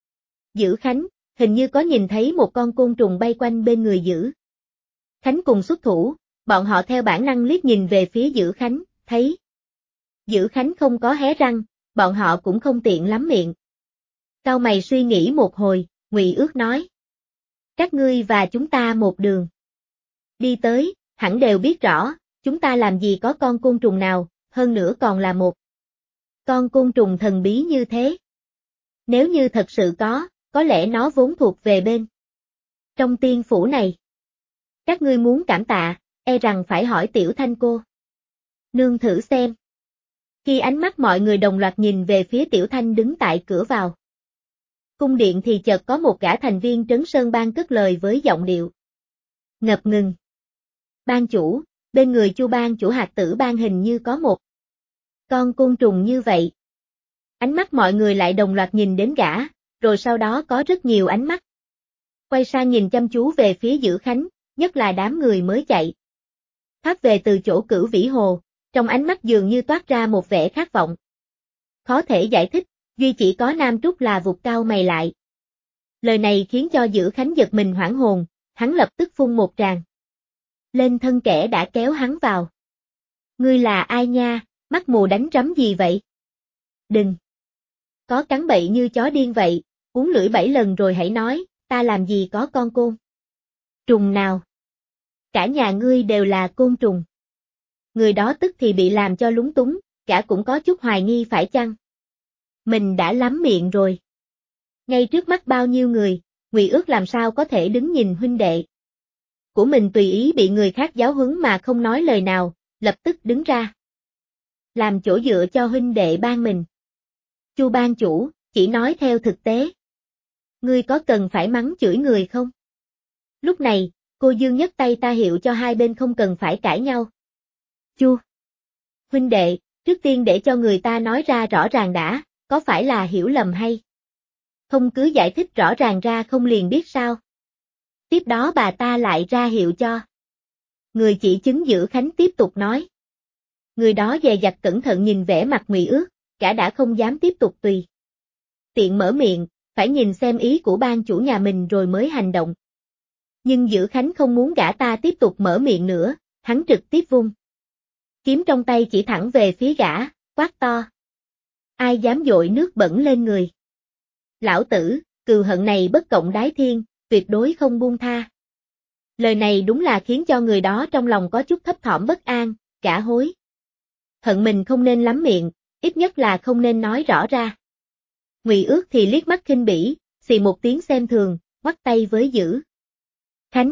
Dữ Khánh, hình như có nhìn thấy một con côn trùng bay quanh bên người Dữ Khánh cùng xuất thủ, bọn họ theo bản năng liếc nhìn về phía Dữ Khánh, thấy Dữ Khánh không có hé răng, bọn họ cũng không tiện lắm miệng. Cau mày suy nghĩ một hồi, Ngụy Ước nói: các ngươi và chúng ta một đường đi tới, hẳn đều biết rõ, chúng ta làm gì có con côn trùng nào, hơn nữa còn là một con côn trùng thần bí như thế. Nếu như thật sự có lẽ nó vốn thuộc về bên trong tiên phủ này. Các ngươi muốn cảm tạ, e rằng phải hỏi Tiểu Thanh cô nương thử xem. Khi ánh mắt mọi người đồng loạt nhìn về phía Tiểu Thanh đứng tại cửa vào cung điện thì chợt có một gã thành viên Trấn Sơn Bang cất lời với giọng điệu ngập ngừng. Ban chủ, bên người Chu Bang chủ Hạt Tử Bang hình như có một con côn trùng như vậy. Ánh mắt mọi người lại đồng loạt nhìn đến gã, rồi sau đó có rất nhiều ánh mắt quay sang nhìn chăm chú về phía Dữ Khánh, nhất là đám người mới chạy thoát về từ chỗ Cửu Vĩ Hồ, trong ánh mắt dường như toát ra một vẻ khát vọng. Khó thể giải thích, duy chỉ có Nam Trúc là vụt cau mày lại. Lời này khiến cho Dữ Khánh giật mình hoảng hồn, hắn lập tức phun một tràng lên thân kẻ đã kéo hắn vào. Ngươi là ai nha, mắt mù đánh rắm gì vậy? Đừng có cắn bậy như chó điên vậy, uống lưỡi 7 lần rồi hãy nói, ta làm gì có con côn trùng nào? Cả nhà ngươi đều là côn trùng. Người đó tức thì bị làm cho lúng túng, cả cũng có chút hoài nghi phải chăng mình đã lắm miệng rồi. Ngay trước mắt bao nhiêu người, Ngụy Ước làm sao có thể đứng nhìn huynh đệ của mình tùy ý bị người khác giáo huấn mà không nói lời nào, lập tức đứng ra làm chỗ dựa cho huynh đệ ban mình. Chu Bang chủ, chỉ nói theo thực tế. Ngươi có cần phải mắng chửi người không? Lúc này, cô Dương nhấc tay ta hiệu cho hai bên không cần phải cãi nhau. Chu huynh đệ, trước tiên để cho người ta nói ra rõ ràng đã, có phải là hiểu lầm hay không cứ giải thích rõ ràng ra không liền biết sao? Tiếp đó bà ta lại ra hiệu cho người chỉ chứng Dữ Khánh tiếp tục nói. Người đó dè dặt cẩn thận nhìn vẻ mặt Ngụy Ước, cả đã không dám tiếp tục tùy tiện mở miệng, phải nhìn xem ý của ban chủ nhà mình rồi mới hành động. Nhưng Dữ Khánh không muốn gã ta tiếp tục mở miệng nữa, hắn trực tiếp vung kiếm trong tay chỉ thẳng về phía gã, quát to. Ai dám dội nước bẩn lên người? Lão tử, cừu hận này bất cộng đái thiên, tuyệt đối không buông tha. Lời này đúng là khiến cho người đó trong lòng có chút thấp thỏm bất an, cả hối hận mình không nên lắm miệng, ít nhất là không nên nói rõ ra. Ngụy Ước thì liếc mắt khinh bỉ, xì một tiếng xem thường, ngoắc tay với Dữ Khánh.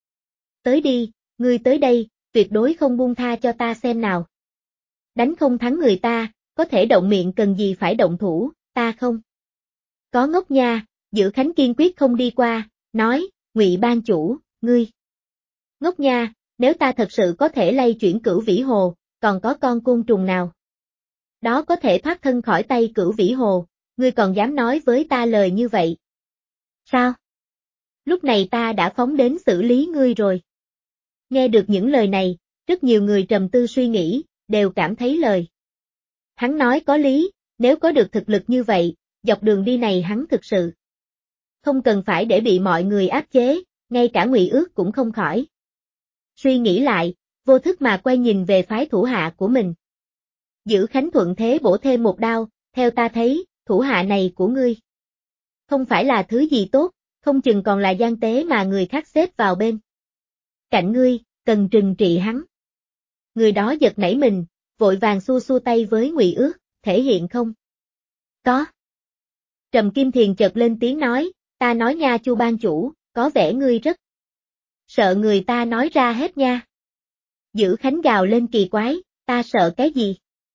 Tới đi, ngươi tới đây, tuyệt đối không buông tha cho ta xem nào. Đánh không thắng người ta, có thể động miệng cần gì phải động thủ, ta không có ngốc nha. Dữ Khánh kiên quyết không đi qua, nói, Ngụy ban chủ, ngươi ngốc nha, nếu ta thật sự có thể lay chuyển Cửu Vĩ Hồ, còn có con côn trùng nào đó có thể thoát thân khỏi tay Cửu Vĩ Hồ, ngươi còn dám nói với ta lời như vậy? Sao? Lúc này ta đã phóng đến xử lý ngươi rồi. Nghe được những lời này, rất nhiều người trầm tư suy nghĩ, đều cảm thấy lời hắn nói có lý, nếu có được thực lực như vậy, dọc đường đi này hắn thực sự không cần phải để bị mọi người áp chế, ngay cả Ngụy Ước cũng không khỏi. Suy nghĩ lại, vô thức mà quay nhìn về phái thủ hạ của mình. Giữ Khánh thuận thế bổ thêm một đao, theo ta thấy, thủ hạ này của ngươi không phải là thứ gì tốt, không chừng còn là gian tế mà người khác xếp vào bên cạnh ngươi, cần trừng trị hắn. Người đó giật nảy mình, vội vàng xua xua tay với Ngụy Ước, thể hiện không có. Trầm Kim Thiền chợt lên tiếng nói, ta nói nha Chu ban chủ, có vẻ ngươi rất sợ người ta nói ra hết nha. Giữ Khánh gào lên kỳ quái, ta sợ cái gì?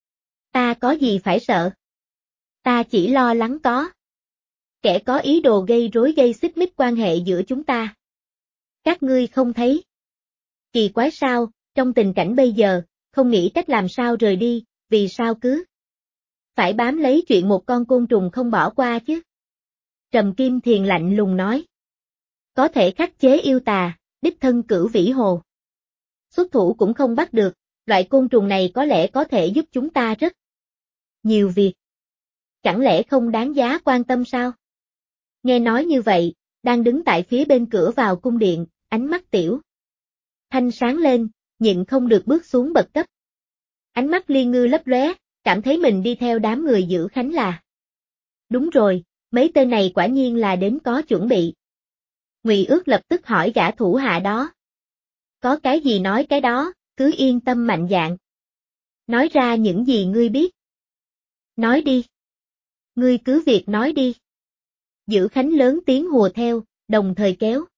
Ta có gì phải sợ? Ta chỉ lo lắng có kẻ có ý đồ gây rối gây xích mích quan hệ giữa chúng ta. Các ngươi không thấy kỳ quái sao, trong tình cảnh bây giờ, không nghĩ cách làm sao rời đi, vì sao cứ phải bám lấy chuyện một con côn trùng không bỏ qua chứ? Trầm Kim Thiền lạnh lùng nói. Có thể khắc chế yêu tà, đích thân Cửu Vĩ Hồ xuất thủ cũng không bắt được, loại côn trùng này có lẽ có thể giúp chúng ta rất nhiều việc. Chẳng lẽ không đáng giá quan tâm sao? Nghe nói như vậy, đang đứng tại phía bên cửa vào cung điện, ánh mắt Tiểu Thanh sáng lên, nhịn không được bước xuống bậc cấp. Ánh mắt Liên Ngư lấp lóe, cảm thấy mình đi theo đám người Giữ Khánh là đúng rồi, mấy tên này quả nhiên là đến có chuẩn bị. Ngụy Ước lập tức hỏi gã thủ hạ đó. Có cái gì nói cái đó, cứ yên tâm mạnh dạn. Nói ra những gì ngươi biết. Nói đi. Ngươi cứ việc nói đi. Giữ Khánh lớn tiếng hùa theo, đồng thời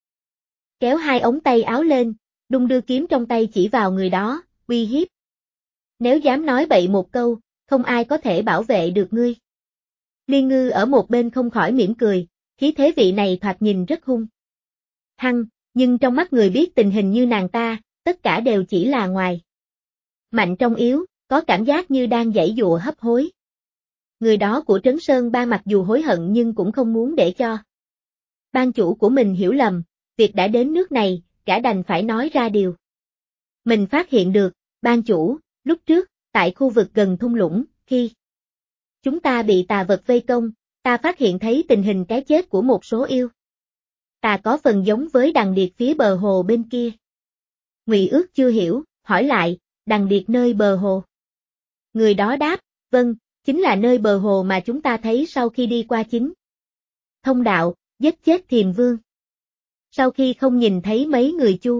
kéo hai ống tay áo lên, đung đưa kiếm trong tay chỉ vào người đó, uy hiếp. Nếu dám nói bậy một câu, không ai có thể bảo vệ được ngươi. Liên Ngư ở một bên không khỏi mỉm cười, khí thế vị này thoạt nhìn rất hung hăng, nhưng trong mắt người biết tình hình như nàng ta, tất cả đều chỉ là ngoài mạnh trong yếu, có cảm giác như đang giãy giụa hấp hối. Người đó của Trấn Sơn Bang mặc dù hối hận nhưng cũng không muốn để cho ban chủ của mình hiểu lầm, việc đã đến nước này, gã đành phải nói ra điều mình phát hiện được. Ban chủ, lúc trước, tại khu vực gần thung lũng, khi chúng ta bị tà vật vây công, ta phát hiện thấy tình hình cái chết của một số yêu tà có phần giống với đằng điệt phía bờ hồ bên kia. Ngụy Ước chưa hiểu, hỏi lại, đằng điệt nơi bờ hồ. Người đó đáp, vâng, chính là nơi bờ hồ mà chúng ta thấy sau khi đi qua chính thông đạo, giết chết Thiềm Vương. Sau khi không nhìn thấy mấy người Chu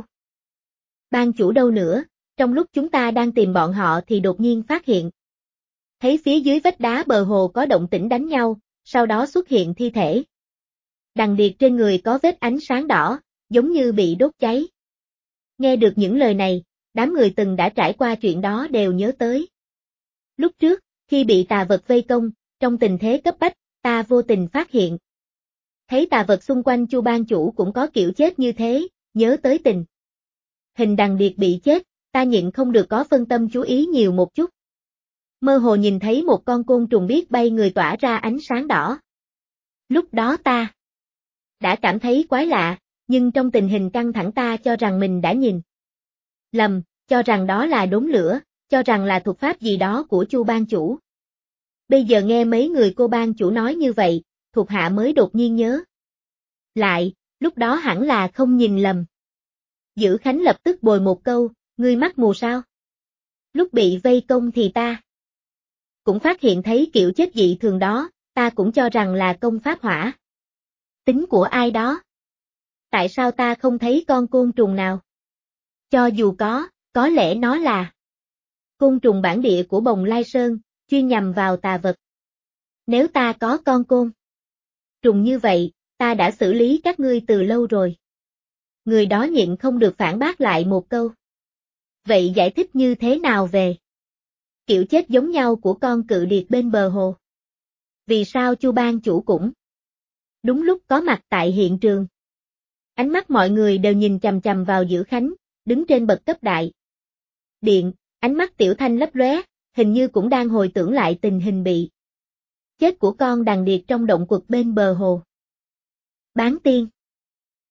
ban chủ đâu nữa, trong lúc chúng ta đang tìm bọn họ thì đột nhiên phát hiện thấy phía dưới vách đá bờ hồ có động tĩnh đánh nhau, sau đó xuất hiện thi thể. Đằng điệt trên người có vết ánh sáng đỏ, giống như bị đốt cháy. Nghe được những lời này, đám người từng đã trải qua chuyện đó đều nhớ tới. Lúc trước, khi bị tà vật vây công, trong tình thế cấp bách, ta vô tình phát hiện. Thấy tà vật xung quanh Chu ban chủ cũng có kiểu chết như thế, nhớ tới tình hình đằng điệt bị chết, ta nhịn không được có phân tâm chú ý nhiều một chút. Mơ hồ nhìn thấy một con côn trùng biết bay người tỏa ra ánh sáng đỏ. Lúc đó ta đã cảm thấy quái lạ, nhưng trong tình hình căng thẳng ta cho rằng mình đã nhìn lầm, cho rằng đó là đốm lửa, cho rằng là thuật pháp gì đó của Chu ban chủ. Bây giờ nghe mấy người cô ban chủ nói như vậy, thuộc hạ mới đột nhiên nhớ lại, lúc đó hẳn là không nhìn lầm. Giữ Khánh lập tức bồi một câu, ngươi mắt mù sao? Lúc bị vây công thì ta cũng phát hiện thấy kiểu chết dị thường đó, ta cũng cho rằng là công pháp hỏa tính của ai đó. Tại sao ta không thấy con côn trùng nào? Cho dù có lẽ nó là côn trùng bản địa của Bồng Lai Sơn, chuyên nhằm vào tà vật. Nếu ta có con côn trùng như vậy, ta đã xử lý các ngươi từ lâu rồi. Người đó nhịn không được phản bác lại một câu. Vậy giải thích như thế nào về kiểu chết giống nhau của con cự điệt bên bờ hồ? Vì sao Chu ban chủ cũng đúng lúc có mặt tại hiện trường? Ánh mắt mọi người đều nhìn chằm chằm vào Giữ Khánh, đứng trên bậc cấp đại điện, ánh mắt Tiểu Thanh lấp lóe, hình như cũng đang hồi tưởng lại tình hình bị chết của con đằng điệt trong động quật bên bờ hồ. Bán tiên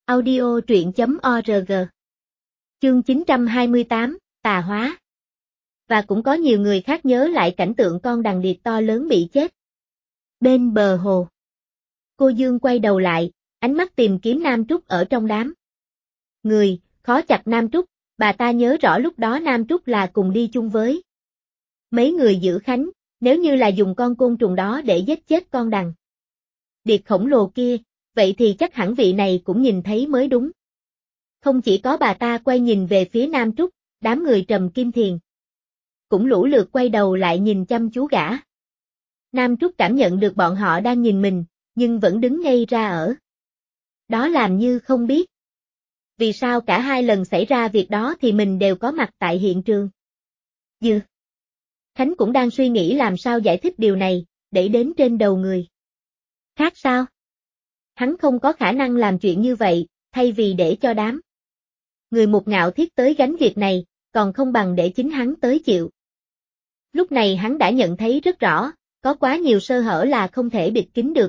Audio truyện.org. Chương 928, Tà hóa. Và cũng có nhiều người khác nhớ lại cảnh tượng con đằng điệp to lớn bị chết. Bên bờ hồ. Cô Dương quay đầu lại, ánh mắt tìm kiếm Nam Trúc ở trong đám người, khó chặt Nam Trúc, bà ta nhớ rõ lúc đó Nam Trúc là cùng đi chung với mấy người giữ khánh, nếu như là dùng con côn trùng đó để giết chết con đằng điệp khổng lồ kia, vậy thì chắc hẳn vị này cũng nhìn thấy mới đúng. Không chỉ có bà ta quay nhìn về phía Nam Trúc, đám người Trầm Kim Thiền cũng lũ lượt quay đầu lại nhìn chăm chú gã. Nam Trúc cảm nhận được bọn họ đang nhìn mình, nhưng vẫn đứng ngây ra ở đó làm như không biết. Vì sao cả hai lần xảy ra việc đó thì mình đều có mặt tại hiện trường? Dư Khánh cũng đang suy nghĩ làm sao giải thích điều này, để đến trên đầu người khác sao? Hắn không có khả năng làm chuyện như vậy, thay vì để cho đám người Mục Ngạo Thiết tới gánh việc này, còn không bằng để chính hắn tới chịu. Lúc này hắn đã nhận thấy rất rõ, có quá nhiều sơ hở là không thể bịt kín được.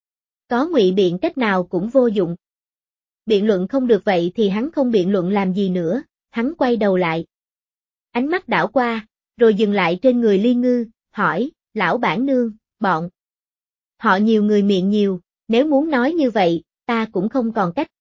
Có ngụy biện cách nào cũng vô dụng. Biện luận không được vậy thì hắn không biện luận làm gì nữa, hắn quay đầu lại. Ánh mắt đảo qua, rồi dừng lại trên người Liên Ngư, hỏi, lão bản nương, bọn họ nhiều người miệng nhiều, nếu muốn nói như vậy, ta cũng không còn cách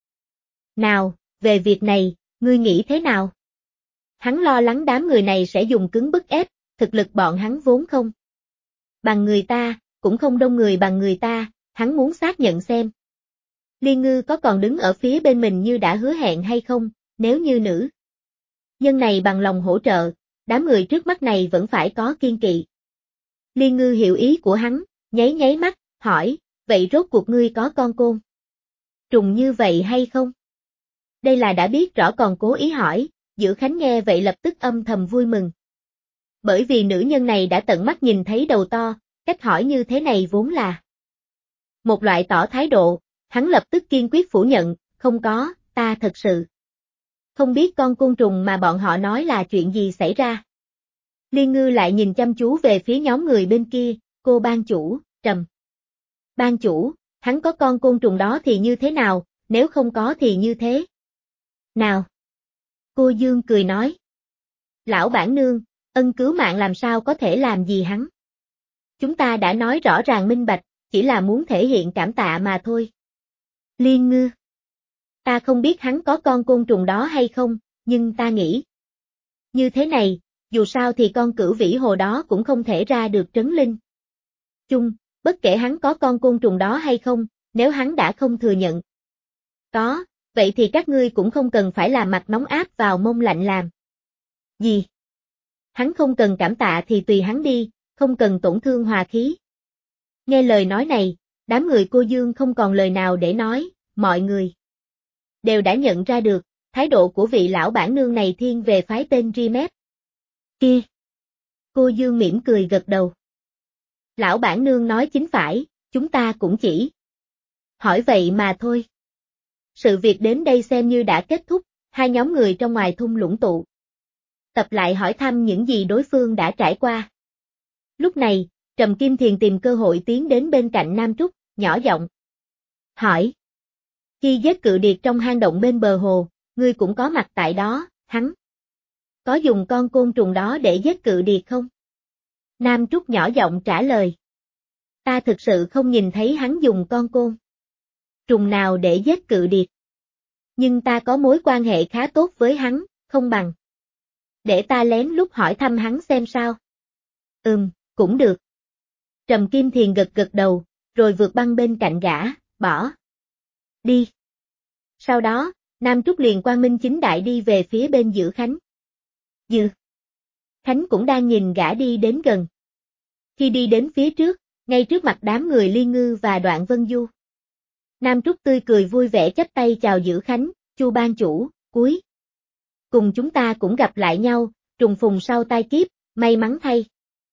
nào, về việc này, ngươi nghĩ thế nào? Hắn lo lắng đám người này sẽ dùng cứng bức ép, thực lực bọn hắn vốn không bằng người ta, cũng không đông người bằng người ta, hắn muốn xác nhận xem. Liên Ngư có còn đứng ở phía bên mình như đã hứa hẹn hay không, nếu như nữ nhân này bằng lòng hỗ trợ, đám người trước mắt này vẫn phải có kiên kỵ. Liên Ngư hiểu ý của hắn, nháy nháy mắt, hỏi, vậy rốt cuộc ngươi có con côn trùng như vậy hay không? Đây là đã biết rõ còn cố ý hỏi, Giữ Khánh nghe vậy lập tức âm thầm vui mừng. Bởi vì nữ nhân này đã tận mắt nhìn thấy đầu to, cách hỏi như thế này vốn là một loại tỏ thái độ, hắn lập tức kiên quyết phủ nhận, không có, ta thật sự không biết con côn trùng mà bọn họ nói là chuyện gì xảy ra. Liên Ngư lại nhìn chăm chú về phía nhóm người bên kia, cô ban chủ, Trầm ban chủ, hắn có con côn trùng đó thì như thế nào, nếu không có thì như thế nào? Cô Dương cười nói, lão bản nương, ân cứu mạng làm sao có thể làm gì hắn? Chúng ta đã nói rõ ràng minh bạch, chỉ là muốn thể hiện cảm tạ mà thôi. Liên Ngư, ta không biết hắn có con côn trùng đó hay không, nhưng ta nghĩ như thế này, dù sao thì con Cửu Vĩ Hồ đó cũng không thể ra được trấn linh chung, bất kể hắn có con côn trùng đó hay không, nếu hắn đã không thừa nhận có, vậy thì các ngươi cũng không cần phải làm mặt nóng áp vào mông lạnh làm gì. Hắn không cần cảm tạ thì tùy hắn đi, không cần tổn thương hòa khí. Nghe lời nói này, đám người cô Dương không còn lời nào để nói, mọi người đều đã nhận ra được, thái độ của vị lão bản nương này thiên về phái tên Rimet kia. Cô Dương mỉm cười gật đầu. Lão bản nương nói chính phải, chúng ta cũng chỉ hỏi vậy mà thôi. Sự việc đến đây xem như đã kết thúc, hai nhóm người trong ngoài thung lũng tụ tập lại hỏi thăm những gì đối phương đã trải qua. Lúc này, Trầm Kim Thiền tìm cơ hội tiến đến bên cạnh Nam Trúc, nhỏ giọng hỏi. Khi giết cự điệt trong hang động bên bờ hồ, ngươi cũng có mặt tại đó, hắn có dùng con côn trùng đó để giết cự điệt không? Nam Trúc nhỏ giọng trả lời. Ta thực sự không nhìn thấy hắn dùng con côn trùng nào để giết cự điệt. Nhưng ta có mối quan hệ khá tốt với hắn, không bằng để ta lén lút hỏi thăm hắn xem sao. Cũng được. Trầm Kim Thiền gật gật đầu, rồi vượt băng bên cạnh gã, bỏ đi. Sau đó, Nam Trúc liền quang minh chính đại đi về phía bên Giữ Khánh. Giữ Khánh cũng đang nhìn gã đi đến gần. Khi đi đến phía trước, ngay trước mặt đám người Liên Ngư và Đoạn Vân Du, Nam Trúc tươi cười vui vẻ chắp tay chào Giữ Khánh, Chu ban chủ, cuối cùng chúng ta cũng gặp lại nhau, trùng phùng sau tai kiếp, may mắn thay.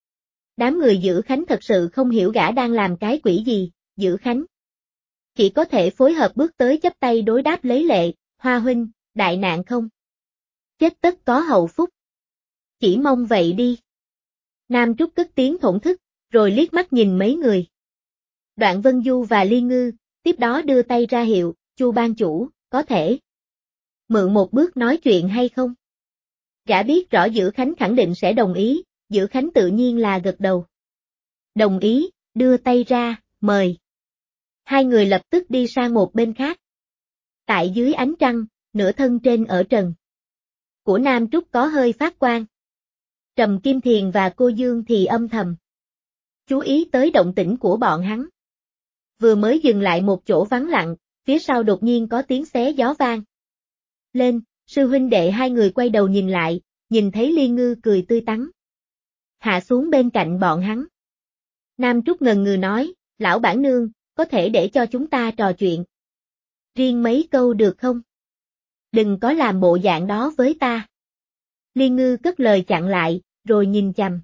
Đám người Giữ Khánh thật sự không hiểu gã đang làm cái quỷ gì, Giữ Khánh chỉ có thể phối hợp bước tới chắp tay đối đáp lấy lệ, Hoa huynh, đại nạn không chết tất có hậu phúc. Chỉ mong vậy đi. Nam Trúc cất tiếng thổn thức, rồi liếc mắt nhìn mấy người. Đoạn Vân Du và Liên Ngư, tiếp đó đưa tay ra hiệu, Chu ban chủ, có thể mượn một bước nói chuyện hay không? Gã biết rõ Dữ Khánh khẳng định sẽ đồng ý, Dữ Khánh tự nhiên là gật đầu. Đồng ý, đưa tay ra, mời. Hai người lập tức đi sang một bên khác. Tại dưới ánh trăng, nửa thân trên ở trần của Nam Trúc có hơi phát quang. Trầm Kim Thiền và cô Dương thì âm thầm chú ý tới động tĩnh của bọn hắn. Vừa mới dừng lại một chỗ vắng lặng, phía sau đột nhiên có tiếng xé gió vang lên, sư huynh đệ hai người quay đầu nhìn lại, nhìn thấy Liên Ngư cười tươi tắn hạ xuống bên cạnh bọn hắn. Nam Trúc ngần ngừ nói, lão bản nương, có thể để cho chúng ta trò chuyện riêng mấy câu được không? Đừng có làm bộ dạng đó với ta. Liên Ngư cất lời chặn lại, rồi nhìn chằm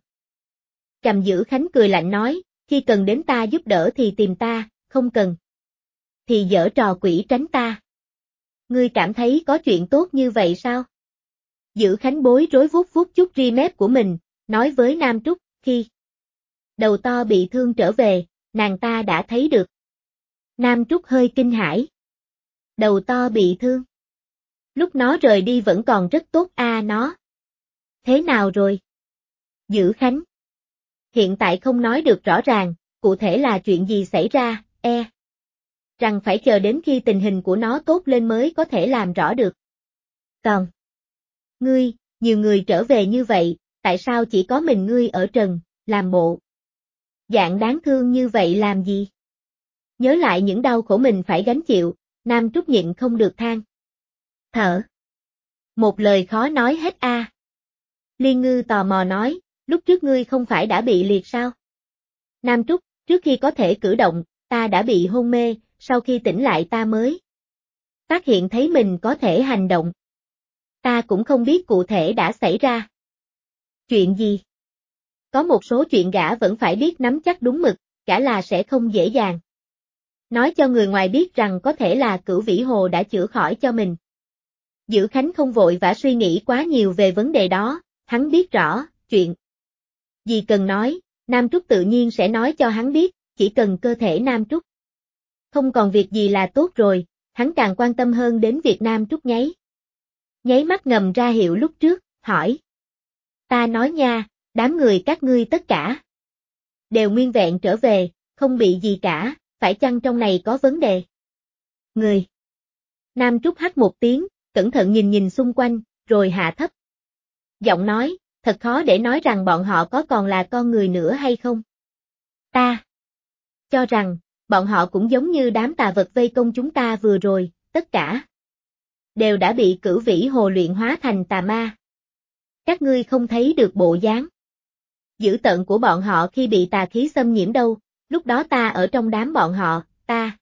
Dữ Khánh cười lạnh nói, khi cần đến ta giúp đỡ thì tìm ta, không cần thì giở trò quỷ tránh ta. Ngươi cảm thấy có chuyện tốt như vậy sao? Dữ Khánh bối rối vuốt vuốt chút ri mép của mình, nói với Nam Trúc, khi đầu to bị thương trở về, nàng ta đã thấy được. Nam Trúc hơi kinh hãi. Đầu to bị thương. Lúc nó rời đi vẫn còn rất tốt nó. Thế nào rồi? Dữ Khánh. Hiện tại không nói được rõ ràng, cụ thể là chuyện gì xảy ra, rằng phải chờ đến khi tình hình của nó tốt lên mới có thể làm rõ được. Còn ngươi, nhiều người trở về như vậy, tại sao chỉ có mình ngươi ở trần, làm bộ dạng đáng thương như vậy làm gì? Nhớ lại những đau khổ mình phải gánh chịu, Nam Trúc nhịn không được than thở. Một lời khó nói hết Liên Ngư tò mò nói, lúc trước ngươi không phải đã bị liệt sao? Nam Trúc, trước khi có thể cử động, ta đã bị hôn mê, sau khi tỉnh lại ta mới phát hiện thấy mình có thể hành động. Ta cũng không biết cụ thể đã xảy ra chuyện gì. Có một số chuyện gã vẫn phải biết nắm chắc đúng mực, gã là sẽ không dễ dàng nói cho người ngoài biết rằng có thể là Cửu Vĩ Hồ đã chữa khỏi cho mình. Dữ Khánh không vội vã suy nghĩ quá nhiều về vấn đề đó, hắn biết rõ, chuyện gì cần nói, Nam Trúc tự nhiên sẽ nói cho hắn biết, chỉ cần cơ thể Nam Trúc không còn việc gì là tốt rồi, hắn càng quan tâm hơn đến việc Nam Trúc nháy mắt ngầm ra hiệu lúc trước, hỏi. Ta nói nha, đám người các ngươi tất cả đều nguyên vẹn trở về, không bị gì cả, phải chăng trong này có vấn đề? Người. Nam Trúc hắt một tiếng, cẩn thận nhìn nhìn xung quanh, rồi hạ thấp giọng nói, thật khó để nói rằng bọn họ có còn là con người nữa hay không. Ta cho rằng, bọn họ cũng giống như đám tà vật vây công chúng ta vừa rồi, tất cả đều đã bị Cửu Vĩ Hồ luyện hóa thành tà ma. Các ngươi không thấy được bộ dáng dữ tợn của bọn họ khi bị tà khí xâm nhiễm đâu, lúc đó ta ở trong đám bọn họ, ta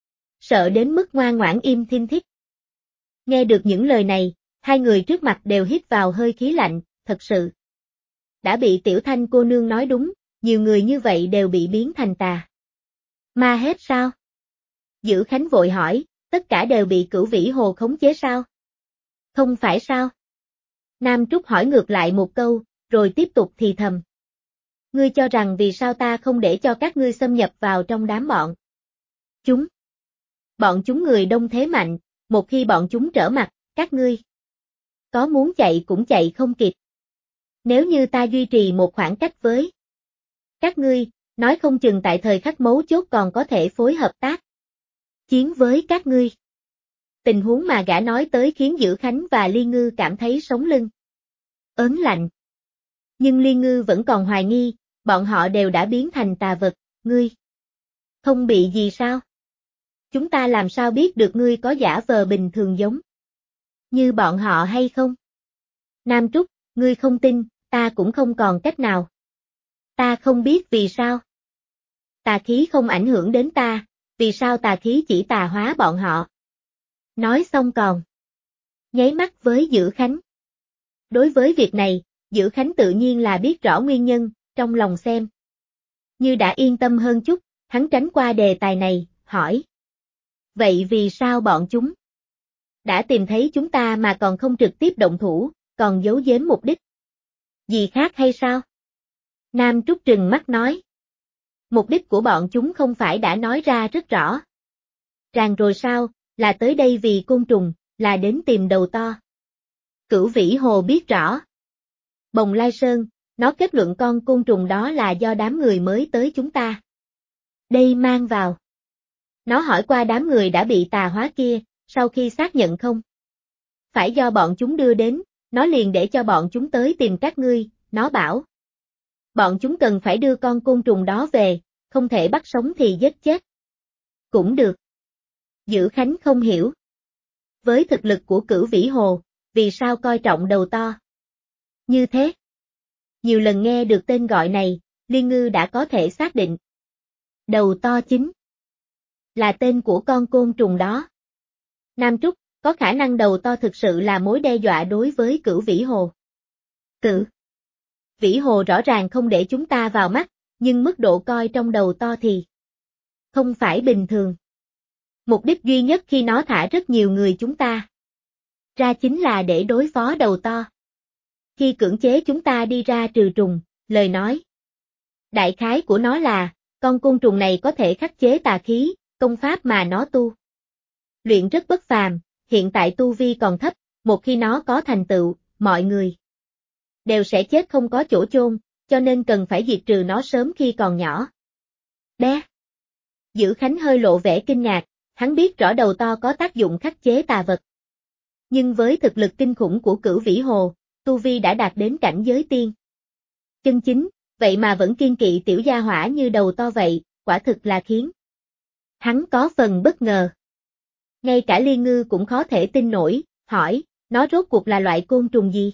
sợ đến mức ngoan ngoãn im thinh thích. Nghe được những lời này, hai người trước mặt đều hít vào hơi khí lạnh, thật sự đã bị Tiểu Thanh cô nương nói đúng, nhiều người như vậy đều bị biến thành tà ma hết sao? Dữ Khánh vội hỏi, tất cả đều bị Cửu Vĩ Hồ khống chế sao? Không phải sao? Nam Trúc hỏi ngược lại một câu, rồi tiếp tục thì thầm. Ngươi cho rằng vì sao ta không để cho các ngươi xâm nhập vào trong đám bọn chúng? Bọn chúng người đông thế mạnh, một khi bọn chúng trở mặt, các ngươi có muốn chạy cũng chạy không kịp. Nếu như ta duy trì một khoảng cách với các ngươi, nói không chừng tại thời khắc mấu chốt còn có thể phối hợp tác chiến với các ngươi. Tình huống mà gã nói tới khiến Dữ Khánh và Liên Ngư cảm thấy sống lưng ớn lạnh. Nhưng Liên Ngư vẫn còn hoài nghi, bọn họ đều đã biến thành tà vật, ngươi không bị gì sao? Chúng ta làm sao biết được ngươi có giả vờ bình thường giống như bọn họ hay không? Nam Trúc, ngươi không tin, ta cũng không còn cách nào. Ta không biết vì sao tà khí không ảnh hưởng đến ta, vì sao tà khí chỉ tà hóa bọn họ. Nói xong còn nháy mắt với Dữ Khánh. Đối với việc này, Dữ Khánh tự nhiên là biết rõ nguyên nhân, trong lòng xem như đã yên tâm hơn chút, hắn tránh qua đề tài này, hỏi. Vậy vì sao bọn chúng đã tìm thấy chúng ta mà còn không trực tiếp động thủ, còn giấu giếm mục đích gì khác hay sao? Nam Trúc trừng mắt nói. Mục đích của bọn chúng không phải đã nói ra rất rõ ràng rồi sao, Là tới đây vì côn trùng, là đến tìm đầu to. Cửu Vĩ Hồ biết rõ. Bồng Lai Sơn, nó kết luận con côn trùng đó là do đám người mới tới chúng ta. Đây mang vào. Nó hỏi qua đám người đã bị tà hóa kia, sau khi xác nhận không phải do bọn chúng đưa đến, nó liền để cho bọn chúng tới tìm các ngươi, nó bảo. Bọn chúng cần phải đưa con côn trùng đó về, không thể bắt sống thì giết chết. Cũng được. Dữ Khánh không hiểu. Với thực lực của Cửu Vĩ Hồ, vì sao coi trọng đầu to? Như thế. Nhiều lần nghe được tên gọi này, Liên Ngư đã có thể xác định. Đầu to chính là tên của con côn trùng đó. Nam Trúc, có khả năng đầu to thực sự là mối đe dọa đối với Cửu Vĩ Hồ. Cửu Vĩ Hồ rõ ràng không để chúng ta vào mắt, nhưng mức độ coi trong đầu to thì không phải bình thường. Mục đích duy nhất khi nó thả rất nhiều người chúng ta ra chính là để đối phó đầu to. Khi cưỡng chế chúng ta đi ra trừ trùng, lời nói đại khái của nó là, con côn trùng này có thể khắc chế tà khí, công pháp mà nó tu luyện rất bất phàm, hiện tại tu vi còn thấp, một khi nó có thành tựu, mọi người đều sẽ chết không có chỗ chôn, cho nên cần phải diệt trừ nó sớm khi còn nhỏ. Bé. Dữ Khánh hơi lộ vẻ kinh ngạc, hắn biết rõ đầu to có tác dụng khắc chế tà vật. Nhưng với thực lực kinh khủng của Cửu Vĩ Hồ, tu vi đã đạt đến cảnh giới tiên chân chính, vậy mà vẫn kiên kỵ tiểu gia hỏa như đầu to vậy, quả thực là khiến hắn có phần bất ngờ. Ngay cả Liên Ngư cũng khó thể tin nổi, hỏi, nó rốt cuộc là loại côn trùng gì?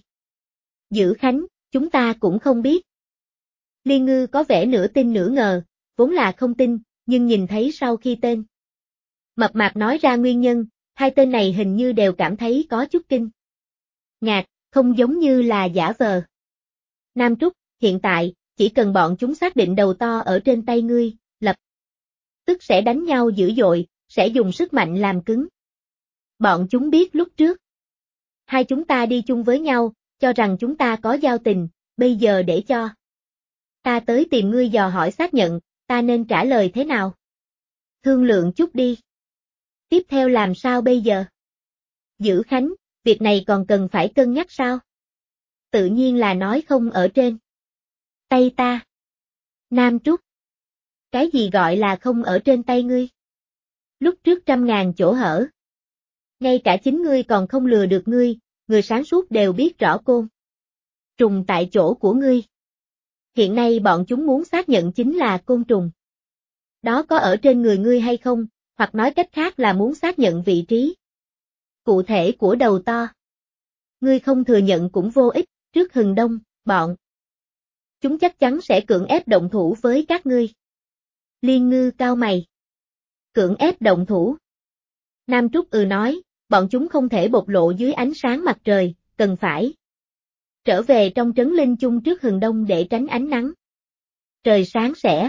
Dữ Khánh, chúng ta cũng không biết. Liên Ngư có vẻ nửa tin nửa ngờ, vốn là không tin, nhưng nhìn thấy sau khi tên Mập Mạp nói ra nguyên nhân, hai tên này hình như đều cảm thấy có chút kinh ngạc, không giống như là giả vờ. Nam Trúc, hiện tại, chỉ cần bọn chúng xác định đầu to ở trên tay ngươi, lập tức sẽ đánh nhau dữ dội, sẽ dùng sức mạnh làm cứng. Bọn chúng biết lúc trước hai chúng ta đi chung với nhau, cho rằng chúng ta có giao tình, bây giờ để cho ta tới tìm ngươi dò hỏi xác nhận, ta nên trả lời thế nào? Thương lượng chút đi. Tiếp theo làm sao bây giờ? Dữ Khánh, việc này còn cần phải cân nhắc sao? Tự nhiên là nói không ở trên tay ta. Nam Trúc, cái gì gọi là không ở trên tay ngươi? Lúc trước 100.000 chỗ hở. Ngay cả chính ngươi còn không lừa được ngươi, người sáng suốt đều biết rõ côn trùng tại chỗ của ngươi. Hiện nay bọn chúng muốn xác nhận chính là côn trùng đó có ở trên người ngươi hay không, hoặc nói cách khác là muốn xác nhận vị trí cụ thể của đầu to. Ngươi không thừa nhận cũng vô ích, trước Hừng Đông, bọn chúng chắc chắn sẽ cưỡng ép động thủ với các ngươi. Liên Ngư cau mày. Cưỡng ép động thủ. Nam Trúc nói, bọn chúng không thể bộc lộ dưới ánh sáng mặt trời, cần phải trở về trong trấn linh chung trước Hừng Đông để tránh ánh nắng trời sáng sẽ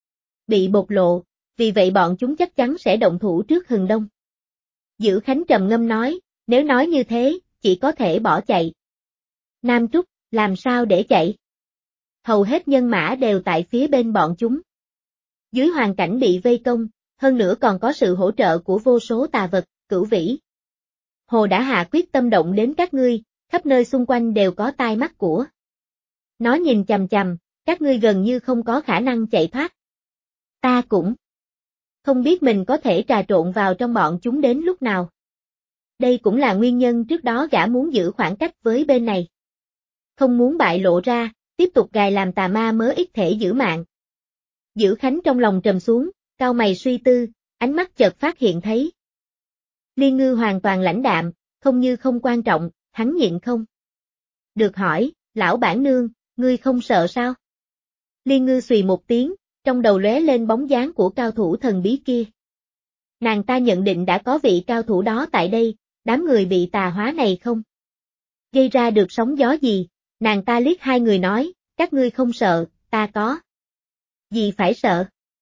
bị bộc lộ, vì vậy bọn chúng chắc chắn sẽ động thủ trước Hừng Đông. Dữ Khánh trầm ngâm nói, nếu nói như thế, chỉ có thể bỏ chạy. Nam Trúc, làm sao để chạy? Hầu hết nhân mã đều tại phía bên bọn chúng. Dưới hoàn cảnh bị vây công, hơn nữa còn có sự hỗ trợ của vô số tà vật, Cửu Vĩ Hồ đã hạ quyết tâm động đến các ngươi, khắp nơi xung quanh đều có tai mắt của nó nhìn chằm chằm, các ngươi gần như không có khả năng chạy thoát. Ta cũng không biết mình có thể trà trộn vào trong bọn chúng đến lúc nào. Đây cũng là nguyên nhân trước đó gã muốn giữ khoảng cách với bên này. Không muốn bại lộ ra, tiếp tục gài làm tà ma mớ ít thể giữ mạng. Dữ Khánh trong lòng trầm xuống, cau mày suy tư, ánh mắt chợt phát hiện thấy. Liên Ngư hoàn toàn lãnh đạm, không như không quan trọng, hắn nhịn không. Được hỏi, lão bản nương, ngươi không sợ sao? Liên Ngư xùy một tiếng, trong đầu lóe lên bóng dáng của cao thủ thần bí kia. Nàng ta nhận định đã có vị cao thủ đó tại đây, đám người bị tà hóa này không gây ra được sóng gió gì, nàng ta liếc hai người nói, các ngươi không sợ, ta có gì phải sợ?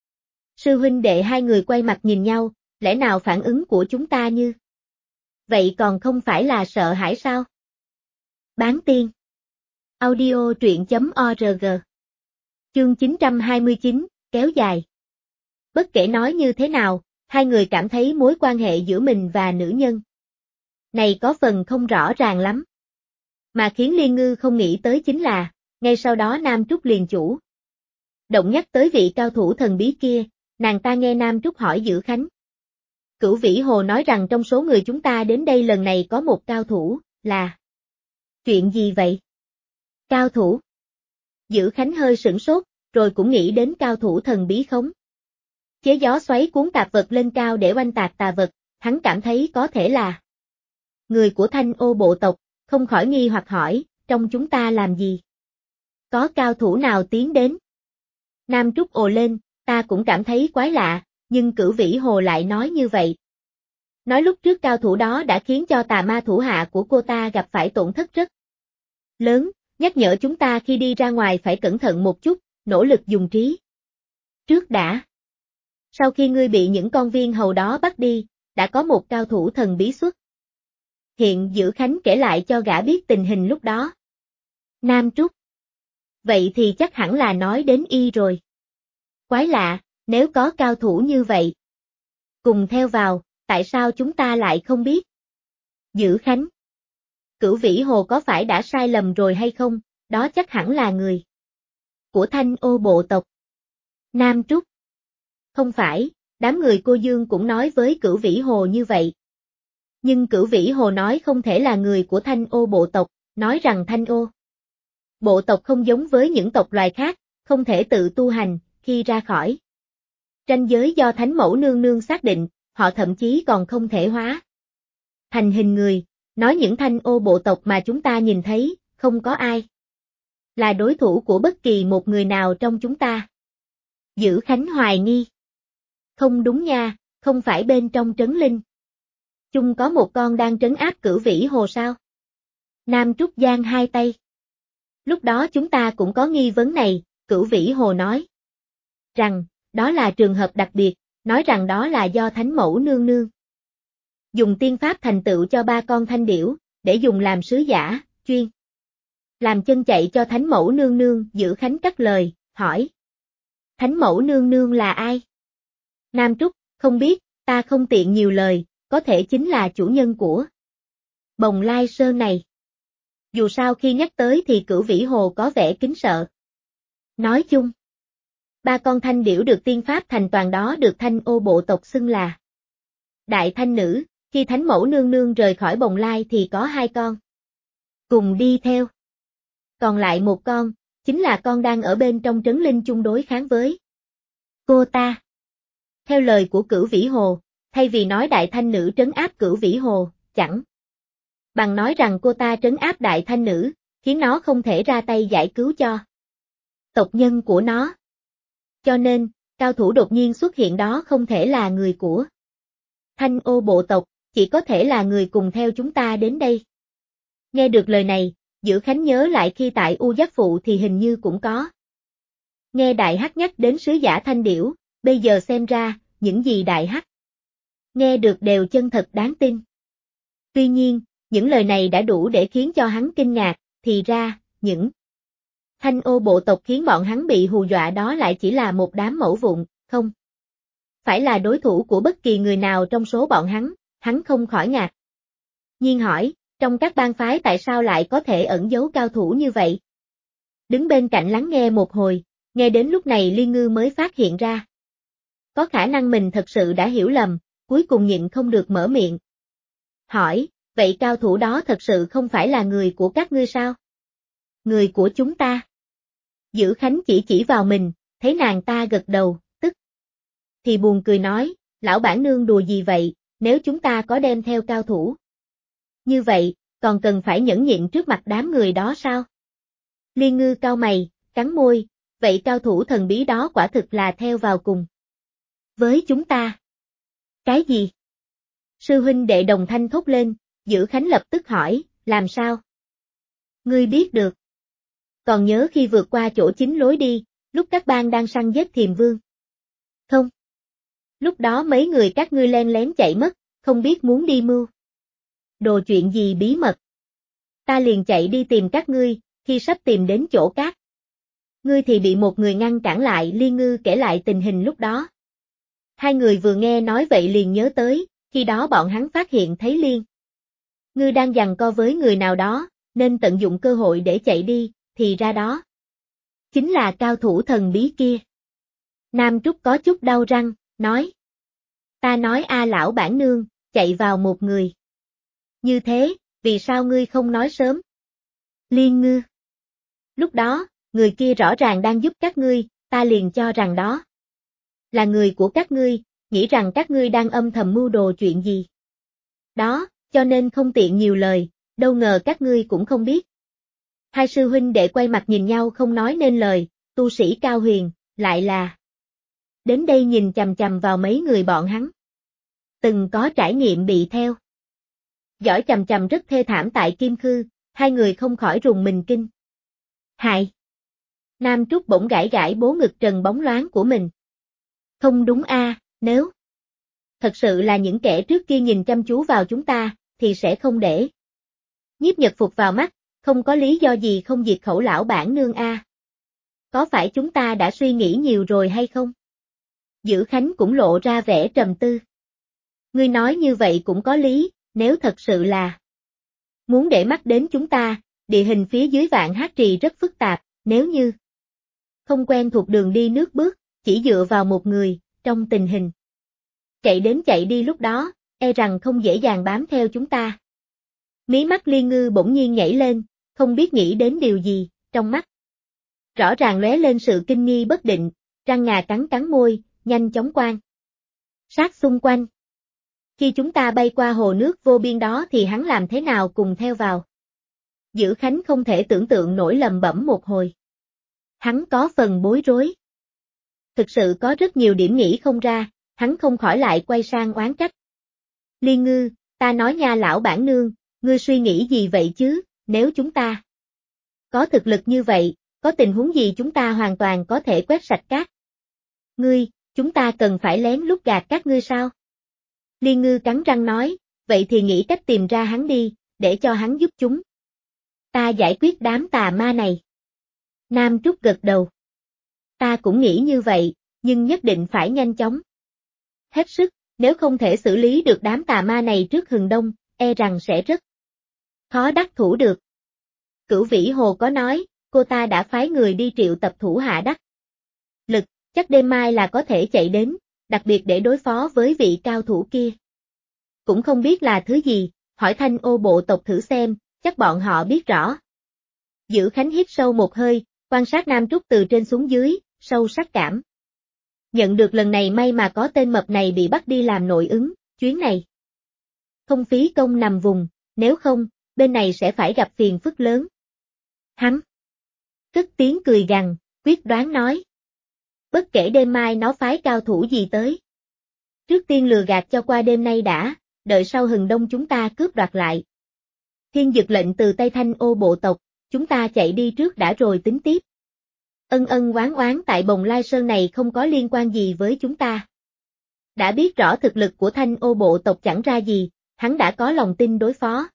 Sư huynh đệ hai người quay mặt nhìn nhau, lẽ nào phản ứng của chúng ta như vậy còn không phải là sợ hãi sao? Bán tiên. Audio truyện.org. Chương 929, kéo dài. Bất kể nói như thế nào, Hai người cảm thấy mối quan hệ giữa mình và nữ nhân này có phần không rõ ràng lắm. Mà khiến Liên Ngư không nghĩ tới chính là, ngay sau đó Nam Trúc liền chủ động nhắc tới vị cao thủ thần bí kia, nàng ta nghe Nam Trúc hỏi Dữ Khánh. Cửu Vĩ Hồ nói rằng trong số người chúng ta đến đây lần này có một cao thủ, là... Chuyện gì vậy? Cao thủ? Dữ Khánh hơi sửng sốt, rồi cũng nghĩ đến cao thủ thần bí khống chế gió xoáy cuốn tạp vật lên cao để oanh tạc tà vật, hắn cảm thấy có thể là người của Thanh Ô bộ tộc, không khỏi nghi hoặc hỏi, trong chúng ta làm gì? Có cao thủ nào tiến đến? Nam Trúc ồ lên, ta cũng cảm thấy quái lạ, nhưng Cửu Vĩ Hồ lại nói như vậy. Nói lúc trước cao thủ đó đã khiến cho tà ma thủ hạ của cô ta gặp phải tổn thất rất lớn, nhắc nhở chúng ta khi đi ra ngoài phải cẩn thận một chút, nỗ lực dùng trí trước đã. Sau khi ngươi bị những con viên hầu đó bắt đi, đã có một cao thủ thần bí xuất hiện. Dữ Khánh kể lại cho gã biết tình hình lúc đó. Nam Trúc. Vậy thì chắc hẳn là nói đến y rồi. Quái lạ, nếu có cao thủ như vậy cùng theo vào, tại sao chúng ta lại không biết? Dữ Khánh. Cửu Vĩ Hồ có phải đã sai lầm rồi hay không? Đó chắc hẳn là người của Thanh Ô bộ tộc. Nam Trúc. Không phải, đám người cô Dương cũng nói với Cửu Vĩ Hồ như vậy. Nhưng Cửu Vĩ Hồ nói không thể là người của Thanh Ô bộ tộc, nói rằng Thanh Ô bộ tộc không giống với những tộc loài khác, không thể tự tu hành, khi ra khỏi ranh giới do Thánh Mẫu Nương Nương xác định, họ thậm chí còn không thể hóa thành hình người, nói những Thanh Ô bộ tộc mà chúng ta nhìn thấy, không có ai là đối thủ của bất kỳ một người nào trong chúng ta. Dữ Khánh hoài nghi. Không đúng nha, không phải bên trong trấn linh chung có một con đang trấn áp Cửu Vĩ Hồ sao? Nam Trúc giang hai tay. Lúc đó chúng ta cũng có nghi vấn này, Cửu Vĩ Hồ nói rằng, đó là trường hợp đặc biệt, nói rằng đó là do Thánh Mẫu Nương Nương dùng tiên pháp thành tựu cho ba con thanh điểu, để dùng làm sứ giả, chuyên làm chân chạy cho Thánh Mẫu Nương Nương. Dữ Khánh cắt lời, hỏi. Thánh Mẫu Nương Nương là ai? Nam Trúc, không biết, ta không tiện nhiều lời, có thể chính là chủ nhân của Bồng Lai Sơn này. Dù sao khi nhắc tới thì Cửu Vĩ Hồ có vẻ kính sợ. Nói chung, ba con thanh điểu được tiên pháp thành toàn đó được Thanh Ô bộ tộc xưng là Đại Thanh Nữ, khi Thánh Mẫu Nương Nương rời khỏi Bồng Lai thì có hai con cùng đi theo. Còn lại một con, chính là con đang ở bên trong trấn linh chung đối kháng với cô ta. Theo lời của Cửu Vĩ Hồ, thay vì nói Đại Thanh Nữ trấn áp Cửu Vĩ Hồ, chẳng bằng nói rằng cô ta trấn áp Đại Thanh Nữ, khiến nó không thể ra tay giải cứu cho tộc nhân của nó. Cho nên, cao thủ đột nhiên xuất hiện đó không thể là người của Thanh Ô bộ tộc, chỉ có thể là người cùng theo chúng ta đến đây. Nghe được lời này, Dữ Khánh nhớ lại khi tại U Giác Phụ thì hình như cũng có nghe Đại Hắc nhắc đến sứ giả Thanh Điểu, bây giờ xem ra, những gì Đại Hắc nghe được đều chân thật đáng tin. Tuy nhiên, những lời này đã đủ để khiến cho hắn kinh ngạc, thì ra, những Thanh Ô bộ tộc khiến bọn hắn bị hù dọa đó lại chỉ là một đám mẩu vụn, không phải là đối thủ của bất kỳ người nào trong số bọn hắn không khỏi ngạc nhiên hỏi, trong các bang phái tại sao lại có thể ẩn giấu cao thủ như vậy? Đứng bên cạnh lắng nghe một hồi, nghe đến lúc này Liên Ngư mới phát hiện ra. Có khả năng mình thật sự đã hiểu lầm, cuối cùng nhịn không được mở miệng. Hỏi, vậy cao thủ đó thật sự không phải là người của các ngươi sao? Người của chúng ta. Dữ Khánh chỉ vào mình, thấy nàng ta gật đầu, tức thì buồn cười nói, lão bản nương đùa gì vậy, nếu chúng ta có đem theo cao thủ như vậy, còn cần phải nhẫn nhịn trước mặt đám người đó sao? Liên Ngư cau mày, cắn môi, vậy cao thủ thần bí đó quả thực là theo vào cùng với chúng ta. Cái gì? Sư huynh đệ đồng thanh thốt lên, Dữ Khánh lập tức hỏi, làm sao? Ngươi biết được. Còn nhớ khi vượt qua chỗ chính lối đi, lúc các bang đang săn giết Thiềm Vương? Không. Lúc đó mấy người các ngươi len lén chạy mất, không biết muốn đi mưu đồ chuyện gì bí mật. Ta liền chạy đi tìm các ngươi, khi sắp tìm đến chỗ các ngươi thì bị một người ngăn cản lại. Liên Ngư kể lại tình hình lúc đó. Hai người vừa nghe nói vậy liền nhớ tới, khi đó bọn hắn phát hiện thấy Liên Ngư đang giằng co với người nào đó, nên tận dụng cơ hội để chạy đi, thì ra đó chính là cao thủ thần bí kia. Nam Trúc có chút đau răng, nói. Ta nói lão bản nương, chạy vào một người. Như thế, vì sao ngươi không nói sớm? Liên Ngư. Lúc đó, người kia rõ ràng đang giúp các ngươi, ta liền cho rằng đó là người của các ngươi, nghĩ rằng các ngươi đang âm thầm mưu đồ chuyện gì. Đó, cho nên không tiện nhiều lời, đâu ngờ các ngươi cũng không biết. Hai sư huynh đệ quay mặt nhìn nhau không nói nên lời, tu sĩ Cao Huyền, lại là đến đây nhìn chằm chằm vào mấy người bọn hắn. Từng có trải nghiệm bị theo dõi chằm chằm rất thê thảm tại Kim Khư, hai người không khỏi rùng mình kinh hại. Nam Trúc bỗng gãi gãi bố ngực trần bóng loáng của mình. Không đúng nếu thật sự là những kẻ trước kia nhìn chăm chú vào chúng ta, thì sẽ không để Nhiếp Nhật Phục vào mắt, không có lý do gì không diệt khẩu lão bản nương Có phải chúng ta đã suy nghĩ nhiều rồi hay không? Dữ Khánh cũng lộ ra vẻ trầm tư. Ngươi nói như vậy cũng có lý, nếu thật sự là muốn để mắt đến chúng ta, địa hình phía dưới Vạn Hát Trì rất phức tạp, nếu như không quen thuộc đường đi nước bước, chỉ dựa vào một người, trong tình hình chạy đến chạy đi lúc đó, e rằng không dễ dàng bám theo chúng ta. Mí mắt Liên Ngư bỗng nhiên nhảy lên, không biết nghĩ đến điều gì, trong mắt rõ ràng lóe lên sự kinh nghi bất định, răng ngà cắn cắn môi, nhanh chóng quan sát xung quanh. Khi chúng ta bay qua hồ nước vô biên đó thì hắn làm thế nào cùng theo vào? Dữ Khánh không thể tưởng tượng nổi, lầm bẩm một hồi. Hắn có phần bối rối. Thực sự có rất nhiều điểm nghĩ không ra, hắn không khỏi lại quay sang oán trách. Liên Ngư, ta nói nha lão bản nương, ngươi suy nghĩ gì vậy chứ, nếu chúng ta có thực lực như vậy, có tình huống gì chúng ta hoàn toàn có thể quét sạch cát. Ngươi, chúng ta cần phải lén lút gạt các ngươi sao? Liên Ngư cắn răng nói, vậy thì nghĩ cách tìm ra hắn đi, để cho hắn giúp chúng ta giải quyết đám tà ma này. Nam Trúc gật đầu. Ta cũng nghĩ như vậy, nhưng nhất định phải nhanh chóng hết sức, nếu không thể xử lý được đám tà ma này trước hừng đông, e rằng sẽ rất khó đắc thủ được. Cửu Vĩ Hồ có nói, cô ta đã phái người đi triệu tập thủ hạ đắc lực, chắc đêm mai là có thể chạy đến, đặc biệt để đối phó với vị cao thủ kia. Cũng không biết là thứ gì, hỏi Thanh Ô bộ tộc thử xem, chắc bọn họ biết rõ. Dữ Khánh hít sâu một hơi, quan sát Nam Trúc từ trên xuống dưới, sâu sắc cảm nhận được lần này may mà có tên mập này bị bắt đi làm nội ứng, chuyến này không phí công nằm vùng, nếu không, bên này sẽ phải gặp phiền phức lớn. Hắn cất tiếng cười gằn, quyết đoán nói. Bất kể đêm mai nó phái cao thủ gì tới. Trước tiên lừa gạt cho qua đêm nay đã, đợi sau hừng đông chúng ta cướp đoạt lại. Thiên dực lệnh từ tay Thanh Ô bộ tộc, chúng ta chạy đi trước đã rồi tính tiếp. Ân ân oán oán tại Bồng Lai Sơn này không có liên quan gì với chúng ta. Đã biết rõ thực lực của Thanh Ô bộ tộc chẳng ra gì, hắn đã có lòng tin đối phó.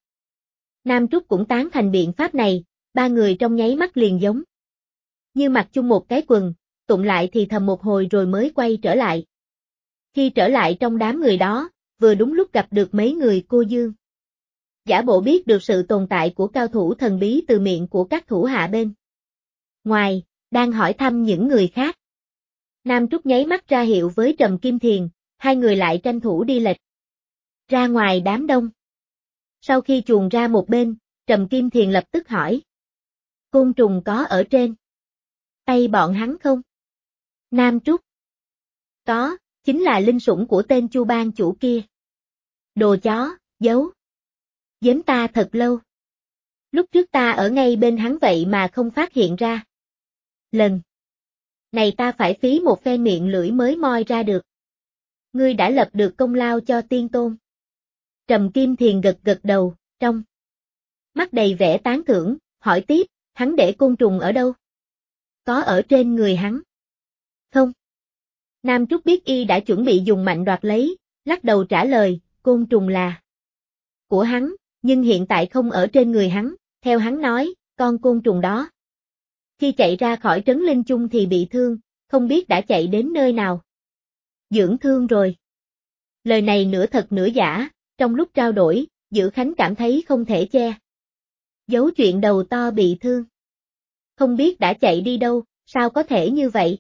Nam Trúc cũng tán thành biện pháp này, ba người trong nháy mắt liền giống như mặc chung một cái quần, tụng lại thì thầm một hồi rồi mới quay trở lại. Khi trở lại trong đám người đó, vừa đúng lúc gặp được mấy người cô Dương. Giả bộ biết được sự tồn tại của cao thủ thần bí từ miệng của các thủ hạ bên ngoài, đang hỏi thăm những người khác. Nam Trúc nháy mắt ra hiệu với Trầm Kim Thiền, hai người lại tranh thủ đi lệch ra ngoài đám đông. Sau khi chuồn ra một bên, Trầm Kim Thiền lập tức hỏi. Côn trùng có ở trên tay bọn hắn không? Nam Trúc. Có, chính là linh sủng của tên Chu Bang chủ kia. Đồ chó, giấu giếm ta thật lâu. Lúc trước ta ở ngay bên hắn vậy mà không phát hiện ra. Lần này ta phải phí một phen miệng lưỡi mới moi ra được. Ngươi đã lập được công lao cho tiên tôn. Trầm Kim Thiền gật gật đầu, trong mắt đầy vẻ tán thưởng, hỏi tiếp, hắn để côn trùng ở đâu? Có ở trên người hắn? Không. Nam Trúc biết y đã chuẩn bị dùng mạnh đoạt lấy, lắc đầu trả lời, côn trùng là của hắn, nhưng hiện tại không ở trên người hắn, theo hắn nói, con côn trùng đó. Khi chạy ra khỏi trấn Linh Chung thì bị thương, không biết đã chạy đến nơi nào. Dưỡng thương rồi. Lời này nửa thật nửa giả, trong lúc trao đổi, Dữ Khánh cảm thấy không thể che giấu chuyện đầu to bị thương. Không biết đã chạy đi đâu, sao có thể như vậy?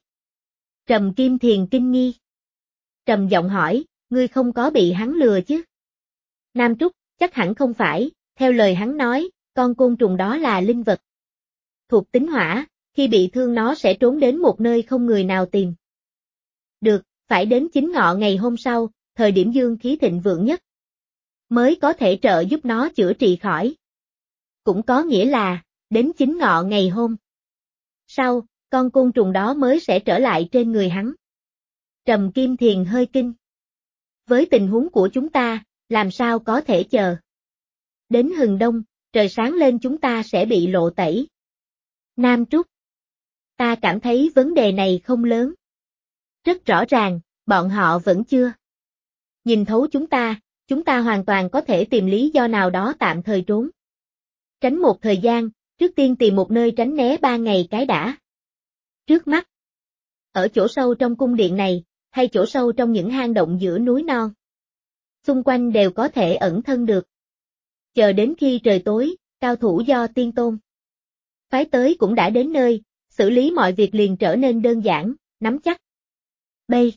Trầm Kim Thiền kinh nghi. Trầm giọng hỏi, ngươi không có bị hắn lừa chứ? Nam Trúc, chắc hẳn không phải, theo lời hắn nói, con côn trùng đó là linh vật thuộc tính hỏa, khi bị thương nó sẽ trốn đến một nơi không người nào tìm được, phải đến chính ngọ ngày hôm sau, thời điểm dương khí thịnh vượng nhất, mới có thể trợ giúp nó chữa trị khỏi. Cũng có nghĩa là, đến chính ngọ ngày hôm sau, con côn trùng đó mới sẽ trở lại trên người hắn. Trầm Kim Thiền hơi kinh. Với tình huống của chúng ta, làm sao có thể chờ đến hừng đông, trời sáng lên chúng ta sẽ bị lộ tẩy. Nam Trúc, ta cảm thấy vấn đề này không lớn. Rất rõ ràng, bọn họ vẫn chưa nhìn thấu chúng ta hoàn toàn có thể tìm lý do nào đó tạm thời trốn. Tránh một thời gian, trước tiên tìm một nơi tránh né 3 ngày cái đã. Trước mắt, ở chỗ sâu trong cung điện này, hay chỗ sâu trong những hang động giữa núi non, xung quanh đều có thể ẩn thân được. Chờ đến khi trời tối, cao thủ do Tiên Tôn phái tới cũng đã đến nơi, xử lý mọi việc liền trở nên đơn giản, nắm chắc. Bây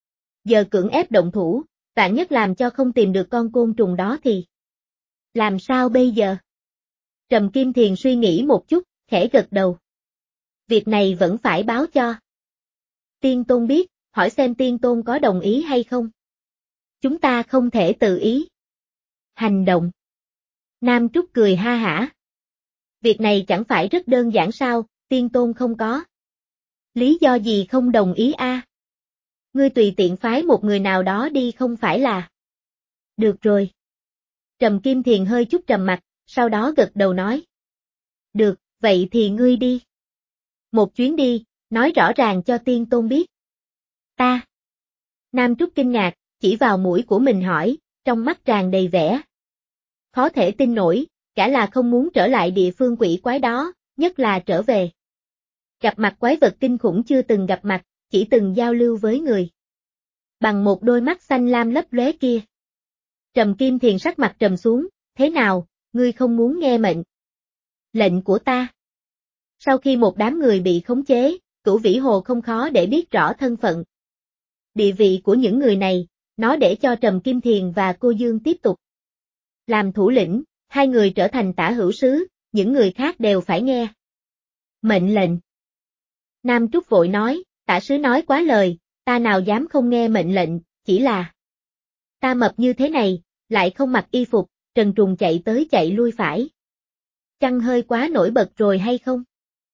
giờ cưỡng ép động thủ, vạn nhất làm cho không tìm được con côn trùng đó thì làm sao bây giờ? Trầm Kim Thiền suy nghĩ một chút, khẽ gật đầu. Việc này vẫn phải báo cho Tiên Tôn biết, hỏi xem Tiên Tôn có đồng ý hay không. Chúng ta không thể tự ý hành động. Nam Trúc cười ha hả. Việc này chẳng phải rất đơn giản sao, Tiên Tôn không có lý do gì không đồng ý a? Ngươi tùy tiện phái một người nào đó đi không phải là được rồi. Trầm Kim Thiền hơi chút trầm mặt, sau đó gật đầu nói. Được, vậy thì ngươi đi. Một chuyến đi, nói rõ ràng cho Tiên Tôn biết. Ta. Nam Trúc kinh ngạc, chỉ vào mũi của mình hỏi, trong mắt tràn đầy vẻ khó thể tin nổi, cả là không muốn trở lại địa phương quỷ quái đó, nhất là trở về gặp mặt quái vật kinh khủng chưa từng gặp mặt, chỉ từng giao lưu với người. Bằng một đôi mắt xanh lam lấp lóe kia. Trầm Kim Thiền sắc mặt trầm xuống, thế nào, ngươi không muốn nghe mệnh lệnh của ta? Sau khi một đám người bị khống chế, Cửu Vĩ Hồ không khó để biết rõ thân phận, địa vị của những người này, nó để cho Trầm Kim Thiền và cô Dương tiếp tục làm thủ lĩnh, hai người trở thành tả hữu sứ, những người khác đều phải nghe mệnh lệnh. Nam Trúc vội nói, tả sứ nói quá lời, ta nào dám không nghe mệnh lệnh, chỉ là ta mập như thế này, lại không mặc y phục, trần truồng chạy tới chạy lui phải. Chăng hơi quá nổi bật rồi hay không?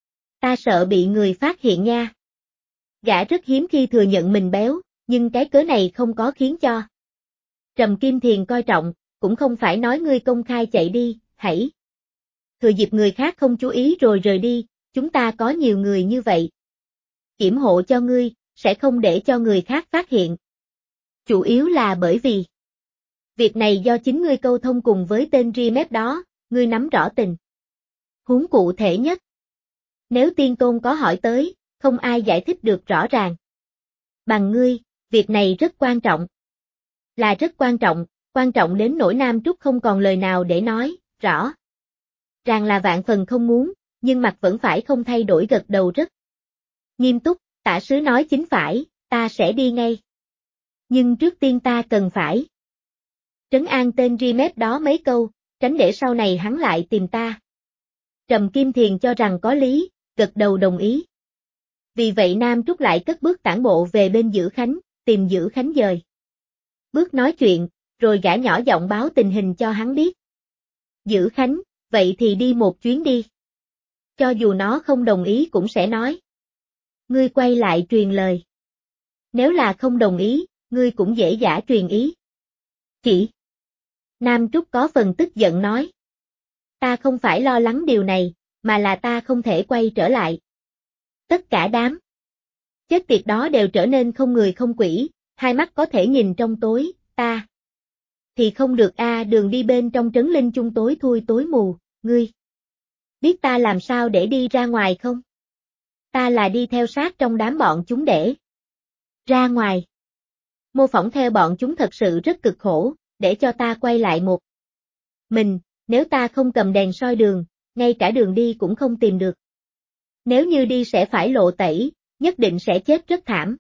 Ta sợ bị người phát hiện nha. Gã rất hiếm khi thừa nhận mình béo, nhưng cái cớ này không có khiến cho Trầm Kim Thiền coi trọng, cũng không phải nói ngươi công khai chạy đi, hãy thừa dịp người khác không chú ý rồi rời đi, chúng ta có nhiều người như vậy. Kiểm hộ cho ngươi, sẽ không để cho người khác phát hiện. Chủ yếu là bởi vì việc này do chính ngươi câu thông cùng với tên Rimet đó, ngươi nắm rõ tình huống cụ thể nhất. Nếu Tiên Tôn có hỏi tới, không ai giải thích được rõ ràng bằng ngươi, việc này rất quan trọng. Là rất quan trọng đến nỗi Nam Trúc không còn lời nào để nói, rõ ràng là vạn phần không muốn, nhưng mặt vẫn phải không thay đổi gật đầu rất nghiêm túc, tả sứ nói chính phải, ta sẽ đi ngay. Nhưng trước tiên ta cần phải trấn an tên Rimet đó mấy câu, tránh để sau này hắn lại tìm ta. Trầm Kim Thiền cho rằng có lý, gật đầu đồng ý. Vì vậy Nam Trúc lại cất bước tản bộ về bên Dữ Khánh, tìm Dữ Khánh dời bước nói chuyện, rồi gã nhỏ giọng báo tình hình cho hắn biết. Dữ Khánh, vậy thì đi một chuyến đi. Cho dù nó không đồng ý cũng sẽ nói. Ngươi quay lại truyền lời. Nếu là không đồng ý, ngươi cũng dễ dã truyền ý. Chỉ. Nam Trúc có phần tức giận nói. Ta không phải lo lắng điều này, mà là ta không thể quay trở lại. Tất cả đám chết tiệt đó đều trở nên không người không quỷ, hai mắt có thể nhìn trong tối, ta thì không được a, đường đi bên trong trấn linh chung tối thui tối mù, ngươi biết ta làm sao để đi ra ngoài không? Ta là đi theo sát trong đám bọn chúng để ra ngoài. Mô phỏng theo bọn chúng thật sự rất cực khổ, để cho ta quay lại một mình, nếu ta không cầm đèn soi đường, ngay cả đường đi cũng không tìm được. Nếu như đi sẽ phải lộ tẩy, nhất định sẽ chết rất thảm.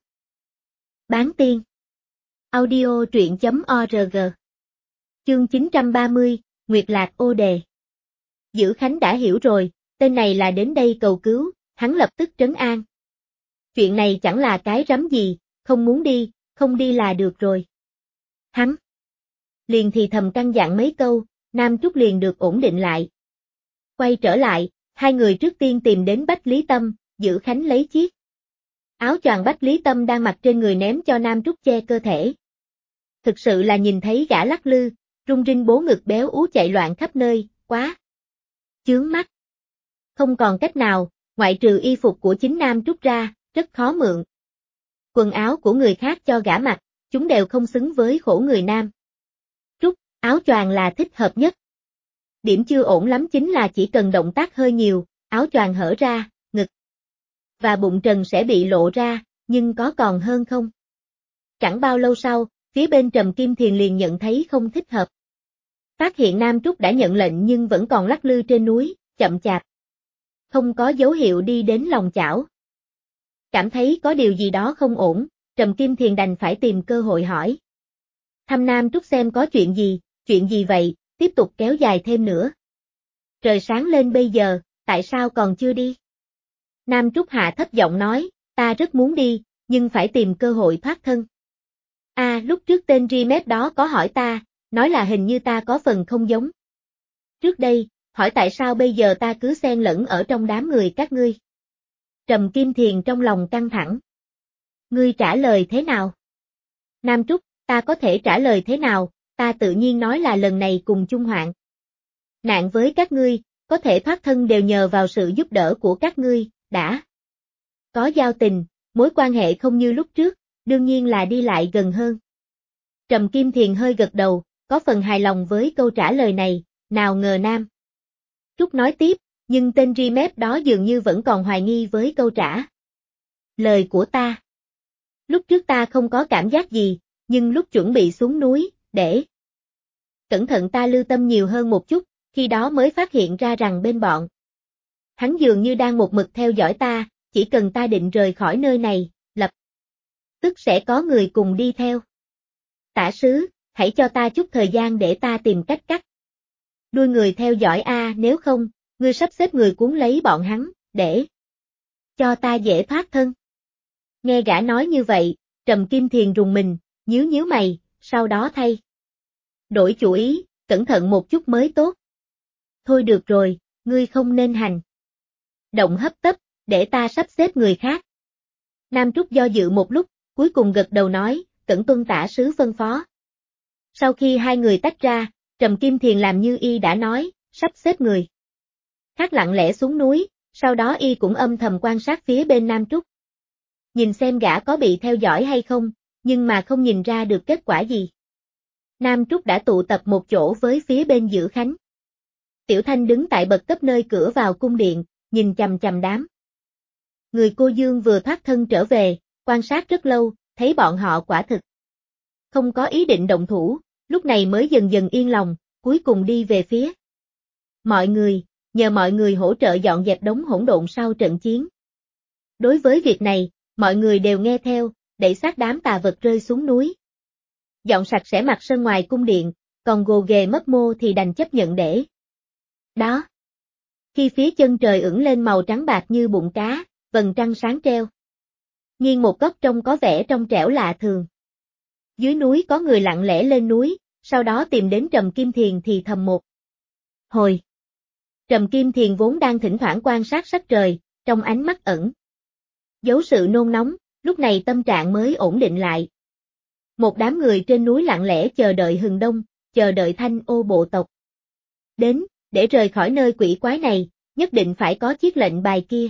Bán tiên. Audio truyện.org. Chương 930, Nguyệt Lạc ô đề. Dữ Khánh đã hiểu rồi, tên này là đến đây cầu cứu, hắn lập tức trấn an. Chuyện này chẳng là cái rắm gì, không muốn đi, không đi là được rồi. Hắn liền thì thầm căn dặn mấy câu, Nam Trúc liền được ổn định lại. Quay trở lại, hai người trước tiên tìm đến Bách Lý Tâm, Dữ Khánh lấy chiếc áo choàng Bách Lý Tâm đang mặc trên người ném cho Nam Trúc che cơ thể. Thực sự là nhìn thấy gã lắc lư, rung rinh bố ngực béo ú chạy loạn khắp nơi, quá chướng mắt. Không còn cách nào, ngoại trừ y phục của chính Nam Trúc ra, rất khó mượn. Quần áo của người khác cho gã mặc, chúng đều không xứng với khổ người Nam Trúc, áo choàng là thích hợp nhất. Điểm chưa ổn lắm chính là chỉ cần động tác hơi nhiều, áo choàng hở ra, ngực và bụng trần sẽ bị lộ ra, nhưng có còn hơn không? Chẳng bao lâu sau, phía bên Trầm Kim Thiền liền nhận thấy không thích hợp. Phát hiện Nam Trúc đã nhận lệnh nhưng vẫn còn lắc lư trên núi, chậm chạp. Không có dấu hiệu đi đến lòng chảo. Cảm thấy có điều gì đó không ổn, Trầm Kim Thiền đành phải tìm cơ hội hỏi. Thăm Nam Trúc xem có chuyện gì vậy, tiếp tục kéo dài thêm nữa. Trời sáng lên bây giờ, tại sao còn chưa đi? Nam Trúc hạ thấp giọng nói, ta rất muốn đi, nhưng phải tìm cơ hội thoát thân. Lúc trước tên Rimet đó có hỏi ta, nói là hình như ta có phần không giống. Trước đây, hỏi tại sao bây giờ ta cứ xen lẫn ở trong đám người các ngươi. Trầm Kim Thiền trong lòng căng thẳng. Ngươi trả lời thế nào? Nam Trúc, ta có thể trả lời thế nào, ta tự nhiên nói là lần này cùng chung hoạn nạn với các ngươi, có thể thoát thân đều nhờ vào sự giúp đỡ của các ngươi, đã có giao tình, mối quan hệ không như lúc trước, đương nhiên là đi lại gần hơn. Trầm Kim Thiền hơi gật đầu, có phần hài lòng với câu trả lời này, nào ngờ Nam Trúc nói tiếp, nhưng tên Rimet đó dường như vẫn còn hoài nghi với câu trả lời của ta. Lúc trước ta không có cảm giác gì, nhưng lúc chuẩn bị xuống núi, để cẩn thận ta lưu tâm nhiều hơn một chút, khi đó mới phát hiện ra rằng bên bọn hắn dường như đang một mực theo dõi ta, chỉ cần ta định rời khỏi nơi này, lập tức sẽ có người cùng đi theo. Tả sứ, hãy cho ta chút thời gian để ta tìm cách cắt đuôi người theo dõi nếu không, ngươi sắp xếp người cuốn lấy bọn hắn, để cho ta dễ thoát thân. Nghe gã nói như vậy, Trầm Kim Thiền rùng mình, nhíu mày, sau đó thay đổi chủ ý, cẩn thận một chút mới tốt. Thôi được rồi, ngươi không nên hành động hấp tấp, để ta sắp xếp người khác. Nam Trúc do dự một lúc, cuối cùng gật đầu nói, cẩn tuân tả sứ phân phó. Sau khi hai người tách ra, Trầm Kim Thiền làm như y đã nói, sắp xếp người khác lặng lẽ xuống núi, sau đó y cũng âm thầm quan sát phía bên Nam Trúc. Nhìn xem gã có bị theo dõi hay không, nhưng mà không nhìn ra được kết quả gì. Nam Trúc đã tụ tập một chỗ với phía bên Dữ Khánh. Tiểu Thanh đứng tại bậc cấp nơi cửa vào cung điện, nhìn chằm chằm đám người cô Dương vừa thoát thân trở về, quan sát rất lâu, thấy bọn họ quả thực không có ý định động thủ, lúc này mới dần dần yên lòng, cuối cùng đi về phía mọi người, nhờ mọi người hỗ trợ dọn dẹp đống hỗn độn sau trận chiến. Đối với việc này, mọi người đều nghe theo, đẩy xác đám tà vật rơi xuống núi. Dọn sạch sẽ mặt sân ngoài cung điện, còn gồ ghề mấp mô thì đành chấp nhận để đó. Khi phía chân trời ửng lên màu trắng bạc như bụng cá, vầng trăng sáng treo nghiêng một góc trông có vẻ trong trẻo lạ thường. Dưới núi có người lặng lẽ lên núi, sau đó tìm đến Trầm Kim Thiền thì thầm một hồi. Trầm Kim Thiền vốn đang thỉnh thoảng quan sát sắc trời, trong ánh mắt ẩn giấu sự nôn nóng, lúc này tâm trạng mới ổn định lại. Một đám người trên núi lặng lẽ chờ đợi hừng đông, chờ đợi Thanh Ô bộ tộc đến, để rời khỏi nơi quỷ quái này, nhất định phải có chiếc lệnh bài kia.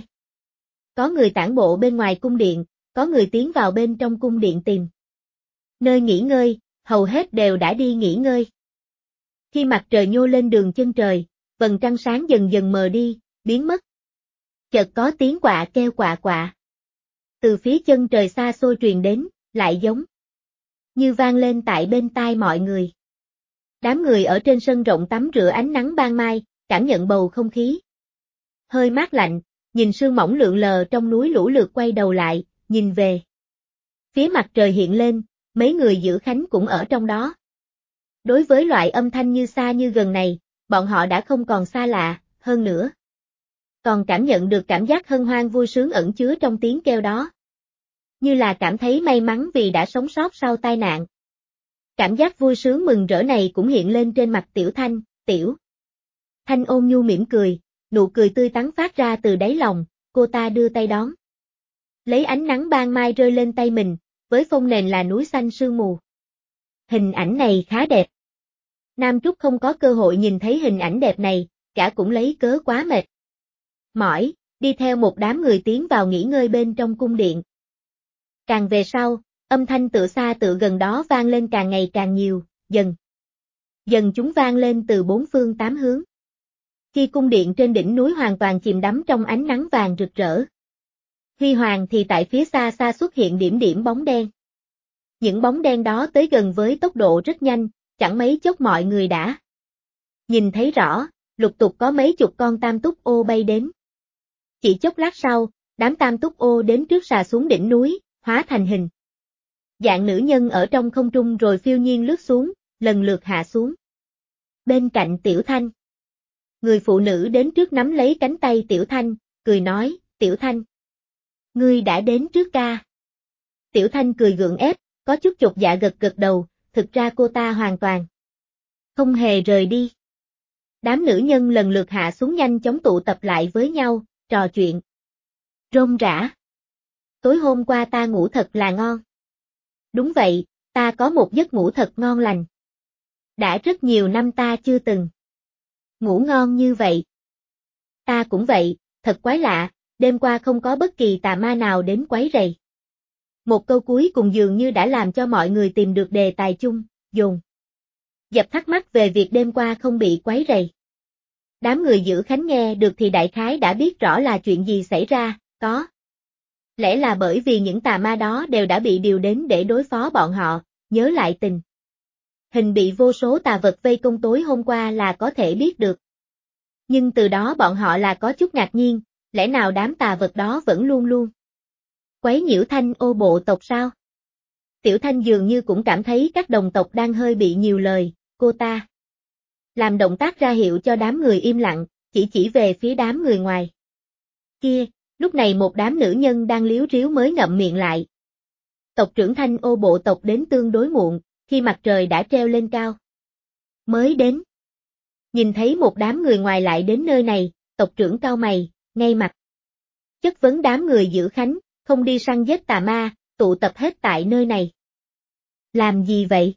Có người tản bộ bên ngoài cung điện, có người tiến vào bên trong cung điện tìm nơi nghỉ ngơi, hầu hết đều đã đi nghỉ ngơi. Khi mặt trời nhô lên đường chân trời, vầng trăng sáng dần dần mờ đi, biến mất. Chợt có tiếng quạ kêu quạ quạ. Từ phía chân trời xa xôi truyền đến, lại giống như vang lên tại bên tai mọi người. Đám người ở trên sân rộng tắm rửa ánh nắng ban mai, cảm nhận bầu không khí hơi mát lạnh, nhìn sương mỏng lượn lờ trong núi lũ lượt quay đầu lại, nhìn về phía mặt trời hiện lên, mấy người giữ khánh cũng ở trong đó. Đối với loại âm thanh như xa như gần này, bọn họ đã không còn xa lạ, hơn nữa còn cảm nhận được cảm giác hân hoan vui sướng ẩn chứa trong tiếng kêu đó. Như là cảm thấy may mắn vì đã sống sót sau tai nạn. Cảm giác vui sướng mừng rỡ này cũng hiện lên trên mặt Tiểu Thanh, Tiểu Thanh ôn nhu mỉm cười, nụ cười tươi tắn phát ra từ đáy lòng, cô ta đưa tay đón. Lấy ánh nắng ban mai rơi lên tay mình, với phông nền là núi xanh sương mù. Hình ảnh này khá đẹp. Nam Trúc không có cơ hội nhìn thấy hình ảnh đẹp này, cả cũng lấy cớ quá mệt mỏi, đi theo một đám người tiến vào nghỉ ngơi bên trong cung điện. Càng về sau, âm thanh tự xa tự gần đó vang lên càng ngày càng nhiều, dần chúng vang lên từ bốn phương tám hướng. Khi cung điện trên đỉnh núi hoàn toàn chìm đắm trong ánh nắng vàng rực rỡ. Huy hoàng thì tại phía xa xa xuất hiện điểm điểm bóng đen. Những bóng đen đó tới gần với tốc độ rất nhanh, chẳng mấy chốc mọi người đã nhìn thấy rõ, lục tục có mấy chục con tam túc ô bay đến. Chỉ chốc lát sau, đám tam túc ô đến trước xà xuống đỉnh núi, hóa thành hình dạng nữ nhân ở trong không trung rồi phiêu nhiên lướt xuống, lần lượt hạ xuống. Bên cạnh Tiểu Thanh, người phụ nữ đến trước nắm lấy cánh tay Tiểu Thanh, cười nói, Tiểu Thanh, ngươi đã đến trước ca. Tiểu Thanh cười gượng ép, có chút chột dạ gật gật đầu, thực ra cô ta hoàn toàn không hề rời đi. Đám nữ nhân lần lượt hạ xuống nhanh chóng tụ tập lại với nhau, trò chuyện rôm rả. Tối hôm qua ta ngủ thật là ngon. Đúng vậy, ta có một giấc ngủ thật ngon lành. Đã rất nhiều năm ta chưa từng ngủ ngon như vậy. Ta cũng vậy, thật quái lạ, đêm qua không có bất kỳ tà ma nào đến quấy rầy. Một câu cuối cùng dường như đã làm cho mọi người tìm được đề tài chung, dồn dập thắc mắc về việc đêm qua không bị quấy rầy. Đám người giữ khánh nghe được thì đại khái đã biết rõ là chuyện gì xảy ra, có lẽ là bởi vì những tà ma đó đều đã bị điều đến để đối phó bọn họ, nhớ lại tình hình bị vô số tà vật vây công tối hôm qua là có thể biết được. Nhưng từ đó bọn họ là có chút ngạc nhiên, lẽ nào đám tà vật đó vẫn luôn luôn quấy nhiễu Thanh ô bộ tộc sao? Tiểu Thanh dường như cũng cảm thấy các đồng tộc đang hơi bị nhiều lời, cô ta làm động tác ra hiệu cho đám người im lặng, chỉ về phía đám người ngoài. Kia, lúc này một đám nữ nhân đang líu ríu mới ngậm miệng lại. Tộc trưởng Thanh ô bộ tộc đến tương đối muộn, khi mặt trời đã treo lên cao. Mới đến. Nhìn thấy một đám người ngoài lại đến nơi này, tộc trưởng cau mày, ngay mặt chất vấn đám người giữ khánh, không đi săn giết tà ma, tụ tập hết tại nơi này. Làm gì vậy?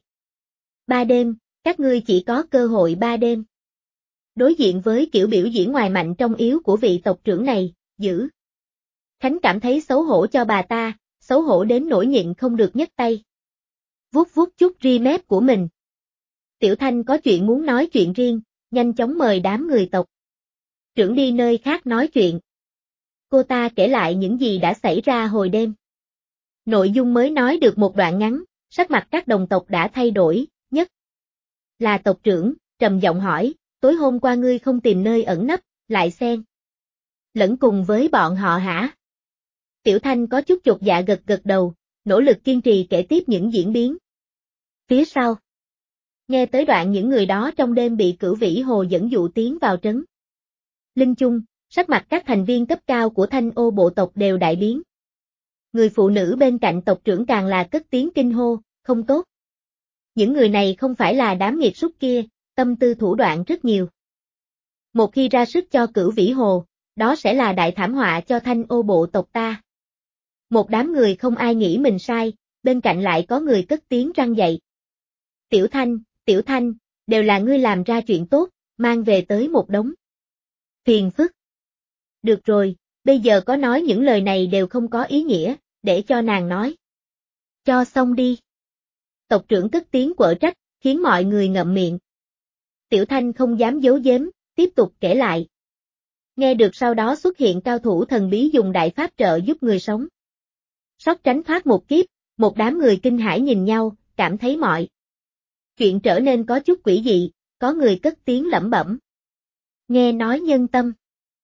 3 đêm, các ngươi chỉ có cơ hội 3 đêm. Đối diện với kiểu biểu diễn ngoài mạnh trong yếu của vị tộc trưởng này, giữ khánh cảm thấy xấu hổ cho bà ta, xấu hổ đến nỗi nhịn không được nhấc tay. Vuốt vuốt chút ri mép của mình. Tiểu Thanh có chuyện muốn nói chuyện riêng, nhanh chóng mời đám người tộc trưởng đi nơi khác nói chuyện. Cô ta kể lại những gì đã xảy ra hồi đêm. Nội dung mới nói được một đoạn ngắn, sắc mặt các đồng tộc đã thay đổi, nhất là tộc trưởng, trầm giọng hỏi, tối hôm qua ngươi không tìm nơi ẩn nấp, lại xen lẫn cùng với bọn họ hả? Tiểu Thanh có chút chột dạ gật gật đầu, nỗ lực kiên trì kể tiếp những diễn biến phía sau. Nghe tới đoạn những người đó trong đêm bị Cửu Vĩ Hồ dẫn dụ tiến vào trấn Linh Chung, sắc mặt các thành viên cấp cao của Thanh ô bộ tộc đều đại biến. Người phụ nữ bên cạnh tộc trưởng càng là cất tiếng kinh hô, không tốt. Những người này không phải là đám nghiệt súc kia, tâm tư thủ đoạn rất nhiều. Một khi ra sức cho Cửu Vĩ Hồ, đó sẽ là đại thảm họa cho Thanh ô bộ tộc ta. Một đám người không ai nghĩ mình sai, bên cạnh lại có người cất tiếng răn dạy. Tiểu Thanh, đều là ngươi làm ra chuyện tốt, mang về tới một đống phiền phức. Được rồi, bây giờ có nói những lời này đều không có ý nghĩa, để cho nàng nói. Cho xong đi. Tộc trưởng cất tiếng quở trách, khiến mọi người ngậm miệng. Tiểu Thanh không dám giấu giếm, tiếp tục kể lại. Nghe được sau đó xuất hiện cao thủ thần bí dùng đại pháp trợ giúp người sống sót tránh thoát một kiếp, một đám người kinh hãi nhìn nhau, cảm thấy mọi chuyện trở nên có chút quỷ dị, có người cất tiếng lẩm bẩm. Nghe nói nhân tâm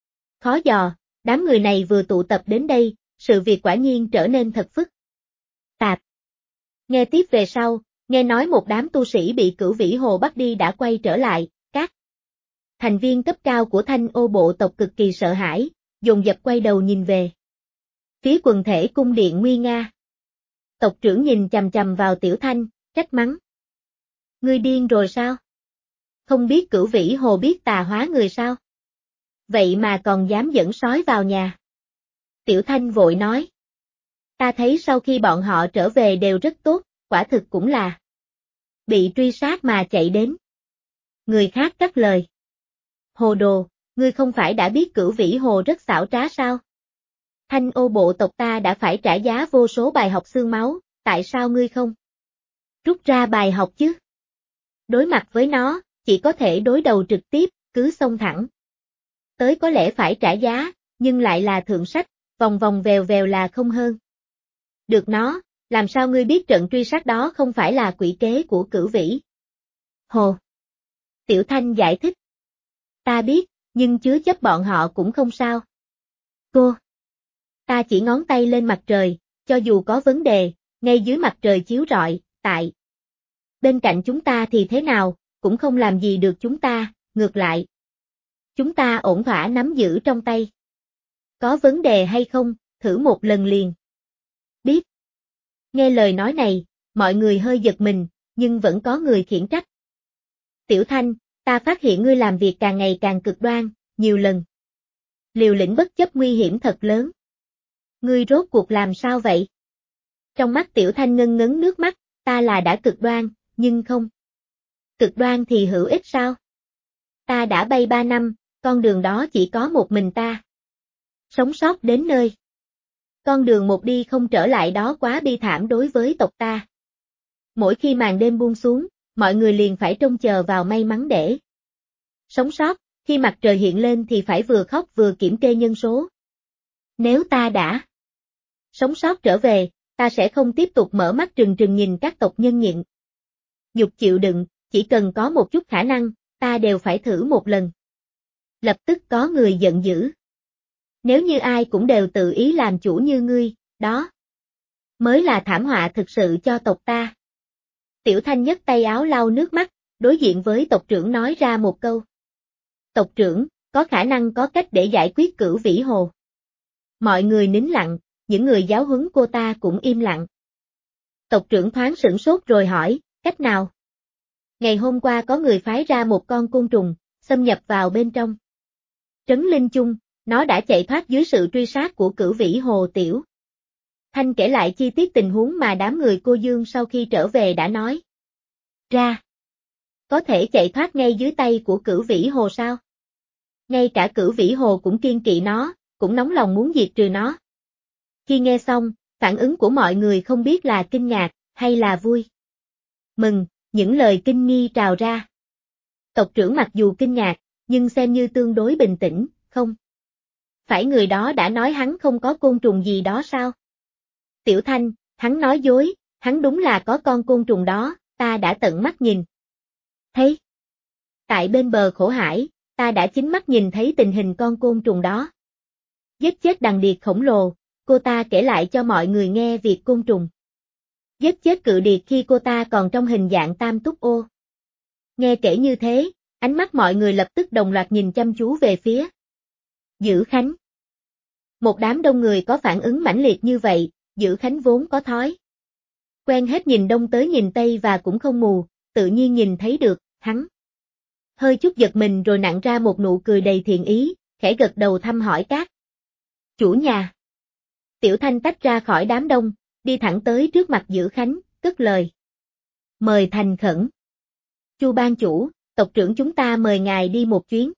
khó dò, đám người này vừa tụ tập đến đây, sự việc quả nhiên trở nên thật phức tạp. Nghe tiếp về sau, nghe nói một đám tu sĩ bị Cửu Vĩ Hồ bắt đi đã quay trở lại, các thành viên cấp cao của Thanh Ô bộ tộc cực kỳ sợ hãi, dồn dập quay đầu nhìn về phía quần thể cung điện nguy nga. Tộc trưởng nhìn chằm chằm vào Tiểu Thanh, trách mắng. Ngươi điên rồi sao? Không biết Cửu Vĩ Hồ biết tà hóa người sao? Vậy mà còn dám dẫn sói vào nhà. Tiểu Thanh vội nói. Ta thấy sau khi bọn họ trở về đều rất tốt, quả thực cũng là bị truy sát mà chạy đến. Người khác cắt lời. Hồ đồ, ngươi không phải đã biết Cửu Vĩ Hồ rất xảo trá sao? Thanh Ô bộ tộc ta đã phải trả giá vô số bài học xương máu, tại sao ngươi không rút ra bài học chứ? Đối mặt với nó, chỉ có thể đối đầu trực tiếp, cứ xông thẳng. Tới có lẽ phải trả giá, nhưng lại là thượng sách, vòng vòng vèo vèo là không hơn. Được nó, làm sao ngươi biết trận truy sát đó không phải là quỷ kế của Cửu Vĩ Hồ? Tiểu Thanh giải thích. Ta biết, nhưng chứa chấp bọn họ cũng không sao. Cô. Ta chỉ ngón tay lên mặt trời, cho dù có vấn đề, ngay dưới mặt trời chiếu rọi, tại bên cạnh chúng ta thì thế nào, cũng không làm gì được chúng ta, ngược lại. Chúng ta ổn thỏa nắm giữ trong tay. Có vấn đề hay không, thử một lần liền. Biết. Nghe lời nói này, mọi người hơi giật mình, nhưng vẫn có người khiển trách. Tiểu Thanh, ta phát hiện ngươi làm việc càng ngày càng cực đoan, nhiều lần. Liều lĩnh bất chấp nguy hiểm thật lớn. Ngươi rốt cuộc làm sao vậy? Trong mắt Tiểu Thanh ngân ngấn nước mắt, ta là đã cực đoan, nhưng không. Cực đoan thì hữu ích sao? Ta đã bay 3 năm, con đường đó chỉ có một mình ta. Sống sót đến nơi. Con đường một đi không trở lại đó quá bi thảm đối với tộc ta. Mỗi khi màn đêm buông xuống, mọi người liền phải trông chờ vào may mắn để sống sót, khi mặt trời hiện lên thì phải vừa khóc vừa kiểm kê nhân số. Nếu ta đã sống sót trở về, ta sẽ không tiếp tục mở mắt trừng trừng nhìn các tộc nhân nhịn nhục chịu đựng, chỉ cần có một chút khả năng, ta đều phải thử một lần. Lập tức có người giận dữ. Nếu như ai cũng đều tự ý làm chủ như ngươi, đó mới là thảm họa thực sự cho tộc ta. Tiểu Thanh nhấc tay áo lau nước mắt, đối diện với tộc trưởng nói ra một câu. Tộc trưởng, có khả năng có cách để giải quyết Cửu Vĩ Hồ. Mọi người nín lặng, những người giáo huấn cô ta cũng im lặng. Tộc trưởng thoáng sửng sốt rồi hỏi, cách nào? Ngày hôm qua có người phái ra một con côn trùng, xâm nhập vào bên trong trấn Linh Chung, nó đã chạy thoát dưới sự truy sát của Cửu Vĩ Hồ. Tiểu Thanh kể lại chi tiết tình huống mà đám người cô Dương sau khi trở về đã nói ra. Có thể chạy thoát ngay dưới tay của Cửu Vĩ Hồ sao? Ngay cả Cửu Vĩ Hồ cũng kiêng kỵ nó, cũng nóng lòng muốn diệt trừ nó. Khi nghe xong, phản ứng của mọi người không biết là kinh ngạc, hay là vui mừng, những lời kinh nghi trào ra. Tộc trưởng mặc dù kinh ngạc, nhưng xem như tương đối bình tĩnh, không. Phải người đó đã nói hắn không có côn trùng gì đó sao? Tiểu Thanh, hắn nói dối, hắn đúng là có con côn trùng đó, ta đã tận mắt nhìn thấy. Tại bên bờ Khổ Hải, ta đã chính mắt nhìn thấy tình hình con côn trùng đó. Giết chết đằng điệt khổng lồ, cô ta kể lại cho mọi người nghe việc côn trùng giết chết cự điệt khi cô ta còn trong hình dạng tam túc ô. Nghe kể như thế, ánh mắt mọi người lập tức đồng loạt nhìn chăm chú về phía Dữ Khánh. Một đám đông người có phản ứng mãnh liệt như vậy, Dữ Khánh vốn có thói quen hết nhìn đông tới nhìn tây và cũng không mù, tự nhiên nhìn thấy được, hắn hơi chút giật mình rồi nặn ra một nụ cười đầy thiện ý, khẽ gật đầu thăm hỏi các chủ nhà. Tiểu Thanh tách ra khỏi đám đông, đi thẳng tới trước mặt Dữ Khánh, cất lời. Mời thành khẩn. Chu ban chủ, tộc trưởng chúng ta mời ngài đi một chuyến.